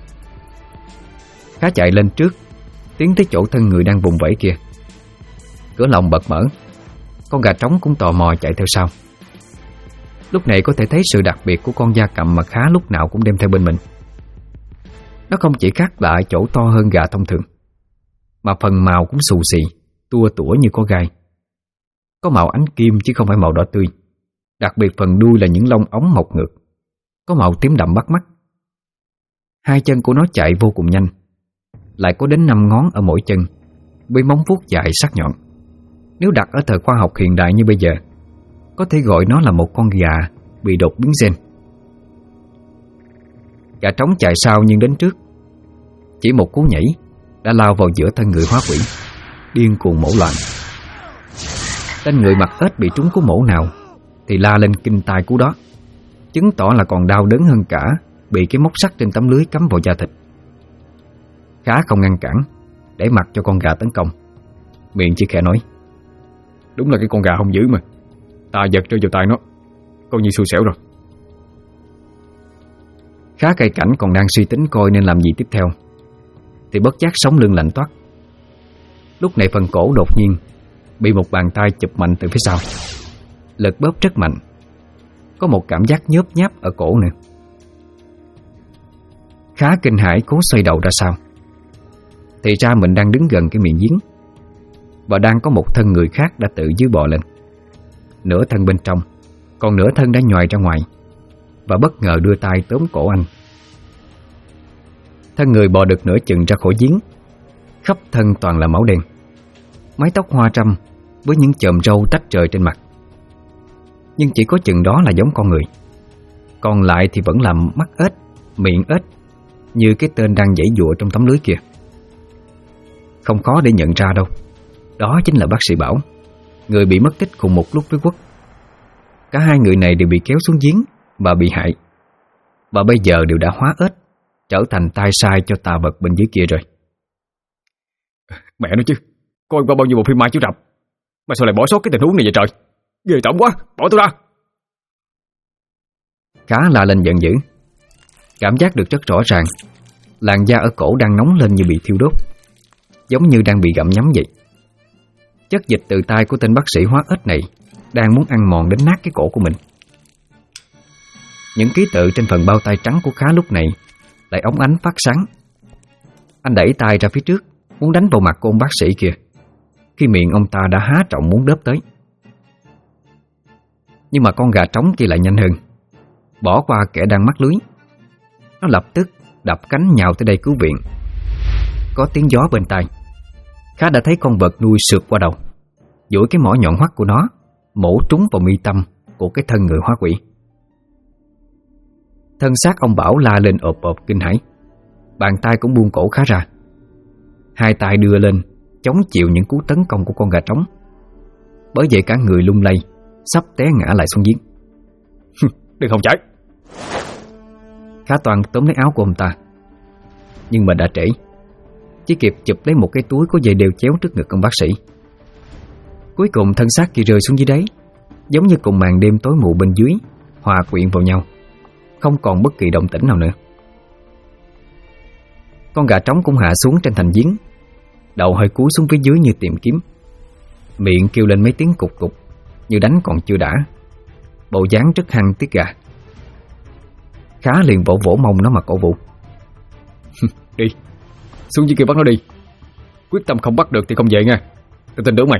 Khá chạy lên trước, tiến tới chỗ thân người đang vùng vẫy kia. Cửa lồng bật mở, con gà trống cũng tò mò chạy theo sau. Lúc này có thể thấy sự đặc biệt của con gia cầm mà Khá lúc nào cũng đem theo bên mình. Nó không chỉ khác lạ chỗ to hơn gà thông thường, mà phần màu cũng xù xì, tua tủa như có gai. Có màu ánh kim chứ không phải màu đỏ tươi. Đặc biệt phần đuôi là những lông ống mọc ngược, có màu tím đậm bắt mắt. Hai chân của nó chạy vô cùng nhanh, lại có đến 5 ngón ở mỗi chân, với móng vuốt dài sắc nhọn. Nếu đặt ở thời khoa học hiện đại như bây giờ, có thể gọi nó là một con gà bị đột biến gen. Gà trống chạy sau nhưng đến trước, chỉ một cú nhảy đã lao vào giữa thân người hóa quỷ, điên cuồng mổ loạn. Tên người mặc ếch bị trúng cú mổ nào thì la lên kinh tai cú đó, chứng tỏ là còn đau đớn hơn cả bị cái móc sắt trên tấm lưới cắm vào da thịt. Khá không ngăn cản, để mặc cho con gà tấn công, miệng chỉ khẽ nói: Đúng là cái con gà hung dữ mà, ta giật rơi vào tay nó, coi như xui xẻo rồi. Khá cay cảnh còn đang suy tính coi nên làm gì tiếp theo, thì bất giác sống lưng lạnh toát. Lúc này phần cổ đột nhiên bị một bàn tay chụp mạnh từ phía sau, lực bóp rất mạnh, có một cảm giác nhớp nháp ở cổ nữa. Khá kinh hãi cố xoay đầu ra sau, thì ra mình đang đứng gần cái miệng giếng, và đang có một thân người khác đã tự dưới bò lên. Nửa thân bên trong, còn nửa thân đã nhòi ra ngoài, và bất ngờ đưa tay tóm cổ anh. Thân người bò được nửa chừng ra khỏi giếng, khắp thân toàn là máu đen, mái tóc hoa râm với những chòm râu tách rời trên mặt. Nhưng chỉ có chừng đó là giống con người, còn lại thì vẫn là mắt ếch, miệng ếch, như cái tên đang giãy giụa trong tấm lưới kia. Không khó để nhận ra đâu, đó chính là bác sĩ Bảo, người bị mất tích cùng một lúc với Quốc. Cả hai người này đều bị kéo xuống giếng và bị hại, và bây giờ đều đã hóa ếch, trở thành tai sai cho tà vật bên dưới kia rồi. Mẹ nói chứ, coi qua bao nhiêu bộ phim ma chiếu rạp mà sao lại bỏ sót cái tình huống này vậy trời? Ghê tởm quá, bỏ tôi ra. Khá la lên giận dữ, cảm giác được rất rõ ràng. Làn da ở cổ đang nóng lên như bị thiêu đốt, giống như đang bị gặm nhấm vậy. Chất dịch từ tay của tên bác sĩ hóa ếch này đang muốn ăn mòn đến nát cái cổ của mình. Những ký tự trên phần bao tay trắng của Khá lúc này lại óng ánh phát sáng. Anh đẩy tay ra phía trước, muốn đánh vào mặt của ông bác sĩ kia, khi miệng ông ta đã há rộng muốn đớp tới. Nhưng mà con gà trống kia lại nhanh hơn, bỏ qua kẻ đang mắc lưới. Nó lập tức đập cánh nhào tới đây cứu viện. Có tiếng gió bên tai, Khá đã thấy con vật nuôi sượt qua đầu, duỗi cái mỏ nhọn hoắt của nó mổ trúng vào mi tâm của cái thân người hóa quỷ. Thân xác ông Bảo la lên ộp ộp kinh hãi, bàn tay cũng buông cổ Khá ra. Hai tay đưa lên chống chịu những cú tấn công của con gà trống. Bởi vậy cả người lung lay, sắp té ngã lại xuống giếng. Đừng hòng chạy. Khá toàn tóm lấy áo của ông ta, nhưng mà đã trễ, chỉ kịp chụp lấy một cái túi có dây đeo chéo trước ngực ông bác sĩ. Cuối cùng thân xác kia rơi xuống dưới đáy, giống như cùng màn đêm tối mù bên dưới hòa quyện vào nhau, không còn bất kỳ động tĩnh nào nữa. Con gà trống cũng hạ xuống trên thành giếng, đầu hơi cúi xuống phía dưới như tìm kiếm, miệng kêu lên mấy tiếng cục cục như đánh còn chưa đã, bộ dáng rất hăng tiết gà. Khá liền vỗ vỗ mông nó mà cổ vũ. Đi, xuống dưới kia bắt nó đi. Quyết tâm không bắt được thì không về nha, tôi tin tưởng mày.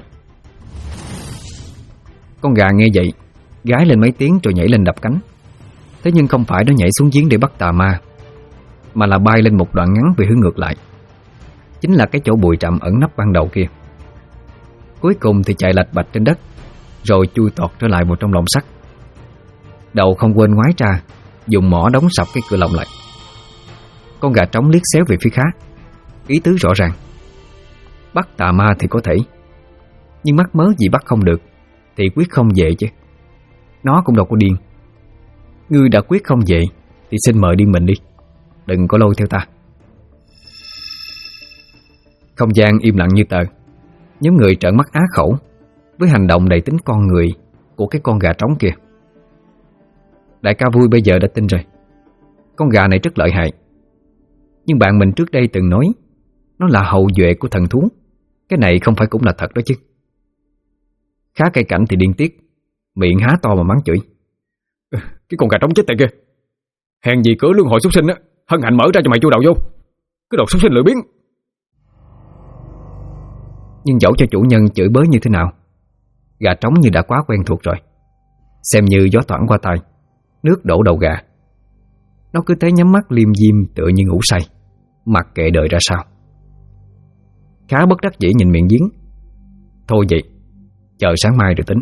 Con gà nghe vậy gái lên mấy tiếng rồi nhảy lên đập cánh. Thế nhưng không phải nó nhảy xuống giếng để bắt tà ma, mà là bay lên một đoạn ngắn về hướng ngược lại, chính là cái chỗ bụi trặm ẩn nấp ban đầu kia. Cuối cùng thì chạy lạch bạch trên đất, rồi chui tọt trở lại vào trong lồng sắt. Đầu không quên ngoái ra, dùng mỏ đóng sập cái cửa lồng lại. Con gà trống liếc xéo về phía Khá, ý tứ rõ ràng: bắt tà ma thì có thể, nhưng mắc mớ gì bắt không được thì quyết không về chứ. Nó cũng đâu có điên. Ngươi đã quyết không về thì xin mời đi mình đi, đừng có lôi theo ta. Không gian im lặng như tờ. Nhóm người trợn mắt á khẩu với hành động đầy tính con người của cái con gà trống kia. Đại ca Vui bây giờ đã tin rồi, con gà này rất lợi hại. Nhưng bạn mình trước đây từng nói nó là hậu duệ của thần thú, cái này không phải cũng là thật đó chứ. Khá cây cảnh thì điên tiết, miệng há to mà mắng chửi. Cái con gà trống chết tiệt kia, hèn gì cửa luân hồi súc sinh á, hân hạnh mở ra cho mày chui đầu vô. Cái đồ súc sinh lười biếng. Nhưng dẫu cho chủ nhân chửi bới như thế nào, gà trống như đã quá quen thuộc rồi, xem như gió thoảng qua tai, nước đổ đầu gà. Nó cứ thế nhắm mắt liêm diêm tựa như ngủ say, mặc kệ đời ra sao. Khá bất đắc dĩ nhìn miệng giếng. Thôi vậy, chờ sáng mai rồi tính.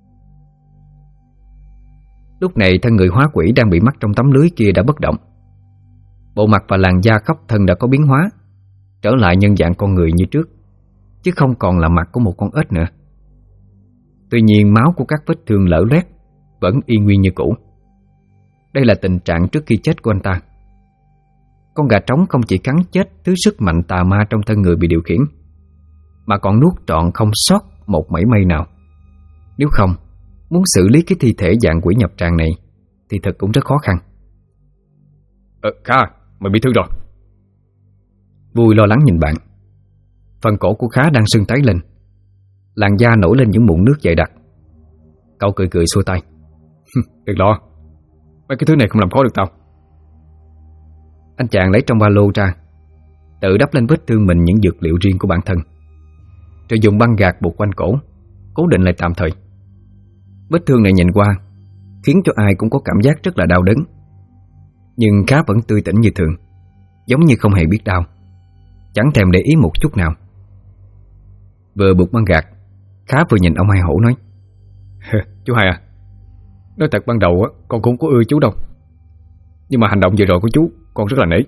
Lúc này thân người hóa quỷ đang bị mắc trong tấm lưới kia đã bất động. Bộ mặt và làn da khắp thân đã có biến hóa, trở lại nhân dạng con người như trước, chứ không còn là mặt của một con ếch nữa. Tuy nhiên máu của các vết thương lở loét vẫn y nguyên như cũ. Đây là tình trạng trước khi chết của anh ta. Con gà trống không chỉ cắn chết thứ sức mạnh tà ma trong thân người bị điều khiển, mà còn nuốt trọn không sót một mảy may nào. Nếu không, muốn xử lý cái thi thể dạng quỷ nhập tràng này thì thật cũng rất khó khăn. Khá, mày bị thương rồi. Vui lo lắng nhìn bạn. Phần cổ của Khá đang sưng tấy lên, làn da nổi lên những mụn nước dày đặc. Cậu cười cười xua tay. Đừng lo, mấy cái thứ này không làm khó được tao. Anh chàng lấy trong ba lô ra, tự đắp lên vết thương mình những dược liệu riêng của bản thân, rồi dùng băng gạc buộc quanh cổ, cố định lại tạm thời. Vết thương này nhìn qua khiến cho ai cũng có cảm giác rất là đau đớn, nhưng Khá vẫn tươi tỉnh như thường. giống như không hề biết đau, chẳng thèm để ý một chút nào. Vừa buộc băng gạc, Khá vừa nhìn ông Hai Hổ nói: Chú Hai à, nói thật ban đầu con cũng có ưa chú đâu, nhưng mà hành động vừa rồi của chú con rất là nể.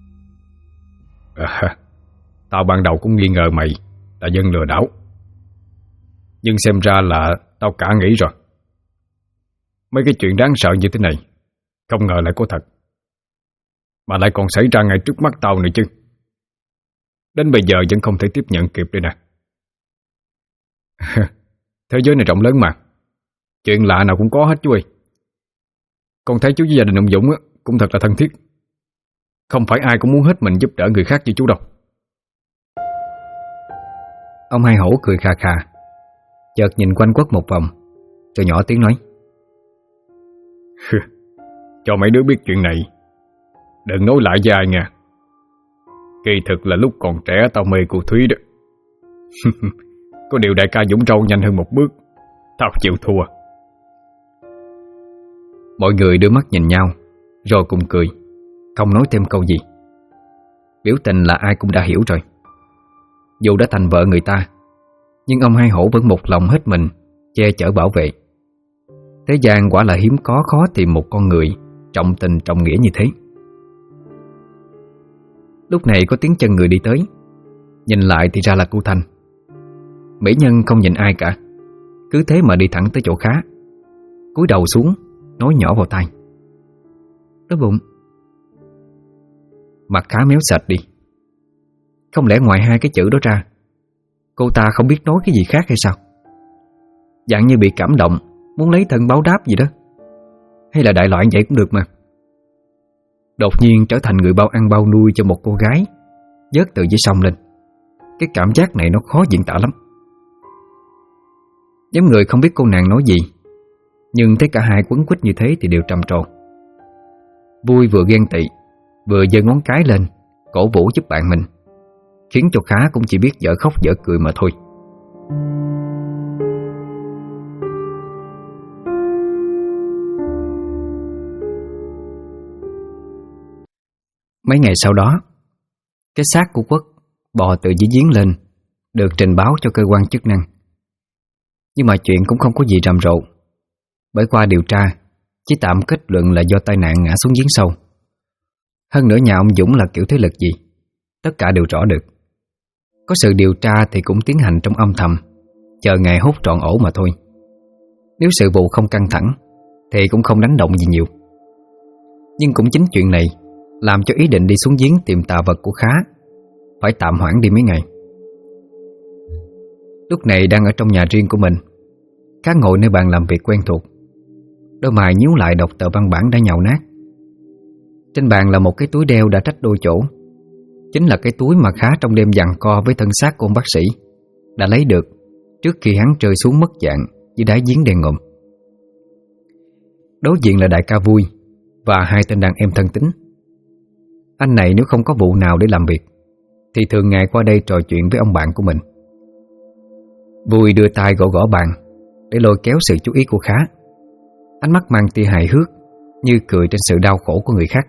Tao ban đầu cũng nghi ngờ mày là dân lừa đảo, nhưng xem ra là tao cả nghĩ rồi. Mấy cái chuyện đáng sợ như thế này không ngờ lại có thật, mà lại còn xảy ra ngay trước mắt tao nữa chứ. Đến bây giờ vẫn không thể tiếp nhận kịp đây nè. Thế giới này rộng lớn mà, chuyện lạ nào cũng có hết chú ơi. Con thấy chú với gia đình ông Dũng cũng thật là thân thiết, không phải ai cũng muốn hết mình giúp đỡ người khác như chú đâu. Ông Hai Hổ cười khà khà, chợt nhìn quanh quất một vòng, rồi nhỏ tiếng nói: Cho mấy đứa biết chuyện này, đừng nói lại với ai nha. Kỳ thực là lúc còn trẻ tao mê cô Thúy đó. Có điều đại ca Dũng Trâu nhanh hơn một bước, tao chịu thua. Mọi người đưa mắt nhìn nhau, rồi cùng cười, không nói thêm câu gì. Biểu tình là ai cũng đã hiểu rồi. Dù đã thành vợ người ta, nhưng ông Hai Hổ vẫn một lòng hết mình che chở bảo vệ. Thế gian quả là hiếm có khó tìm một con người trọng tình trọng nghĩa như thế. Lúc này có tiếng chân người đi tới. Nhìn lại thì ra là cô Thanh. Mỹ nhân không nhìn ai cả, cứ thế mà đi thẳng tới chỗ Khá, cúi đầu xuống nói nhỏ vào tai: "Đói bụng." Mặt Khá méo sệt đi. Không lẽ ngoài hai cái chữ đó ra, cô ta không biết nói cái gì khác hay sao? Dạng như bị cảm động, muốn lấy thân báo đáp gì đó. Hay là đại loại vậy cũng được mà. Đột nhiên trở thành người bao ăn bao nuôi cho một cô gái vớt từ dưới sông lên. Cái cảm giác này nó khó diễn tả lắm. Giống người không biết cô nàng nói gì, nhưng thấy cả hai quấn quýt như thế thì đều trầm trồ. Vui vừa ghen tị, vừa giơ ngón cái lên cổ vũ giúp bạn mình, khiến cho Khá cũng chỉ biết dở khóc dở cười mà thôi. Mấy ngày sau đó, cái xác của Quất bò từ dưới giếng lên, được trình báo cho cơ quan chức năng. Nhưng mà chuyện cũng không có gì rầm rộ, bởi qua điều tra chỉ tạm kết luận là do tai nạn ngã xuống giếng sâu. Hơn nữa nhà ông Dũng là kiểu thế lực gì, tất cả đều rõ được. Có sự điều tra thì cũng tiến hành trong âm thầm, chờ ngày hốt trọn ổ mà thôi. Nếu sự vụ không căng thẳng thì cũng không đánh động gì nhiều. Nhưng cũng chính chuyện này làm cho ý định đi xuống giếng tìm tà vật của Khá phải tạm hoãn đi mấy ngày. Lúc này đang ở trong nhà riêng của mình, Khá ngồi nơi bàn làm việc quen thuộc, đôi mày nhíu lại đọc tờ văn bản đã nhàu nát. Trên bàn là một cái túi đeo đã rách đôi chỗ, chính là cái túi mà Khá trong đêm giằng co với thân xác của ông bác sĩ đã lấy được trước khi hắn rơi xuống mất dạng dưới đáy giếng đen ngòm. Đối diện là đại ca Vui và hai tên đàn em thân tín. Anh này nếu không có vụ nào để làm việc thì thường ngày qua đây trò chuyện với ông bạn của mình. Vui đưa tay gõ gõ bàn để lôi kéo sự chú ý của Khá. Ánh mắt mang tia hài hước, như cười trên sự đau khổ của người khác.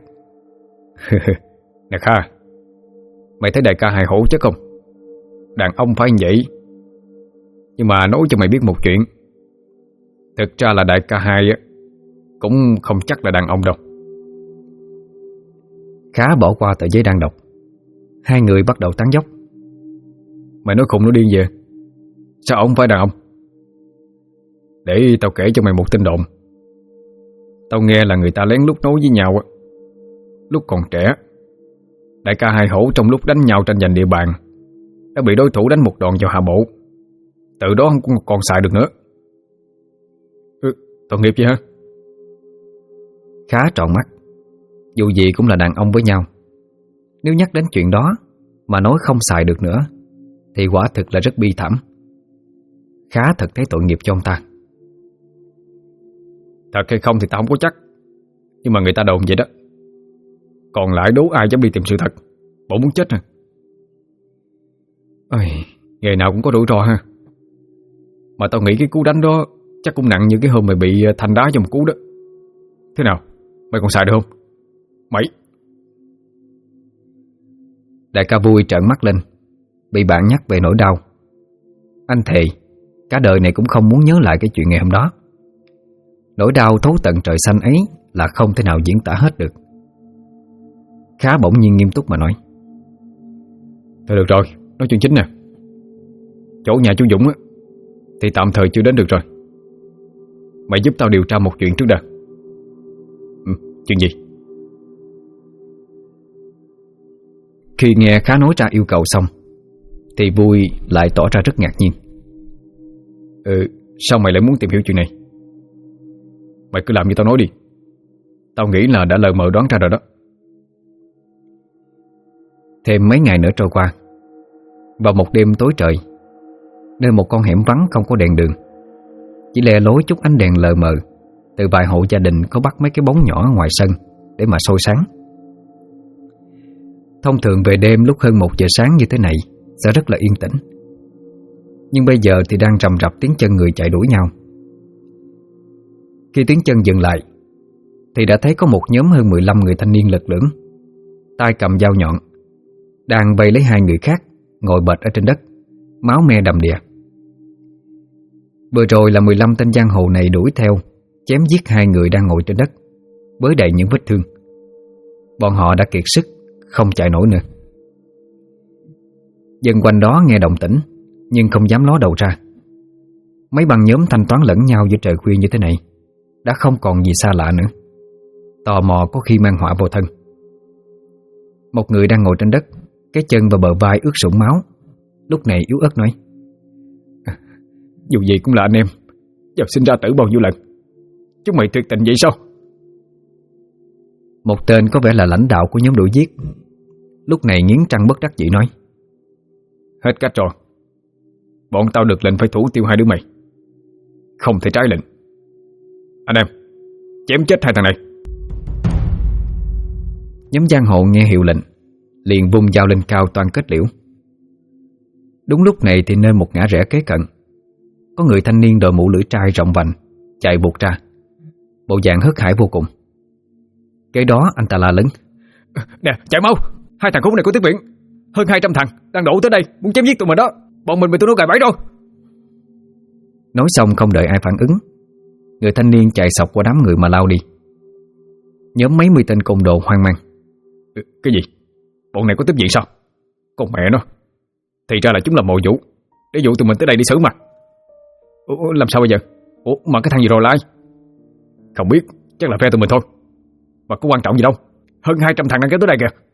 Nè Kha, mày thấy đại ca hài hổ chứ không? Đàn ông phải như vậy. Nhưng mà nói cho mày biết một chuyện, thực ra là đại ca hai cũng không chắc là đàn ông đâu. Khá bỏ qua tờ giấy đang đọc. Hai người bắt đầu tán dóc. Mày nói khùng nó điên về. Sao ông phải đàn ông? Để tao kể cho mày một tin đồn. Tao nghe là người ta lén lút nói với nhau lúc còn trẻ, đại ca hai hổ trong lúc đánh nhau tranh giành địa bàn đã bị đối thủ đánh một đòn vào hạ bộ. Từ đó không còn xài được nữa. Tội nghiệp vậy hả? Khá tròn mắt. Dù gì cũng là đàn ông với nhau, nếu nhắc đến chuyện đó mà nói không xài được nữa thì quả thực là rất bi thảm. Khá thật thấy tội nghiệp cho ông ta. Thật hay không thì tao không có chắc, nhưng mà người ta đồn vậy đó. Còn lại đố ai dám đi tìm sự thật. Bộ muốn chết hả? Ôi, nghề nào cũng có rủi ro ha. Mà tao nghĩ cái cú đánh đó chắc cũng nặng như cái hôm mày bị Thanh đá cho một cú đó. Thế nào, mày còn xài được không? Mày. Đại ca Vui trợn mắt lên, bị bạn nhắc về nỗi đau. Anh thề cả đời này cũng không muốn nhớ lại cái chuyện ngày hôm đó. Nỗi đau thấu tận trời xanh ấy là không thể nào diễn tả hết được. Khá bỗng nhiên nghiêm túc mà nói: Thôi được rồi, nói chuyện chính nè. Chỗ nhà chú Dũng á thì tạm thời chưa đến được rồi. Mày giúp tao điều tra một chuyện trước đã. Chuyện gì? Khi nghe Khá nói ra yêu cầu xong thì Vui lại tỏ ra rất ngạc nhiên. Sao mày lại muốn tìm hiểu chuyện này? Mày cứ làm như tao nói đi. Tao nghĩ là đã lờ mờ đoán ra rồi đó. Thêm mấy ngày nữa trôi qua, vào một đêm tối trời, nơi một con hẻm vắng không có đèn đường, chỉ le lối chút ánh đèn lờ mờ từ vài hộ gia đình có bắt mấy cái bóng nhỏ ngoài sân để mà soi sáng. Thông thường về đêm lúc hơn 1 giờ sáng như thế này sẽ rất là yên tĩnh, nhưng bây giờ thì đang rầm rập tiếng chân người chạy đuổi nhau. Khi tiếng chân dừng lại thì đã thấy có một nhóm hơn 15 người thanh niên lực lưỡng, tay cầm dao nhọn, đang vây lấy 2 người khác ngồi bệt ở trên đất, máu me đầm đìa. Vừa rồi là 15 tên giang hồ này đuổi theo, chém giết 2 người đang ngồi trên đất, bới đầy những vết thương. Bọn họ đã kiệt sức, không chạy nổi nữa. Dân quanh đó nghe động tĩnh nhưng không dám ló đầu ra. Mấy băng nhóm thanh toán lẫn nhau giữa trời khuya như thế này đã không còn gì xa lạ nữa. Tò mò có khi mang họa vô thân. Một người đang ngồi trên đất, cái chân và bờ vai ướt sũng máu, lúc này yếu ớt nói: Dù gì cũng là anh em, giờ sinh ra tử bao nhiêu lần, chúng mày tuyệt tình vậy sao? Một tên có vẻ là lãnh đạo của nhóm đuổi giết, lúc này nghiến răng bất đắc dĩ nói: Hết cách rồi. Bọn tao được lệnh phải thủ tiêu 2 đứa mày, không thể trái lệnh. Anh em, chém chết 2 thằng này. Nhóm giang hồ nghe hiệu lệnh liền vung dao lên cao toan kết liễu. Đúng lúc này thì nơi một ngã rẽ kế cận, có người thanh niên đội mũ lưỡi trai rộng vành chạy vụt ra, bộ dạng hớt hải vô cùng. Kế đó anh ta la lớn: Nè, chạy mau, 2 thằng khốn này có tiếp viện. Hơn 200 thằng đang đổ tới đây muốn chém giết tụi mình đó. Bọn mình bị tụi nó gài bẫy rồi. Nói xong không đợi ai phản ứng, người thanh niên chạy sọc qua đám người mà lao đi. Nhóm mấy mươi tên côn đồ hoang mang: Cái gì? Bọn này có tiếp viện sao? Con mẹ nó, thì ra là chúng là mồi dụ để dụ tụi mình tới đây đi xử mà. Làm sao bây giờ? Mà cái thằng gì rồi là ai? Không biết, chắc là phe tụi mình thôi. Mà có quan trọng gì đâu, hơn 200 thằng đang kéo tới đây kìa.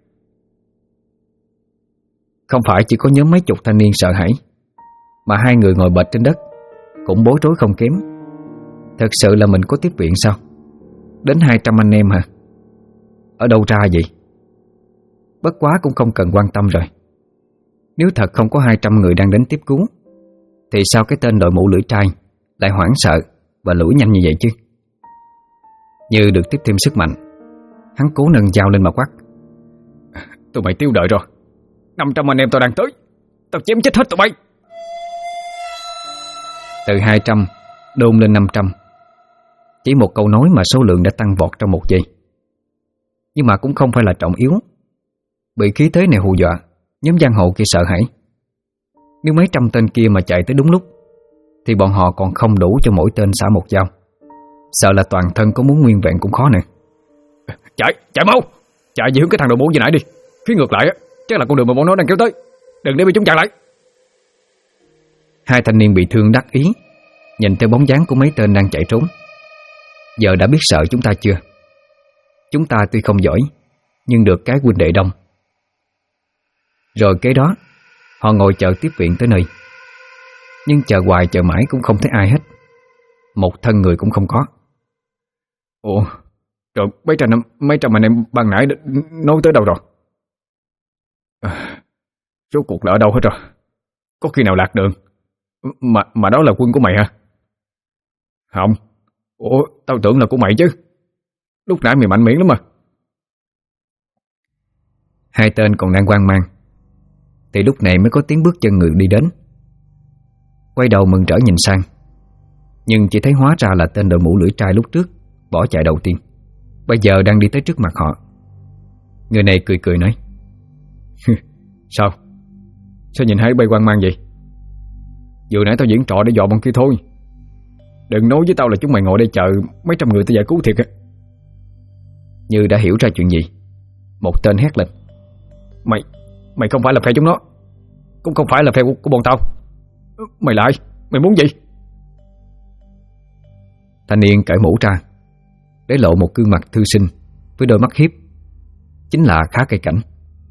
Không phải chỉ có nhóm mấy chục thanh niên sợ hãi, mà 2 người ngồi bệt trên đất cũng bối rối không kém. Thật sự là mình có tiếp viện sao? Đến 200 anh em hả? Ở đâu ra vậy? Bất quá cũng không cần quan tâm rồi. Nếu thật không có 200 người đang đến tiếp cứu thì sao cái tên đội mũ lưỡi trai lại hoảng sợ và lủi nhanh như vậy chứ? Như được tiếp thêm sức mạnh, hắn cố nâng dao lên mà quát: Tụi mày tiêu đợi rồi, 500 anh em tao đang tới, tao chém chết hết tụi bay. Từ 200 đôn lên 500, chỉ một câu nói mà số lượng đã tăng vọt trong 1 giây. Nhưng mà cũng không phải là trọng yếu. Bị khí thế này hù dọa, nhóm giang hồ kia sợ hãi. Nếu mấy trăm tên kia mà chạy tới đúng lúc thì bọn họ còn không đủ cho mỗi tên xả một dao. Sợ là toàn thân có muốn nguyên vẹn cũng khó nữa. Chạy mau, chạy về hướng cái thằng đội mũ vừa nãy đi. Phía ngược lại á, chắc là con đường mà bọn nó đang kéo tới. Đừng để bị chúng chặn lại. 2 thanh niên bị thương đắc ý nhìn theo bóng dáng của mấy tên đang chạy trốn. Giờ đã biết sợ chúng ta chưa? Chúng ta tuy không giỏi nhưng được cái huynh đệ đông. Rồi kế đó họ ngồi chờ tiếp viện tới nơi. Nhưng chờ hoài chờ mãi cũng không thấy ai hết. Một thân người cũng không có. Rồi mấy trăm anh em ban nãy nói tới đâu rồi? Rốt cuộc là ở đâu hết rồi? Có khi nào lạc đường? Mà đó là quân của mày hả? Không. Tao tưởng là của mày chứ. Lúc nãy mày mạnh miệng lắm mà. 2 tên còn đang hoang mang thì lúc này mới có tiếng bước chân người đi đến. Quay đầu mừng rỡ nhìn sang, nhưng chỉ thấy hóa ra là tên đội mũ lưỡi trai lúc trước bỏ chạy đầu tiên, bây giờ đang đi tới trước mặt họ. Người này cười cười nói: Sao? Sao nhìn hai bay quan mang vậy? Vừa nãy tao diễn trò để dọa bọn kia thôi. Đừng nói với tao là chúng mày ngồi đây chờ mấy trăm người tao giải cứu thiệt á. Như đã hiểu ra chuyện gì, một tên hét lên. Mày không phải là phe chúng nó, cũng không phải là phe của bọn tao. Mày lại, mày muốn gì? Thanh niên cởi mũ ra, để lộ một gương mặt thư sinh với đôi mắt hiếp, chính là Khá Cây Cảnh.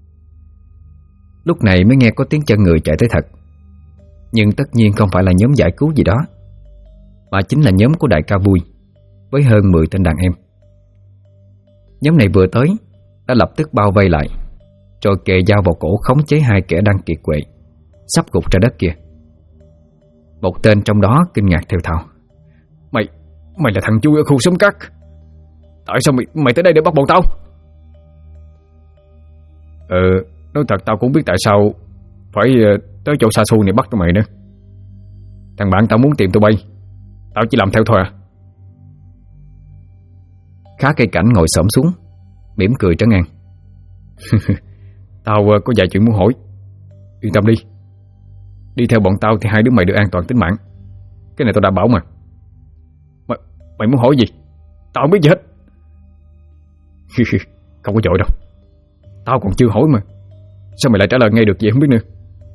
Lúc này mới nghe có tiếng chân người chạy tới thật. Nhưng tất nhiên không phải là nhóm giải cứu gì đó, mà chính là nhóm của đại ca Vui với hơn 10 tên đàn em. Nhóm này vừa tới đã lập tức bao vây lại, rồi kề dao vào cổ khống chế hai kẻ đang kiệt quệ sắp gục ra đất kia. Một tên trong đó kinh ngạc thều thào. Mày là thằng chui ở khu xóm cát. Tại sao mày tới đây để bắt bọn tao? Nói thật tao cũng biết tại sao phải tới chỗ xa xôi này bắt tụi mày nữa. Thằng bạn tao muốn tìm tụi bay, tao chỉ làm theo thôi à. Khá Cây Cảnh ngồi xổm xuống, mỉm cười trấn an. Tao có vài chuyện muốn hỏi. Yên tâm đi, đi theo bọn tao thì hai đứa mày được an toàn tính mạng. Cái này tao đảm bảo mà. Mày muốn hỏi gì? Tao không biết gì hết. Không có vội đâu, tao còn chưa hỏi mà. Sao mày lại trả lời ngay được vậy không biết nữa.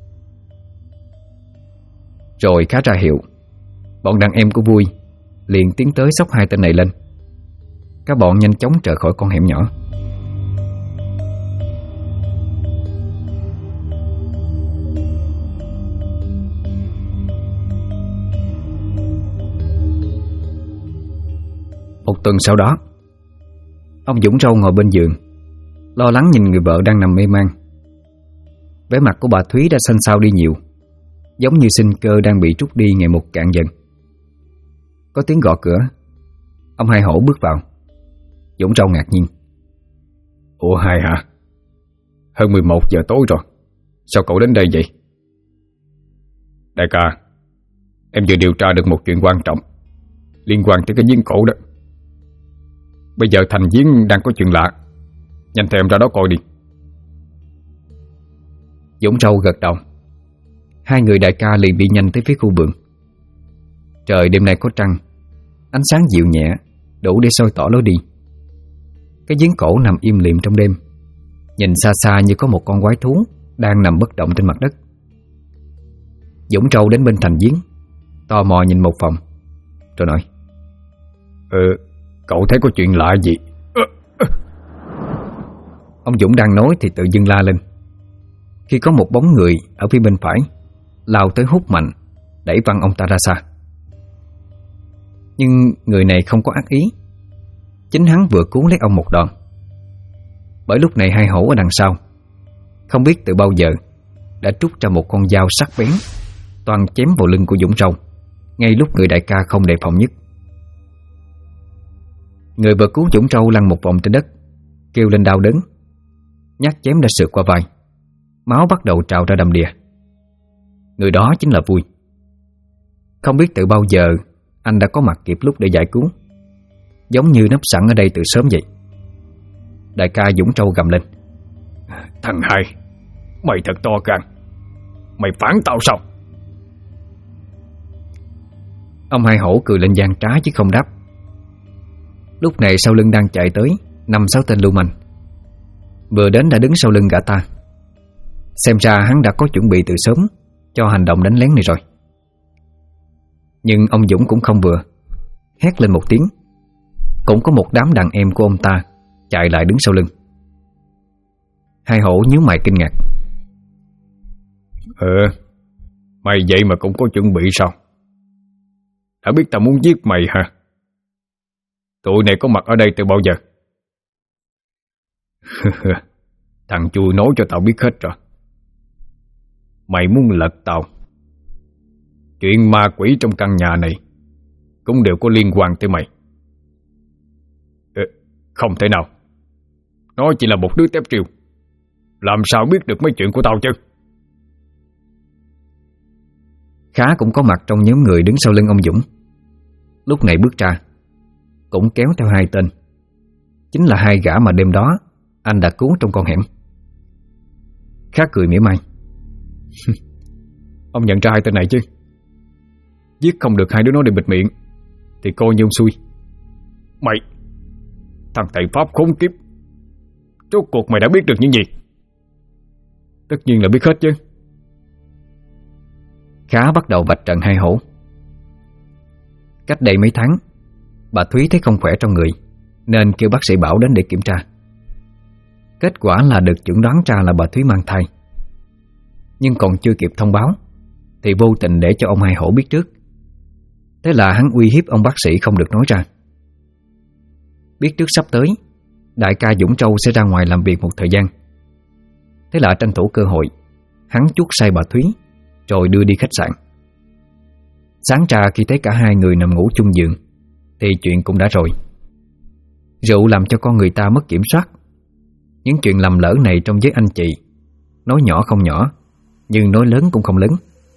Rồi Khá ra hiệu, bọn đàn em của Vui liền tiến tới xốc hai tên này lên. Các bọn nhanh chóng trở khỏi con hẻm nhỏ. Một tuần sau đó, ông Dũng Râu ngồi bên giường, lo lắng nhìn người vợ đang nằm mê man. Vẻ mặt của bà Thúy đã xanh xao đi nhiều, giống như sinh cơ đang bị trút đi ngày một cạn dần. Có tiếng gõ cửa. Ông Hai Hổ bước vào. Dũng Râu ngạc nhiên. Ủa Hai hả? Hơn 11 giờ tối rồi, sao cậu đến đây vậy? Đại ca, em vừa điều tra được một chuyện quan trọng liên quan tới cái giếng cổ đó. Bây giờ thành giếng đang có chuyện lạ, nhanh theo em ra đó coi đi. Dũng Râu gật đầu. Hai người đại ca liền đi nhanh tới phía khu vườn. Trời đêm nay có trăng, ánh sáng dịu nhẹ đủ để soi tỏ lối đi. Cái giếng cổ nằm im lìm trong đêm, nhìn xa xa như có một con quái thú đang nằm bất động trên mặt đất. Dũng Râu đến bên thành giếng, tò mò nhìn một vòng, rồi nói: Cậu thấy có chuyện lạ gì? Ông Dũng đang nói thì tự dưng la lên, khi có một bóng người ở phía bên phải lao tới hút mạnh, đẩy văng ông ta ra xa. Nhưng người này không có ác ý, chính hắn vừa cứu lấy ông một đòn. Bởi lúc này Hai Hổ ở đằng sau không biết từ bao giờ đã trút ra một con dao sắc bén, toan chém vào lưng của Dũng Râu ngay lúc người đại ca không đề phòng nhất. Người vừa cứu Dũng Râu lăn một vòng trên đất, kêu lên đau đớn. Nhát chém đã sượt qua vai, máu bắt đầu trào ra đầm đìa. Người đó chính là Vui. Không biết từ bao giờ anh đã có mặt kịp lúc để giải cứu, giống như nấp sẵn ở đây từ sớm vậy. Đại ca Dũng Râu gầm lên: Thằng Hai, mày thật to gan, mày phản tao sao? Ông Hai Hổ cười lên gian trá chứ không đáp. Lúc này sau lưng đang chạy tới 5-6 tên lưu manh, vừa đến đã đứng sau lưng gã ta. Xem ra hắn đã có chuẩn bị từ sớm cho hành động đánh lén này rồi. Nhưng ông Dũng cũng không vừa, hét lên một tiếng. Cũng có một đám đàn em của ông ta chạy lại đứng sau lưng. Hai Hổ nhíu mày kinh ngạc. Mày vậy mà cũng có chuẩn bị sao? Đã biết tao muốn giết mày hả? Tụi này có mặt ở đây từ bao giờ? Thằng Chui nói cho tao biết hết rồi. Mày muốn lật tao. Chuyện ma quỷ trong căn nhà này cũng đều có liên quan tới mày. Không thể nào. Nó chỉ là một đứa tép triều, làm sao biết được mấy chuyện của tao chứ? Khá cũng có mặt trong nhóm người đứng sau lưng ông Dũng. Lúc này bước ra, cũng kéo theo 2 tên, chính là 2 gã mà đêm đó anh đã cứu trong con hẻm. Khá cười mỉa mai. Ông nhận ra hai tên này chứ? Giết không được hai đứa nó để bịt miệng thì coi như ông xui. Mày, thằng thầy Pháp khốn kiếp, rốt cuộc mày đã biết được những gì? Tất nhiên là biết hết chứ. Khá bắt đầu vạch trần hai hổ. Cách đây mấy tháng, bà Thúy thấy không khỏe trong người nên kêu bác sĩ Bảo đến để kiểm tra. Kết quả là được chẩn đoán ra là bà Thúy mang thai. Nhưng còn chưa kịp thông báo thì vô tình để cho ông hai hổ biết trước. Thế là hắn uy hiếp ông bác sĩ không được nói ra. Biết trước sắp tới đại ca Dũng Trâu sẽ ra ngoài làm việc một thời gian, thế là tranh thủ cơ hội, hắn chuốc say bà Thúy rồi đưa đi khách sạn. Sáng ra khi thấy cả hai người nằm ngủ chung giường thì chuyện cũng đã rồi. Rượu làm cho con người ta mất kiểm soát. Những chuyện lầm lỡ này trong giới anh chị, nói nhỏ không nhỏ, nhưng nói lớn cũng không lớn.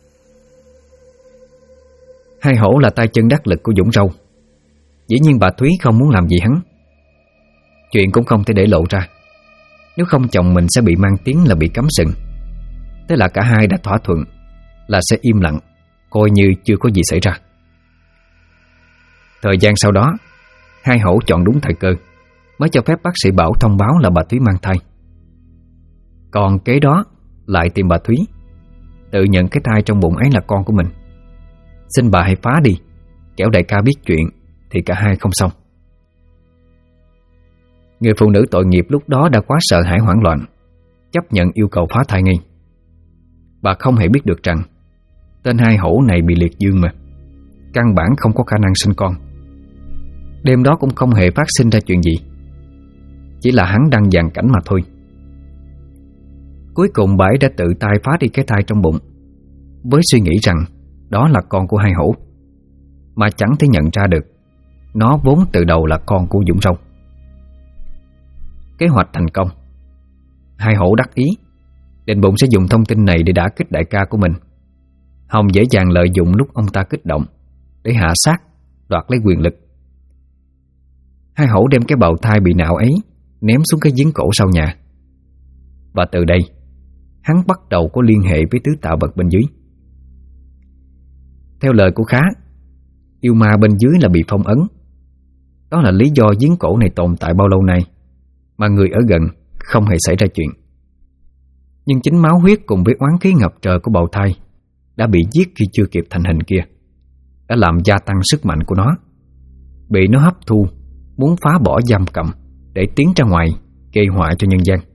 Hai hổ là tay chân đắc lực của Dũng Trâu. Dĩ nhiên bà Thúy không muốn làm gì hắn. Chuyện cũng không thể để lộ ra, nếu không chồng mình sẽ bị mang tiếng là bị cấm sừng. Thế là cả hai đã thỏa thuận là sẽ im lặng, coi như chưa có gì xảy ra. Thời gian sau đó, hai hổ chọn đúng thời cơ mới cho phép bác sĩ Bảo thông báo là bà Thúy mang thai. Còn kế đó lại tìm bà Thúy, tự nhận cái thai trong bụng ấy là con của mình. Xin bà hãy phá đi, kẻo đại ca biết chuyện thì cả hai không xong. Người phụ nữ tội nghiệp lúc đó đã quá sợ hãi hoảng loạn, chấp nhận yêu cầu phá thai ngay. Bà không hề biết được rằng tên hai hổ này bị liệt dương mà, căn bản không có khả năng sinh con. Đêm đó cũng không hề phát sinh ra chuyện gì, chỉ là hắn đang dàn cảnh mà thôi. Cuối cùng bà ấy đã tự tay phá đi cái thai trong bụng, với suy nghĩ rằng đó là con của hai hổ, mà chẳng thể nhận ra được nó vốn từ đầu là con của Dũng Trâu. Kế hoạch thành công. Hai hổ đắc ý, định bụng sẽ dùng thông tin này để đả kích đại ca của mình. Hồng dễ dàng lợi dụng lúc ông ta kích động để hạ sát, đoạt lấy quyền lực. Hai hổ đem cái bào thai bị nạo ấy ném xuống cái giếng cổ sau nhà. Và từ đây hắn bắt đầu có liên hệ với tứ tạo vật bên dưới. Theo lời của Khá, yêu ma bên dưới là bị phong ấn. Đó là lý do giếng cổ này tồn tại bao lâu nay mà người ở gần không hề xảy ra chuyện. Nhưng chính máu huyết cùng với oán khí ngập trời của bào thai đã bị giết khi chưa kịp thành hình kia đã làm gia tăng sức mạnh của nó, bị nó hấp thu, muốn phá bỏ giam cầm để tiến ra ngoài gây họa cho nhân gian.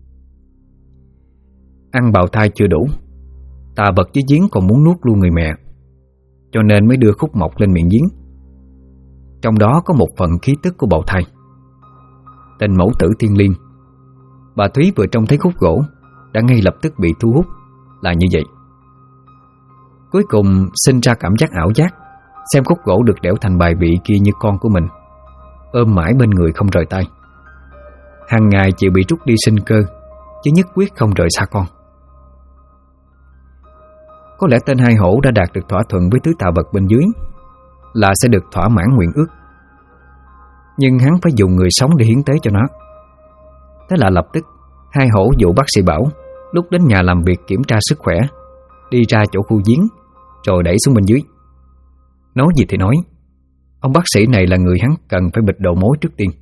Ăn bào thai chưa đủ, tà vật dưới giếng còn muốn nuốt luôn người mẹ, cho nên mới đưa khúc mộc lên miệng giếng. Trong đó có một phần khí tức của bào thai. Tên mẫu tử thiên liêng, bà Thúy vừa trông thấy khúc gỗ đã ngay lập tức bị thu hút là như vậy. Cuối cùng sinh ra cảm giác ảo giác, xem khúc gỗ được đẽo thành bài vị kia như con của mình, ôm mãi bên người không rời tay. Hàng ngày chịu bị rút đi sinh cơ, chứ nhất quyết không rời xa con. Có lẽ tên hai hổ đã đạt được thỏa thuận với tứ tà vật bên dưới là sẽ được thỏa mãn nguyện ước. Nhưng hắn phải dùng người sống để hiến tế cho nó. Thế là lập tức hai hổ dụ bác sĩ Bảo lúc đến nhà làm việc kiểm tra sức khỏe, đi ra chỗ khu giếng rồi đẩy xuống bên dưới. Nói gì thì nói, ông bác sĩ này là người hắn cần phải bịt đầu mối trước tiên.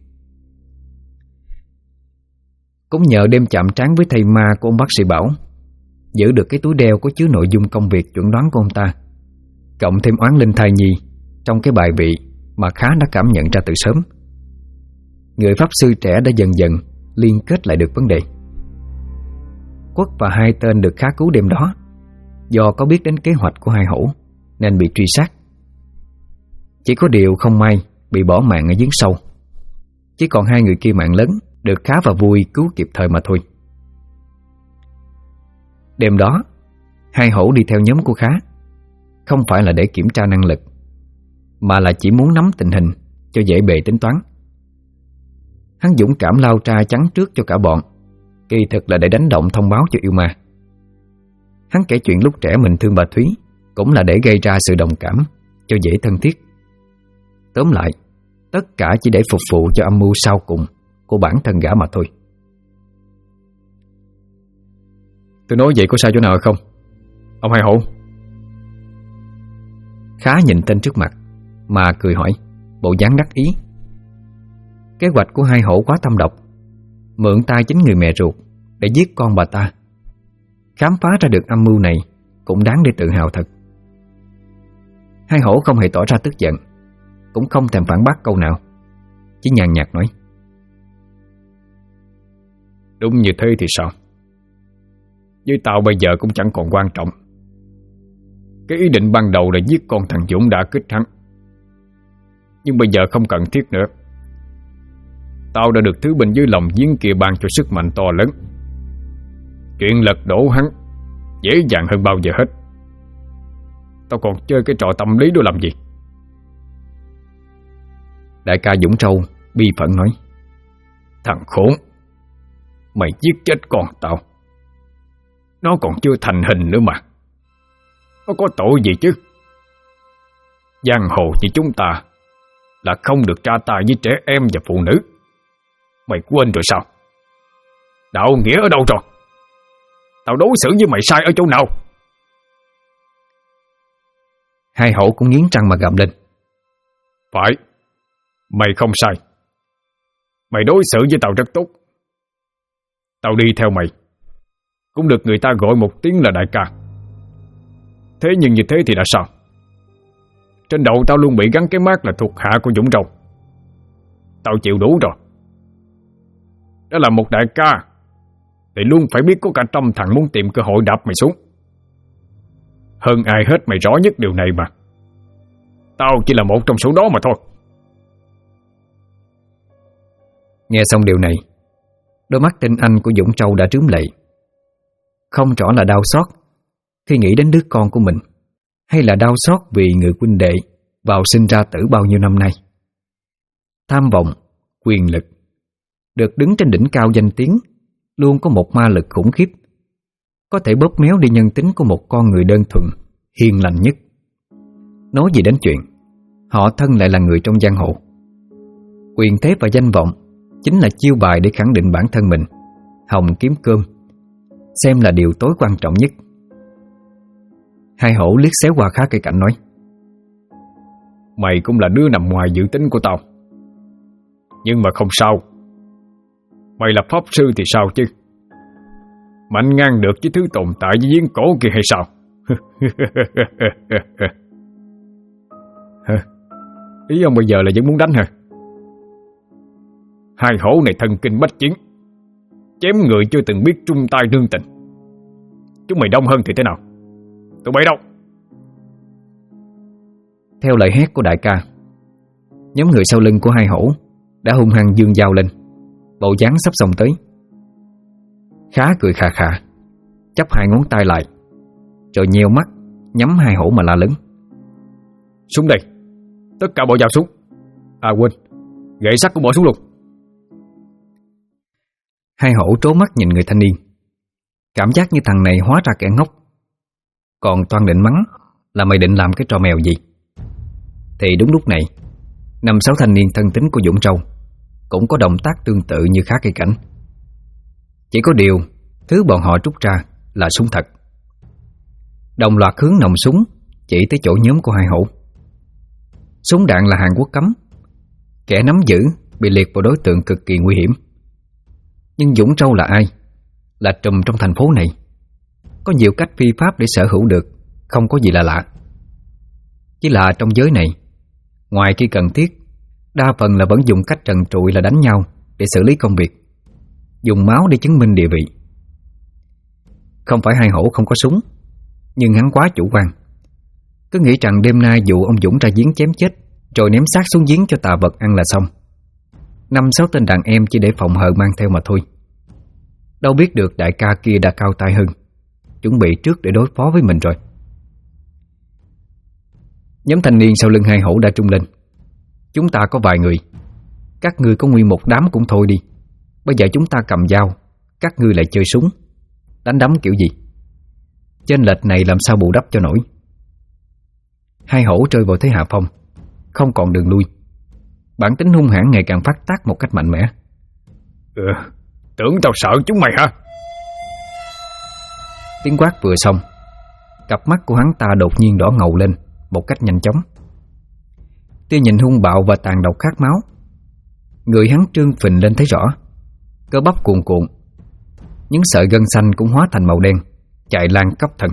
Cũng nhờ đêm chạm trán với thầy ma của ông bác sĩ Bảo, giữ được cái túi đeo có chứa nội dung công việc chuẩn đoán của ông ta, cộng thêm oán linh thai nhi trong cái bài vị mà Khá đã cảm nhận ra từ sớm. Người pháp sư trẻ đã dần dần liên kết lại được vấn đề. Quất và hai tên được Khá cứu đêm đó do có biết đến kế hoạch của hai hổ nên bị truy sát. Chỉ có điều không may bị bỏ mạng ở giếng sâu, chỉ còn hai người kia mạng lớn được Khá và Vui cứu kịp thời mà thôi. Đêm đó hai hổ đi theo nhóm của Khá, không phải là để kiểm tra năng lực, mà là chỉ muốn nắm tình hình cho dễ bề tính toán. Hắn dũng cảm lao ra chắn trước cho cả bọn, kỳ thực là để đánh động thông báo cho yêu ma. Hắn kể chuyện lúc trẻ mình thương bà Thúy cũng là để gây ra sự đồng cảm cho dễ thân thiết. Tóm lại, tất cả chỉ để phục vụ cho âm mưu sau cùng của bản thân gã mà thôi. Tôi nói vậy có sai chỗ nào không ông Hai Hổ? Khá nhìn tên trước mặt mà cười hỏi, bộ dáng đắc ý. Kế hoạch của Hai Hổ quá thâm độc, mượn tay chính người mẹ ruột để giết con bà ta. Khám phá ra được âm mưu này cũng đáng để tự hào thật. Hai Hổ không hề tỏ ra tức giận, cũng không thèm phản bác câu nào, chỉ nhàn nhạt nói: Đúng như thế thì sao? Với tao bây giờ cũng chẳng còn quan trọng. Cái ý định ban đầu là giết con thằng Dũng đã kích hắn, nhưng bây giờ không cần thiết nữa. Tao đã được thứ binh dưới lòng giếng kia ban cho sức mạnh to lớn. Chuyện lật đổ hắn dễ dàng hơn bao giờ hết. Tao còn chơi cái trò tâm lý đó làm gì? Đại ca Dũng Trâu bi phẫn nói: Thằng khốn, mày giết chết con tao, nó còn chưa thành hình nữa mà. Nó có tội gì chứ? Giang hồ như chúng ta là không được tra tay với trẻ em và phụ nữ. Mày quên rồi sao? Đạo nghĩa ở đâu rồi? Tao đối xử với mày sai ở chỗ nào? Hai Hổ cũng nghiến răng mà gầm lên: Phải, mày không sai. Mày đối xử với tao rất tốt. Tao đi theo mày cũng được người ta gọi một tiếng là đại ca. Thế nhưng như thế thì đã sao? Trên đầu tao luôn bị gắn cái mác là thuộc hạ của Dũng Trâu. Tao chịu đủ rồi. Đó là một đại ca thì luôn phải biết có cả trăm thằng muốn tìm cơ hội đạp mày xuống. Hơn ai hết mày rõ nhất điều này mà. Tao chỉ là một trong số đó mà thôi. Nghe xong điều này, đôi mắt tinh anh của Dũng Trâu đã rướm lệ. Không rõ là đau xót khi nghĩ đến đứa con của mình, hay là đau xót vì người huynh đệ vào sinh ra tử bao nhiêu năm nay. Tham vọng, quyền lực, được đứng trên đỉnh cao danh tiếng, luôn có một ma lực khủng khiếp, có thể bóp méo đi nhân tính của một con người đơn thuần, hiền lành nhất. Nói gì đến chuyện họ thân lại là người trong giang hồ. Quyền thế và danh vọng chính là chiêu bài để khẳng định bản thân mình, hòng kiếm cơm, xem là điều tối quan trọng nhất. Hai Hổ liếc xéo qua Khá Cây Cảnh nói: Mày cũng là đứa nằm ngoài dự tính của tao, nhưng mà không sao. Mày là pháp sư thì sao chứ? Mạnh ngang được với thứ tồn tại với giếng cổ kia hay sao? Ý ông bây giờ là vẫn muốn đánh hả? Hai Hổ này thần kinh bách chiến, chém người chưa từng biết trung tay nương tình. Chúng mày đông hơn thì thế nào? Tụi bay đâu? Theo lời hét của đại ca, nhóm người sau lưng của Hai Hổ đã hung hăng giương dao lên, bộ dáng sắp xông tới. Khá cười khà khà, chắp hai ngón tay lại, rồi nheo mắt nhắm Hai Hổ mà la lớn: Xuống đây, tất cả bỏ dao xuống. À quên, gậy sắt cũng bỏ xuống luôn. Hai Hổ trố mắt nhìn người thanh niên, cảm giác như thằng này hóa ra kẻ ngốc. Còn toan định mắng là mày định làm cái trò mèo gì. Thì đúng lúc này, 5-6 thanh niên thân tín của Dũng Trâu cũng có động tác tương tự như Khá Cây Cảnh. Chỉ có điều thứ bọn họ trút ra là súng thật. Đồng loạt hướng nòng súng chỉ tới chỗ nhóm của Hai Hổ. Súng đạn là Hàn Quốc cấm, kẻ nắm giữ bị liệt vào đối tượng cực kỳ nguy hiểm. Nhưng Dũng Trâu là ai? Là trùm trong thành phố này, có nhiều cách phi pháp để sở hữu được, không có gì là lạ. Chỉ là trong giới này, ngoài khi cần thiết, đa phần là vẫn dùng cách trần trụi là đánh nhau để xử lý công việc, dùng máu để chứng minh địa vị. Không phải Hai Hổ không có súng, nhưng hắn quá chủ quan, cứ nghĩ rằng đêm nay dụ ông Dũng ra giếng chém chết, rồi ném xác xuống giếng cho tà vật ăn là xong. 5-6 tên đàn em chỉ để phòng hờ mang theo mà thôi. Đâu biết được đại ca kia đã cao tay hơn, chuẩn bị trước để đối phó với mình rồi. Nhóm thanh niên sau lưng Hai Hổ đã trung lên: Chúng ta có vài người, các ngươi có nguyên một đám cũng thôi đi. Bây giờ chúng ta cầm dao, các ngươi lại chơi súng, đánh đấm kiểu gì? Chênh lệch này làm sao bù đắp cho nổi. Hai Hổ rơi vào thế hạ phong, không còn đường lui. Bản tính hung hãn ngày càng phát tác một cách mạnh mẽ. Tưởng tao sợ chúng mày hả? Tiếng quát vừa xong, cặp mắt của hắn ta đột nhiên đỏ ngầu lên một cách nhanh chóng. Tia nhìn hung bạo và tàn độc khát máu. Người hắn trương phình lên thấy rõ, cơ bắp cuồn cuộn, những sợi gân xanh cũng hóa thành màu đen, chạy lan khắp thân.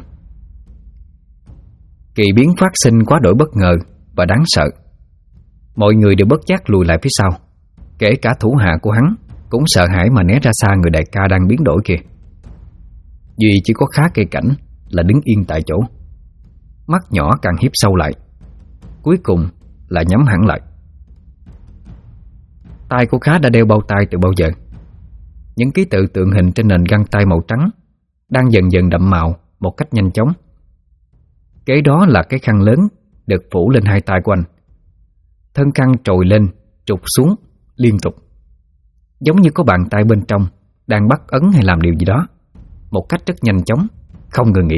Kỳ biến phát sinh quá đổi bất ngờ và đáng sợ. Mọi người đều bất giác lùi lại phía sau, kể cả thủ hạ của hắn cũng sợ hãi mà né ra xa người đại ca đang biến đổi kìa. Duy chỉ có Khá cây cảnh là đứng yên tại chỗ, mắt nhỏ càng hiếp sâu lại, cuối cùng là nhắm hẳn lại. Tay của Khá đã đeo bao tay từ bao giờ. Những ký tự tượng hình trên nền găng tay màu trắng đang dần dần đậm màu một cách nhanh chóng. Kế đó là cái khăn lớn được phủ lên hai tay của anh. Thân khăn trồi lên, trục xuống liên tục, giống như có bàn tay bên trong đang bắt ấn hay làm điều gì đó một cách rất nhanh chóng, không ngừng nghỉ.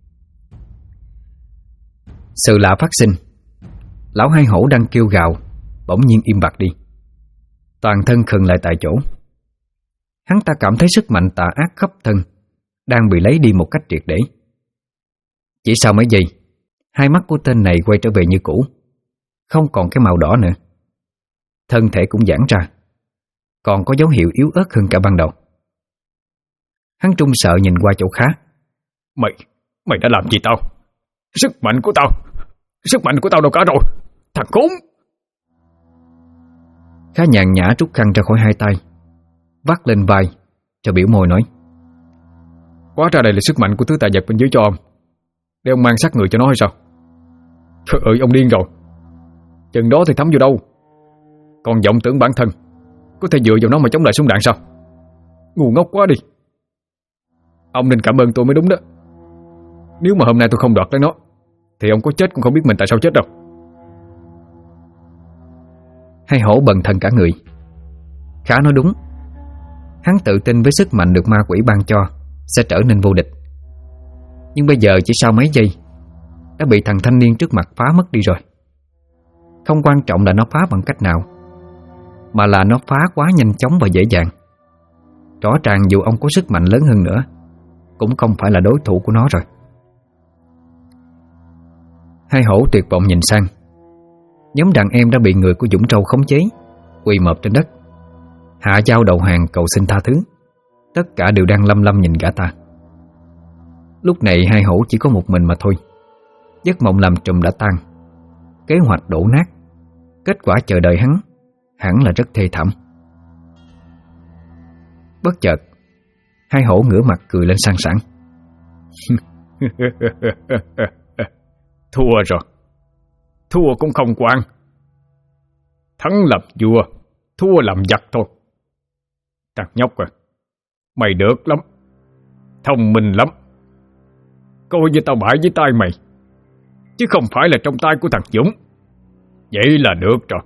Sự lạ phát sinh. Lão Hai Hổ đang kêu gào bỗng nhiên im bặt đi, toàn thân khựng lại tại chỗ. Hắn ta cảm thấy sức mạnh tà ác khắp thân đang bị lấy đi một cách triệt để. Chỉ sau mấy giây, hai mắt của tên này quay trở về như cũ, không còn cái màu đỏ nữa. Thân thể cũng giãn ra, còn có dấu hiệu yếu ớt hơn cả ban đầu. Hắn trung sợ nhìn qua chỗ Khá. Mày đã làm gì tao? Sức mạnh của tao đâu cả rồi, thằng khốn! Khá nhàn nhã rút khăn ra khỏi hai tay, vắt lên vai cho biểu môi nói: Quá ra đây là sức mạnh của thứ tà vật bên dưới cho ông, để ông mang xác người cho nó hay sao? Trời ơi, ông điên rồi. Chừng đó thì thấm vô đâu, còn vọng tưởng bản thân có thể dựa vào nó mà chống lại súng đạn sao? Ngu ngốc quá đi. Ông nên cảm ơn tôi mới đúng đó. Nếu mà hôm nay tôi không đoạt lấy nó thì ông có chết cũng không biết mình tại sao chết đâu. Hai Hổ bần thần cả người. Khá nói đúng. Hắn tự tin với sức mạnh được ma quỷ ban cho sẽ trở nên vô địch. Nhưng bây giờ chỉ sau mấy giây đã bị thằng thanh niên trước mặt phá mất đi rồi. Không quan trọng là nó phá bằng cách nào, mà là nó phá quá nhanh chóng và dễ dàng. Rõ ràng dù ông có sức mạnh lớn hơn nữa cũng không phải là đối thủ của nó rồi. Hai Hổ tuyệt vọng nhìn sang. Nhóm đàn em đã bị người của Dũng Trâu khống chế, quỳ mọp trên đất, hạ dao đầu hàng cầu xin tha thứ. Tất cả đều đang lăm lăm nhìn gã ta. Lúc này Hai Hổ chỉ có một mình mà thôi. Giấc mộng làm trùm đã tan, kế hoạch đổ nát. Kết quả chờ đợi hắn hẳn là rất thê thảm. Bất chợt Hai Hổ ngửa mặt cười lên sang sảng. Thua rồi. Thua cũng không quan. Thắng làm vua, thua làm giặc thôi. Thằng nhóc à, mày được lắm, thông minh lắm. Coi như tao bãi với tay mày, chứ không phải là trong tay của thằng Dũng. Vậy là được rồi.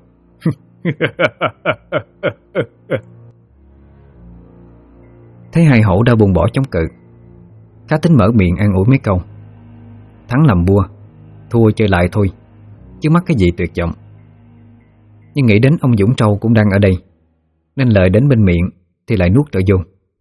Thấy Hai Hổ đã buông bỏ chống cự, Khá tính mở miệng an ủi mấy câu. Thắng làm vua, thua chơi lại thôi, chứ mắc cái gì tuyệt vọng. Nhưng nghĩ đến ông Dũng Trâu cũng đang ở đây, nên lời đến bên miệng thì lại nuốt trở vô.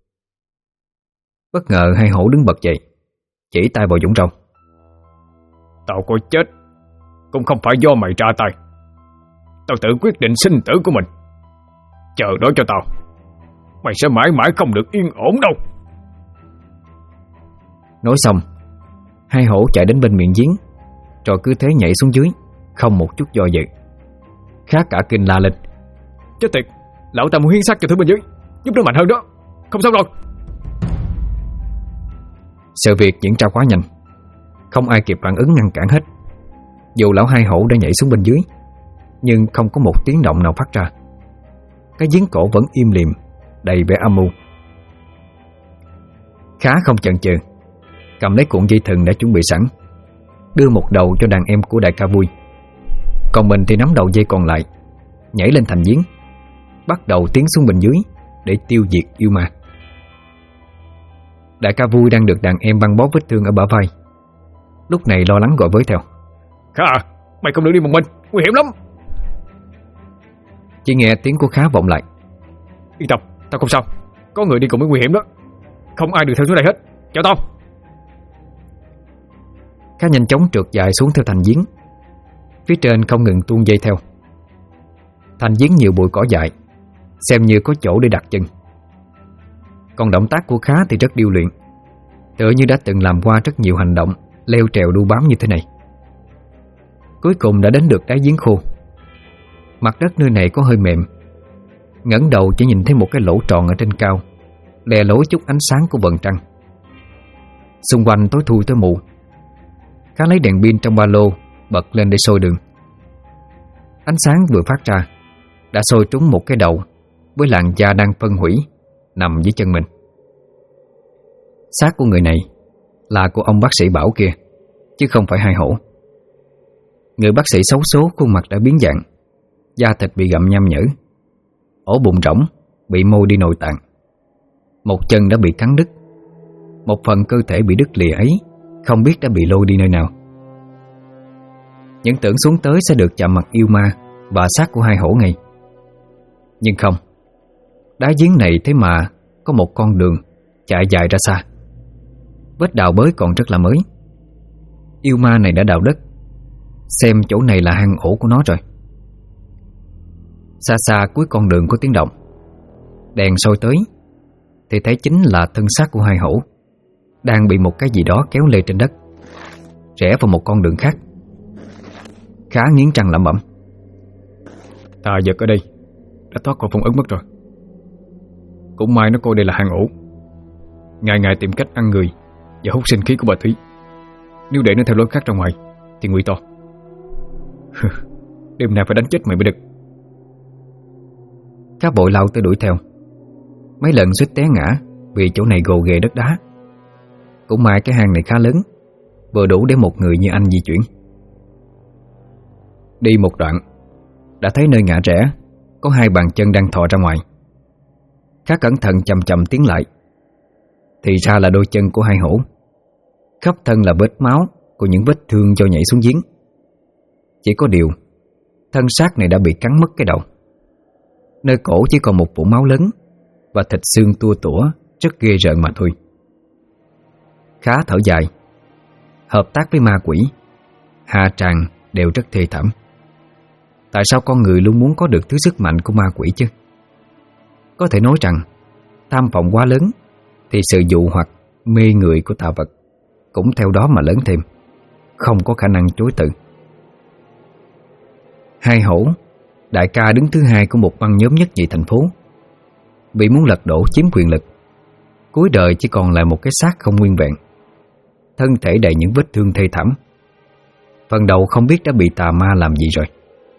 Bất ngờ Hai Hổ đứng bật dậy, chỉ tay vào Dũng Trâu. Tao có chết cũng không phải do mày ra tay. Tao tự quyết định sinh tử của mình. Chờ đó cho tao, mày sẽ mãi mãi không được yên ổn đâu. Nói xong, Hai Hổ chạy đến bên miệng giếng, rồi cứ thế nhảy xuống dưới, không một chút do dự. Khá cả kinh la lên: Chết tiệt, lão ta muốn hiến xác cho thứ bên dưới, giúp nó mạnh hơn đó. Không sao rồi. Sự việc diễn ra quá nhanh, không ai kịp phản ứng ngăn cản hết. Dù lão Hai Hổ đã nhảy xuống bên dưới, nhưng không có một tiếng động nào phát ra. Cái giếng cổ vẫn im lìm, đầy vẻ âm mưu. Khá không chần chừ, cầm lấy cuộn dây thừng đã chuẩn bị sẵn, đưa một đầu cho đàn em của đại ca Vui, còn mình thì nắm đầu dây còn lại, nhảy lên thành giếng, bắt đầu tiến xuống bên dưới để tiêu diệt yêu ma. Đại ca Vui đang được đàn em băng bó vết thương ở bả vai, lúc này lo lắng gọi với theo: Khá à, mày không được đi một mình, nguy hiểm lắm. Chỉ nghe tiếng của Khá vọng lại: Yên tâm, tao không sao, có người đi cùng mới nguy hiểm đó. Không ai được theo xuống đây hết, chào tao. Khá nhanh chóng trượt dài xuống theo thành giếng. Phía trên không ngừng tuôn dây theo. Thành giếng nhiều bụi cỏ dại, xem như có chỗ để đặt chân. Còn động tác của Khá thì rất điêu luyện, tựa như đã từng làm qua rất nhiều hành động leo trèo đu bám như thế này. Cuối cùng đã đến được đáy giếng khô. Mặt đất nơi này có hơi mềm. Ngẩng đầu chỉ nhìn thấy một cái lỗ tròn ở trên cao, lè lối chút ánh sáng của vầng trăng. Xung quanh tối thui tới mù. Khá lấy đèn pin trong ba lô bật lên để soi đường. Ánh sáng vừa phát ra đã soi trúng một cái đầu với làn da đang phân hủy nằm dưới chân mình. Xác của người này là của ông bác sĩ Bảo kia, chứ không phải Hai Hổ. Người bác sĩ xấu số, khuôn mặt đã biến dạng, da thịt bị gặm nham nhở, ổ bụng rỗng, bị môi đi nội tạng. Một chân đã bị cắn đứt. Một phần cơ thể bị đứt lìa ấy không biết đã bị lôi đi nơi nào. Những tưởng xuống tới sẽ được chạm mặt yêu ma và xác của Hai Hổ ngay. Nhưng không. Đá giếng này thế mà có một con đường chạy dài ra xa. Vết đào bới còn rất là mới. Yêu ma này đã đào đất, xem chỗ này là hang ổ của nó rồi. Xa xa cuối con đường có tiếng động. Đèn soi tới thì thấy chính là thân xác của Hai Hổ đang bị một cái gì đó kéo lê trên đất, rẽ vào một con đường khác. Khá nghiến răng lẩm bẩm: Tà vật ở đây đã thoát khỏi phong ấn mất rồi. Cũng may nó coi đây là hang ổ, ngày ngày tìm cách ăn người và hút sinh khí của bà Thúy. Nếu để nó theo lối khác ra ngoài thì nguy to. Đêm nay phải đánh chết mày mới được. Khá bội lao tới đuổi theo. Mấy lần suýt té ngã vì chỗ này gồ ghề đất đá. Cũng may cái hang này khá lớn, vừa đủ để một người như anh di chuyển. Đi một đoạn đã thấy nơi ngã rẽ có hai bàn chân đang thò ra ngoài. Khá cẩn thận chậm chậm tiến lại, thì ra là đôi chân của Hai Hổ. Khắp thân là vết máu của những vết thương do nhảy xuống giếng. Chỉ có điều thân xác này đã bị cắn mất cái đầu. Nơi cổ chỉ còn một vũng máu lớn và thịt xương tua tủa rất ghê rợn mà thôi. Khá thở dài. Hợp tác với ma quỷ, hạ tràng đều rất thê thảm. Tại sao con người luôn muốn có được thứ sức mạnh của ma quỷ chứ? Có thể nói rằng tham vọng quá lớn thì sự dụ hoặc mê người của tà vật cũng theo đó mà lớn thêm, không có khả năng chối từ. Hai Hổ, đại ca đứng thứ hai của một băng nhóm nhất nhì thành phố, vì muốn lật đổ chiếm quyền lực, cuối đời chỉ còn lại một cái xác không nguyên vẹn, thân thể đầy những vết thương thê thảm. Phần đầu không biết đã bị tà ma làm gì rồi.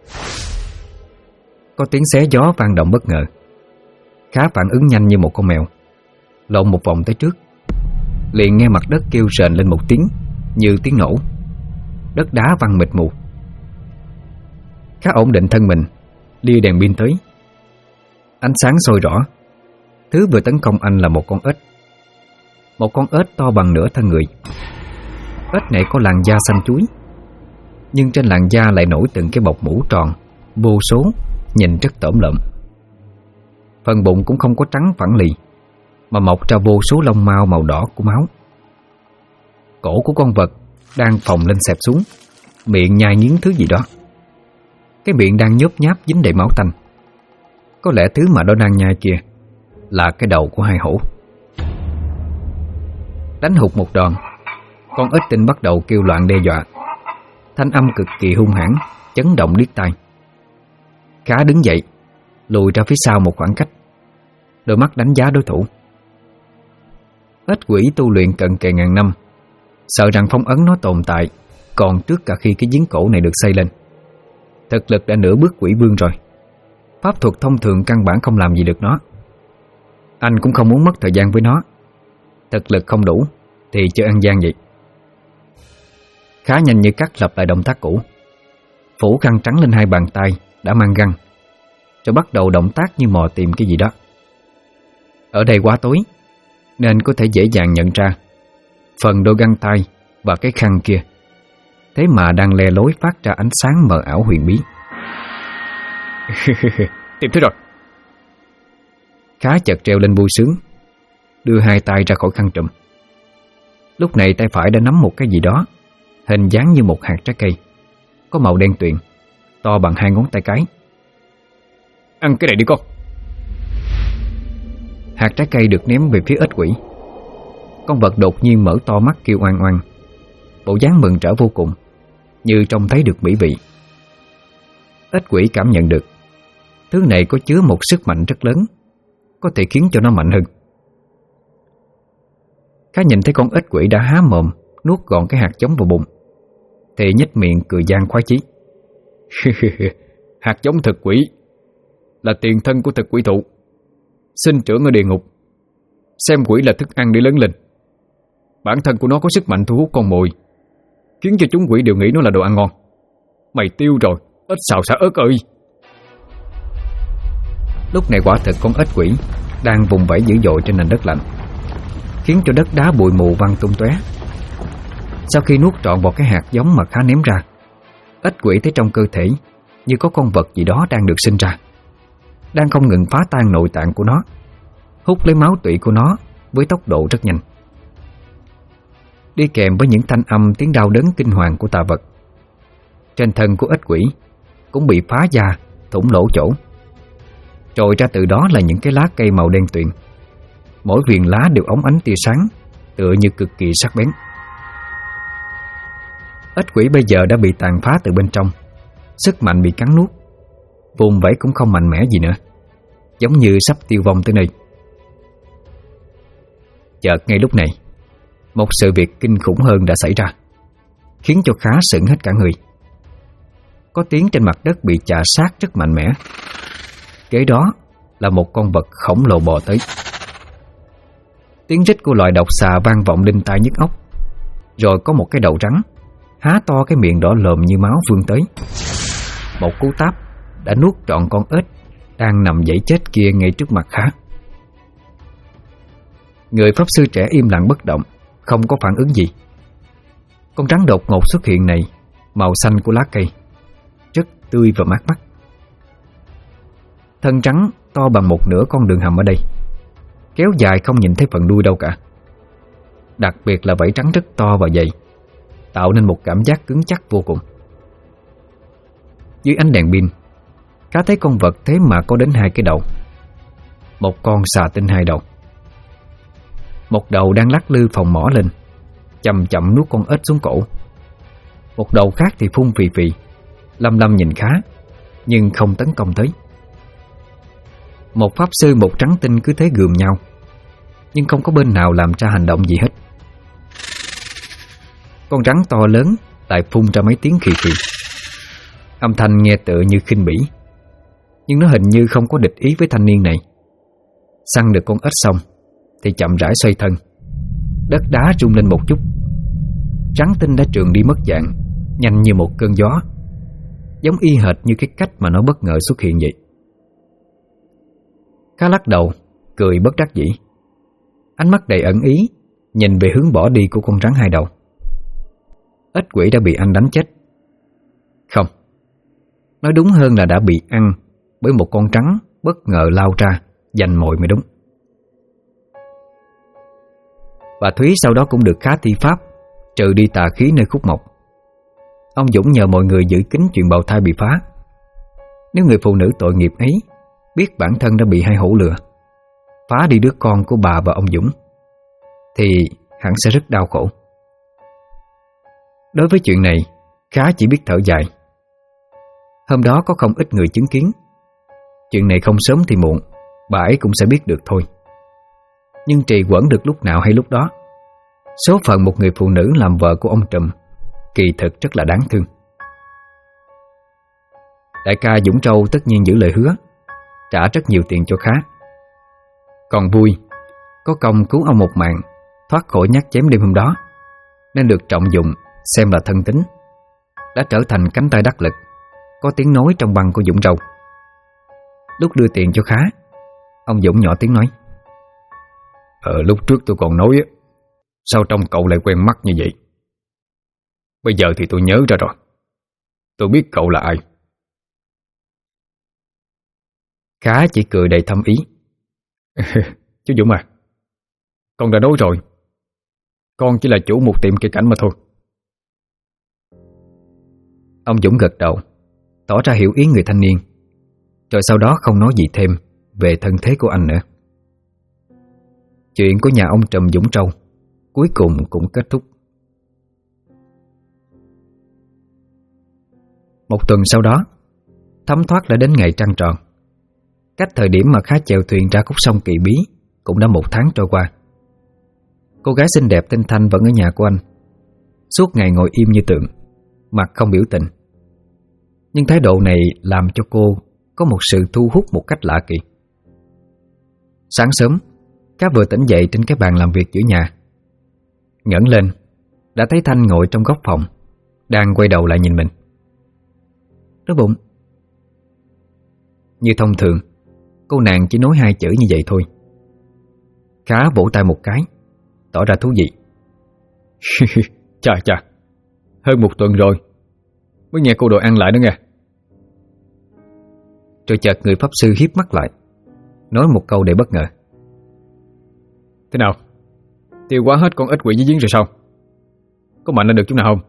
Có tiếng xé gió vang động bất ngờ. Khá phản ứng nhanh như một con mèo, lộn một vòng tới trước, liền nghe mặt đất kêu rền lên một tiếng như tiếng nổ. Đất đá văng mịt mù. Khá ổn định thân mình, lia đèn pin tới. Ánh sáng soi rõ. Thứ vừa tấn công anh là một con ếch. Một con ếch to bằng nửa thân người. Ếch này có làn da xanh chuối, nhưng trên làn da lại nổi từng cái bọc mũ tròn vô số, nhìn rất tởm lợm. Phần bụng cũng không có trắng phẳng lì, mà mọc ra vô số lông mao màu đỏ của máu. Cổ của con vật đang phồng lên xẹp xuống, miệng nhai nghiến thứ gì đó. Cái miệng đang nhốp nháp dính đầy máu tanh. Có lẽ thứ mà nó đang nhai kia là cái đầu của Hai Hổ. Đánh hụt một đòn, con ếch tinh bắt đầu kêu loạn đe dọa. Thanh âm cực kỳ hung hãn, chấn động điếc tai. Khá đứng dậy, lùi ra phía sau một khoảng cách, đôi mắt đánh giá đối thủ. Ếch quỷ tu luyện cận kề ngàn năm, sợ rằng phong ấn nó tồn tại còn trước cả khi cái giếng cổ này được xây lên. Thực lực đã nửa bước quỷ vương rồi. Pháp thuật thông thường căn bản không làm gì được nó. Anh cũng không muốn mất thời gian với nó. Thực lực không đủ thì chơi ăn gian vậy. Khá nhanh như cắt lặp lại động tác cũ, phủ khăn trắng lên hai bàn tay đã mang găng, rồi bắt đầu động tác như mò tìm cái gì đó. Ở đây quá tối nên có thể dễ dàng nhận ra phần đôi găng tay và cái khăn kia thế mà đang le lối phát ra ánh sáng mờ ảo huyền bí. Tìm thấy rồi. Khá chợt treo lên vui sướng, đưa hai tay ra khỏi khăn trùm. Lúc này tay phải đã nắm một cái gì đó, hình dáng như một hạt trái cây, có màu đen tuyền, to bằng 2 ngón tay cái. Ăn cái này đi con. Hạt trái cây được ném về phía ếch quỷ. Con vật đột nhiên mở to mắt kêu oan oan, bộ dáng mừng rỡ vô cùng, như trông thấy được mỹ vị. Ếch quỷ cảm nhận được thứ này có chứa một sức mạnh rất lớn, có thể khiến cho nó mạnh hơn. Khá nhìn thấy con ếch quỷ đã há mồm nuốt gọn cái hạt giống vào bụng, thì nhếch miệng cười gian khoái chí. Hạt giống thực quỷ là tiền thân của thực quỷ thụ, sinh trưởng ở địa ngục, xem quỷ là thức ăn để lớn lên. Bản thân của nó có sức mạnh thu hút con mồi, khiến cho chúng quỷ đều nghĩ nó là đồ ăn ngon. Mày tiêu rồi, ếch xào xả ớt ơi. Lúc này quả thực con ếch quỷ đang vùng vẫy dữ dội trên nền đất lạnh, khiến cho đất đá bụi mù văng tung tóe. Sau khi nuốt trọn vào cái hạt giống mà Khá ném ra, ếch quỷ thấy trong cơ thể như có con vật gì đó đang được sinh ra, đang không ngừng phá tan nội tạng của nó, hút lấy máu tủy của nó với tốc độ rất nhanh. Đi kèm với những thanh âm tiếng đau đớn kinh hoàng của tà vật, trên thân của ếch quỷ cũng bị phá da, thủng lỗ chỗ. Trồi ra từ đó là những cái lá cây màu đen tuyền, mỗi viền lá đều óng ánh tia sáng, tựa như cực kỳ sắc bén. Ếch quỷ bây giờ đã bị tàn phá từ bên trong, sức mạnh bị cắn nuốt, vùng vẫy cũng không mạnh mẽ gì nữa, giống như sắp tiêu vong tới nơi. Chợt ngay lúc này, một sự việc kinh khủng hơn đã xảy ra, khiến cho Khá sững hết cả người. Có tiếng trên mặt đất bị chà sát rất mạnh mẽ. Kế đó là một con vật khổng lồ bò tới. Tiếng rít của loài độc xà vang vọng đinh tai nhức óc. Rồi có một cái đầu rắn há to cái miệng đỏ lồm như máu vươn tới. Một cú táp đã nuốt trọn con ếch đang nằm dãy chết kia ngay trước mặt Khá. Người pháp sư trẻ im lặng bất động, không có phản ứng gì. Con rắn đột ngột xuất hiện này màu xanh của lá cây, rất tươi và mát mắt. Thân trắng to bằng một nửa con đường hầm ở đây, kéo dài không nhìn thấy phần đuôi đâu cả. Đặc biệt là vảy trắng rất to và dày, tạo nên một cảm giác cứng chắc vô cùng. Dưới ánh đèn pin, Khá thấy con vật thế mà có đến 2 cái đầu. Một con xà tinh 2 đầu. Một đầu đang lắc lư phồng mỏ lên, chậm chậm nuốt con ếch xuống cổ. Một đầu khác thì phun phì phì, lăm lăm nhìn Khá, nhưng không tấn công tới. Một pháp sư một trắng tinh cứ thế gườm nhau, nhưng không có bên nào làm ra hành động gì hết. Con rắn to lớn lại phun ra mấy tiếng khì khì. Âm thanh nghe tựa như khinh bỉ, nhưng nó hình như không có địch ý với thanh niên này. Săn được con ếch xong thì chậm rãi xoay thân. Đất đá rung lên một chút. Rắn tinh đã trườn đi mất dạng, nhanh như một cơn gió, giống y hệt như cái cách mà nó bất ngờ xuất hiện vậy. Khá lắc đầu, cười bất đắc dĩ. Ánh mắt đầy ẩn ý nhìn về hướng bỏ đi của con rắn 2 đầu. Ếch quỷ đã bị anh đánh chết. Không, nói đúng hơn là đã bị ăn bởi một con rắn bất ngờ lao ra giành mồi mới đúng. Bà Thúy sau đó cũng được Khá thi pháp trừ đi tà khí nơi khúc mộc. Ông Dũng nhờ mọi người giữ kín chuyện bào thai bị phá. Nếu người phụ nữ tội nghiệp ấy biết bản thân đã bị hai hổ lừa, phá đi đứa con của bà và ông Dũng, thì hẳn sẽ rất đau khổ. Đối với chuyện này, Khá chỉ biết thở dài. Hôm đó có không ít người chứng kiến. Chuyện này không sớm thì muộn, bà ấy cũng sẽ biết được thôi. Nhưng trì hoãn được lúc nào hay lúc đó. Số phận một người phụ nữ làm vợ của ông Trùm kỳ thực rất là đáng thương. Đại ca Dũng Trâu tất nhiên giữ lời hứa, trả rất nhiều tiền cho Khá. Còn vui, có công cứu ông một mạng, thoát khỏi nhát chém đêm hôm đó, nên được trọng dụng xem là thân tín, đã trở thành cánh tay đắc lực, có tiếng nói trong băng của Dũng Trâu. Lúc đưa tiền cho Khá, ông Dũng nhỏ tiếng nói: Lúc trước tôi còn nói sao trông cậu lại quen mắt như vậy? Bây giờ thì tôi nhớ ra rồi. Tôi biết cậu là ai. Khá chỉ cười đầy thâm ý. Chú Dũng à, con đã nói rồi, con chỉ là chủ một tiệm cây cảnh mà thôi. Ông Dũng gật đầu, tỏ ra hiểu ý người thanh niên, rồi sau đó không nói gì thêm về thân thế của anh nữa. Chuyện của nhà ông Trùm Dũng Trâu cuối cùng cũng kết thúc. Một tuần sau đó, thấm thoát đã đến ngày trăng tròn. Cách thời điểm mà Khá chèo thuyền ra khúc sông Kỳ Bí cũng đã 1 tháng trôi qua. Cô gái xinh đẹp tên Thanh vẫn ở nhà của anh, suốt ngày ngồi im như tượng, mặt không biểu tình. Nhưng thái độ này làm cho cô có một sự thu hút một cách lạ kỳ. Sáng sớm, Khá vừa tỉnh dậy trên cái bàn làm việc giữa nhà, ngẩng lên đã thấy Thanh ngồi trong góc phòng, đang quay đầu lại nhìn mình. Đói bụng. Như thông thường, cô nàng chỉ nói 2 chữ như vậy thôi. Khá vỗ tay một cái, tỏ ra thú vị. Chà, hơn 1 tuần rồi mới nghe cô đòi ăn lại đó nghe. Rồi chợt người pháp sư hiếp mắt lại, nói một câu để bất ngờ. Thế nào? Tiêu hóa hết con ếch quỷ dưới giếng rồi sao? Có mạnh lên được chút nào không?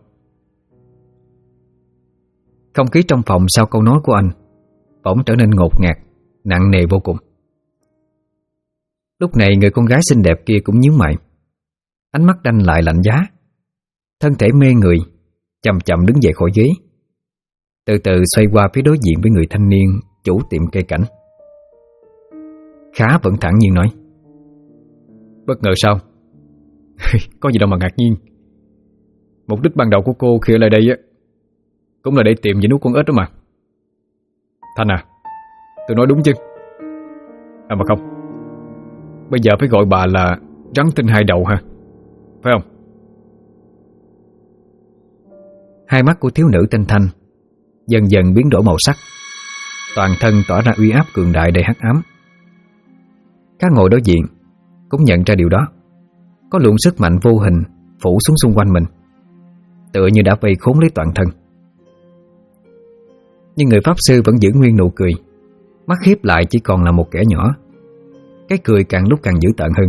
Không khí trong phòng sau câu nói của anh bỗng trở nên ngột ngạt, nặng nề vô cùng. Lúc này người con gái xinh đẹp kia cũng nhíu mày, ánh mắt đanh lại lạnh giá, thân thể mê người, chậm chậm đứng dậy khỏi ghế, từ từ xoay qua phía đối diện với người thanh niên chủ tiệm cây cảnh. Khá vẫn thản nhiên nói: Bất ngờ sao? Có gì đâu mà ngạc nhiên. Mục đích ban đầu của cô khi ở lại đây á cũng là để tìm về nuốt con ếch đó mà. Thanh à, tôi nói đúng chứ? À mà không, bây giờ phải gọi bà là rắn tinh 2 đầu ha, phải không? Hai mắt của thiếu nữ tên Thanh dần dần biến đổi màu sắc, toàn thân tỏa ra uy áp cường đại đầy hắc ám. Các ngồi đối diện cũng nhận ra điều đó. Có luồng sức mạnh vô hình phủ xuống xung quanh mình, tựa như đã vây khốn lấy toàn thân. Nhưng người pháp sư vẫn giữ nguyên nụ cười, mắt hiếp lại chỉ còn là một kẻ nhỏ. Cái cười càng lúc càng dữ tợn hơn.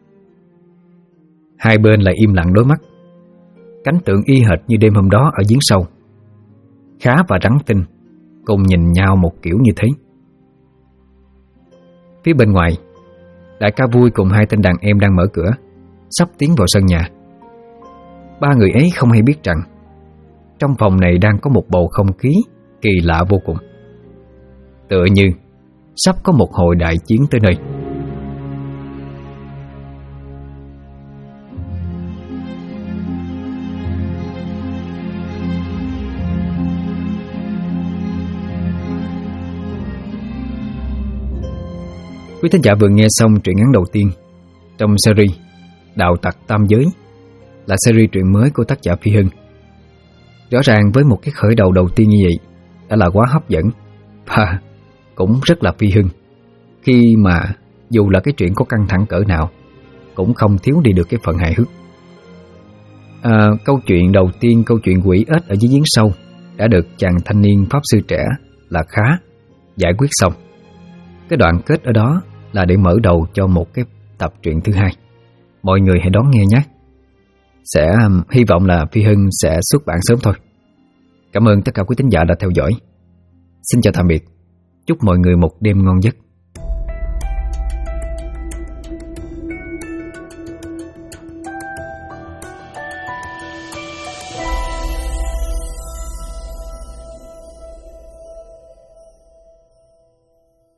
Hai bên lại im lặng đối mắt, cảnh tượng y hệt như đêm hôm đó ở giếng sâu. Khá và rắn tinh cùng nhìn nhau một kiểu như thế. Phía bên ngoài, đại ca Vui cùng 2 tên đàn em đang mở cửa, sắp tiến vào sân nhà. 3 người ấy không hay biết rằng trong phòng này đang có một bầu không khí kỳ lạ vô cùng, tựa như sắp có một hồi đại chiến tới nơi. Quý thính giả vừa nghe xong truyện ngắn đầu tiên trong series Đạo Tặc Tam Giới, là series truyện mới của tác giả Phi Hưng. Rõ ràng với một cái khởi đầu đầu tiên như vậy đã là quá hấp dẫn và cũng rất là Phi Hưng, khi mà dù là cái chuyện có căng thẳng cỡ nào cũng không thiếu đi được cái phần hài hước. Câu chuyện đầu tiên, câu chuyện quỷ ếch ở dưới giếng sâu, đã được chàng thanh niên pháp sư trẻ là Khá giải quyết xong. Cái đoạn kết ở đó là để mở đầu cho một cái tập truyện thứ 2. Mọi người hãy đón nghe nhé. Sẽ hy vọng là Phi Hưng sẽ xuất bản sớm thôi. Cảm ơn tất cả quý thính giả đã theo dõi. Xin chào tạm biệt. Chúc mọi người một đêm ngon giấc.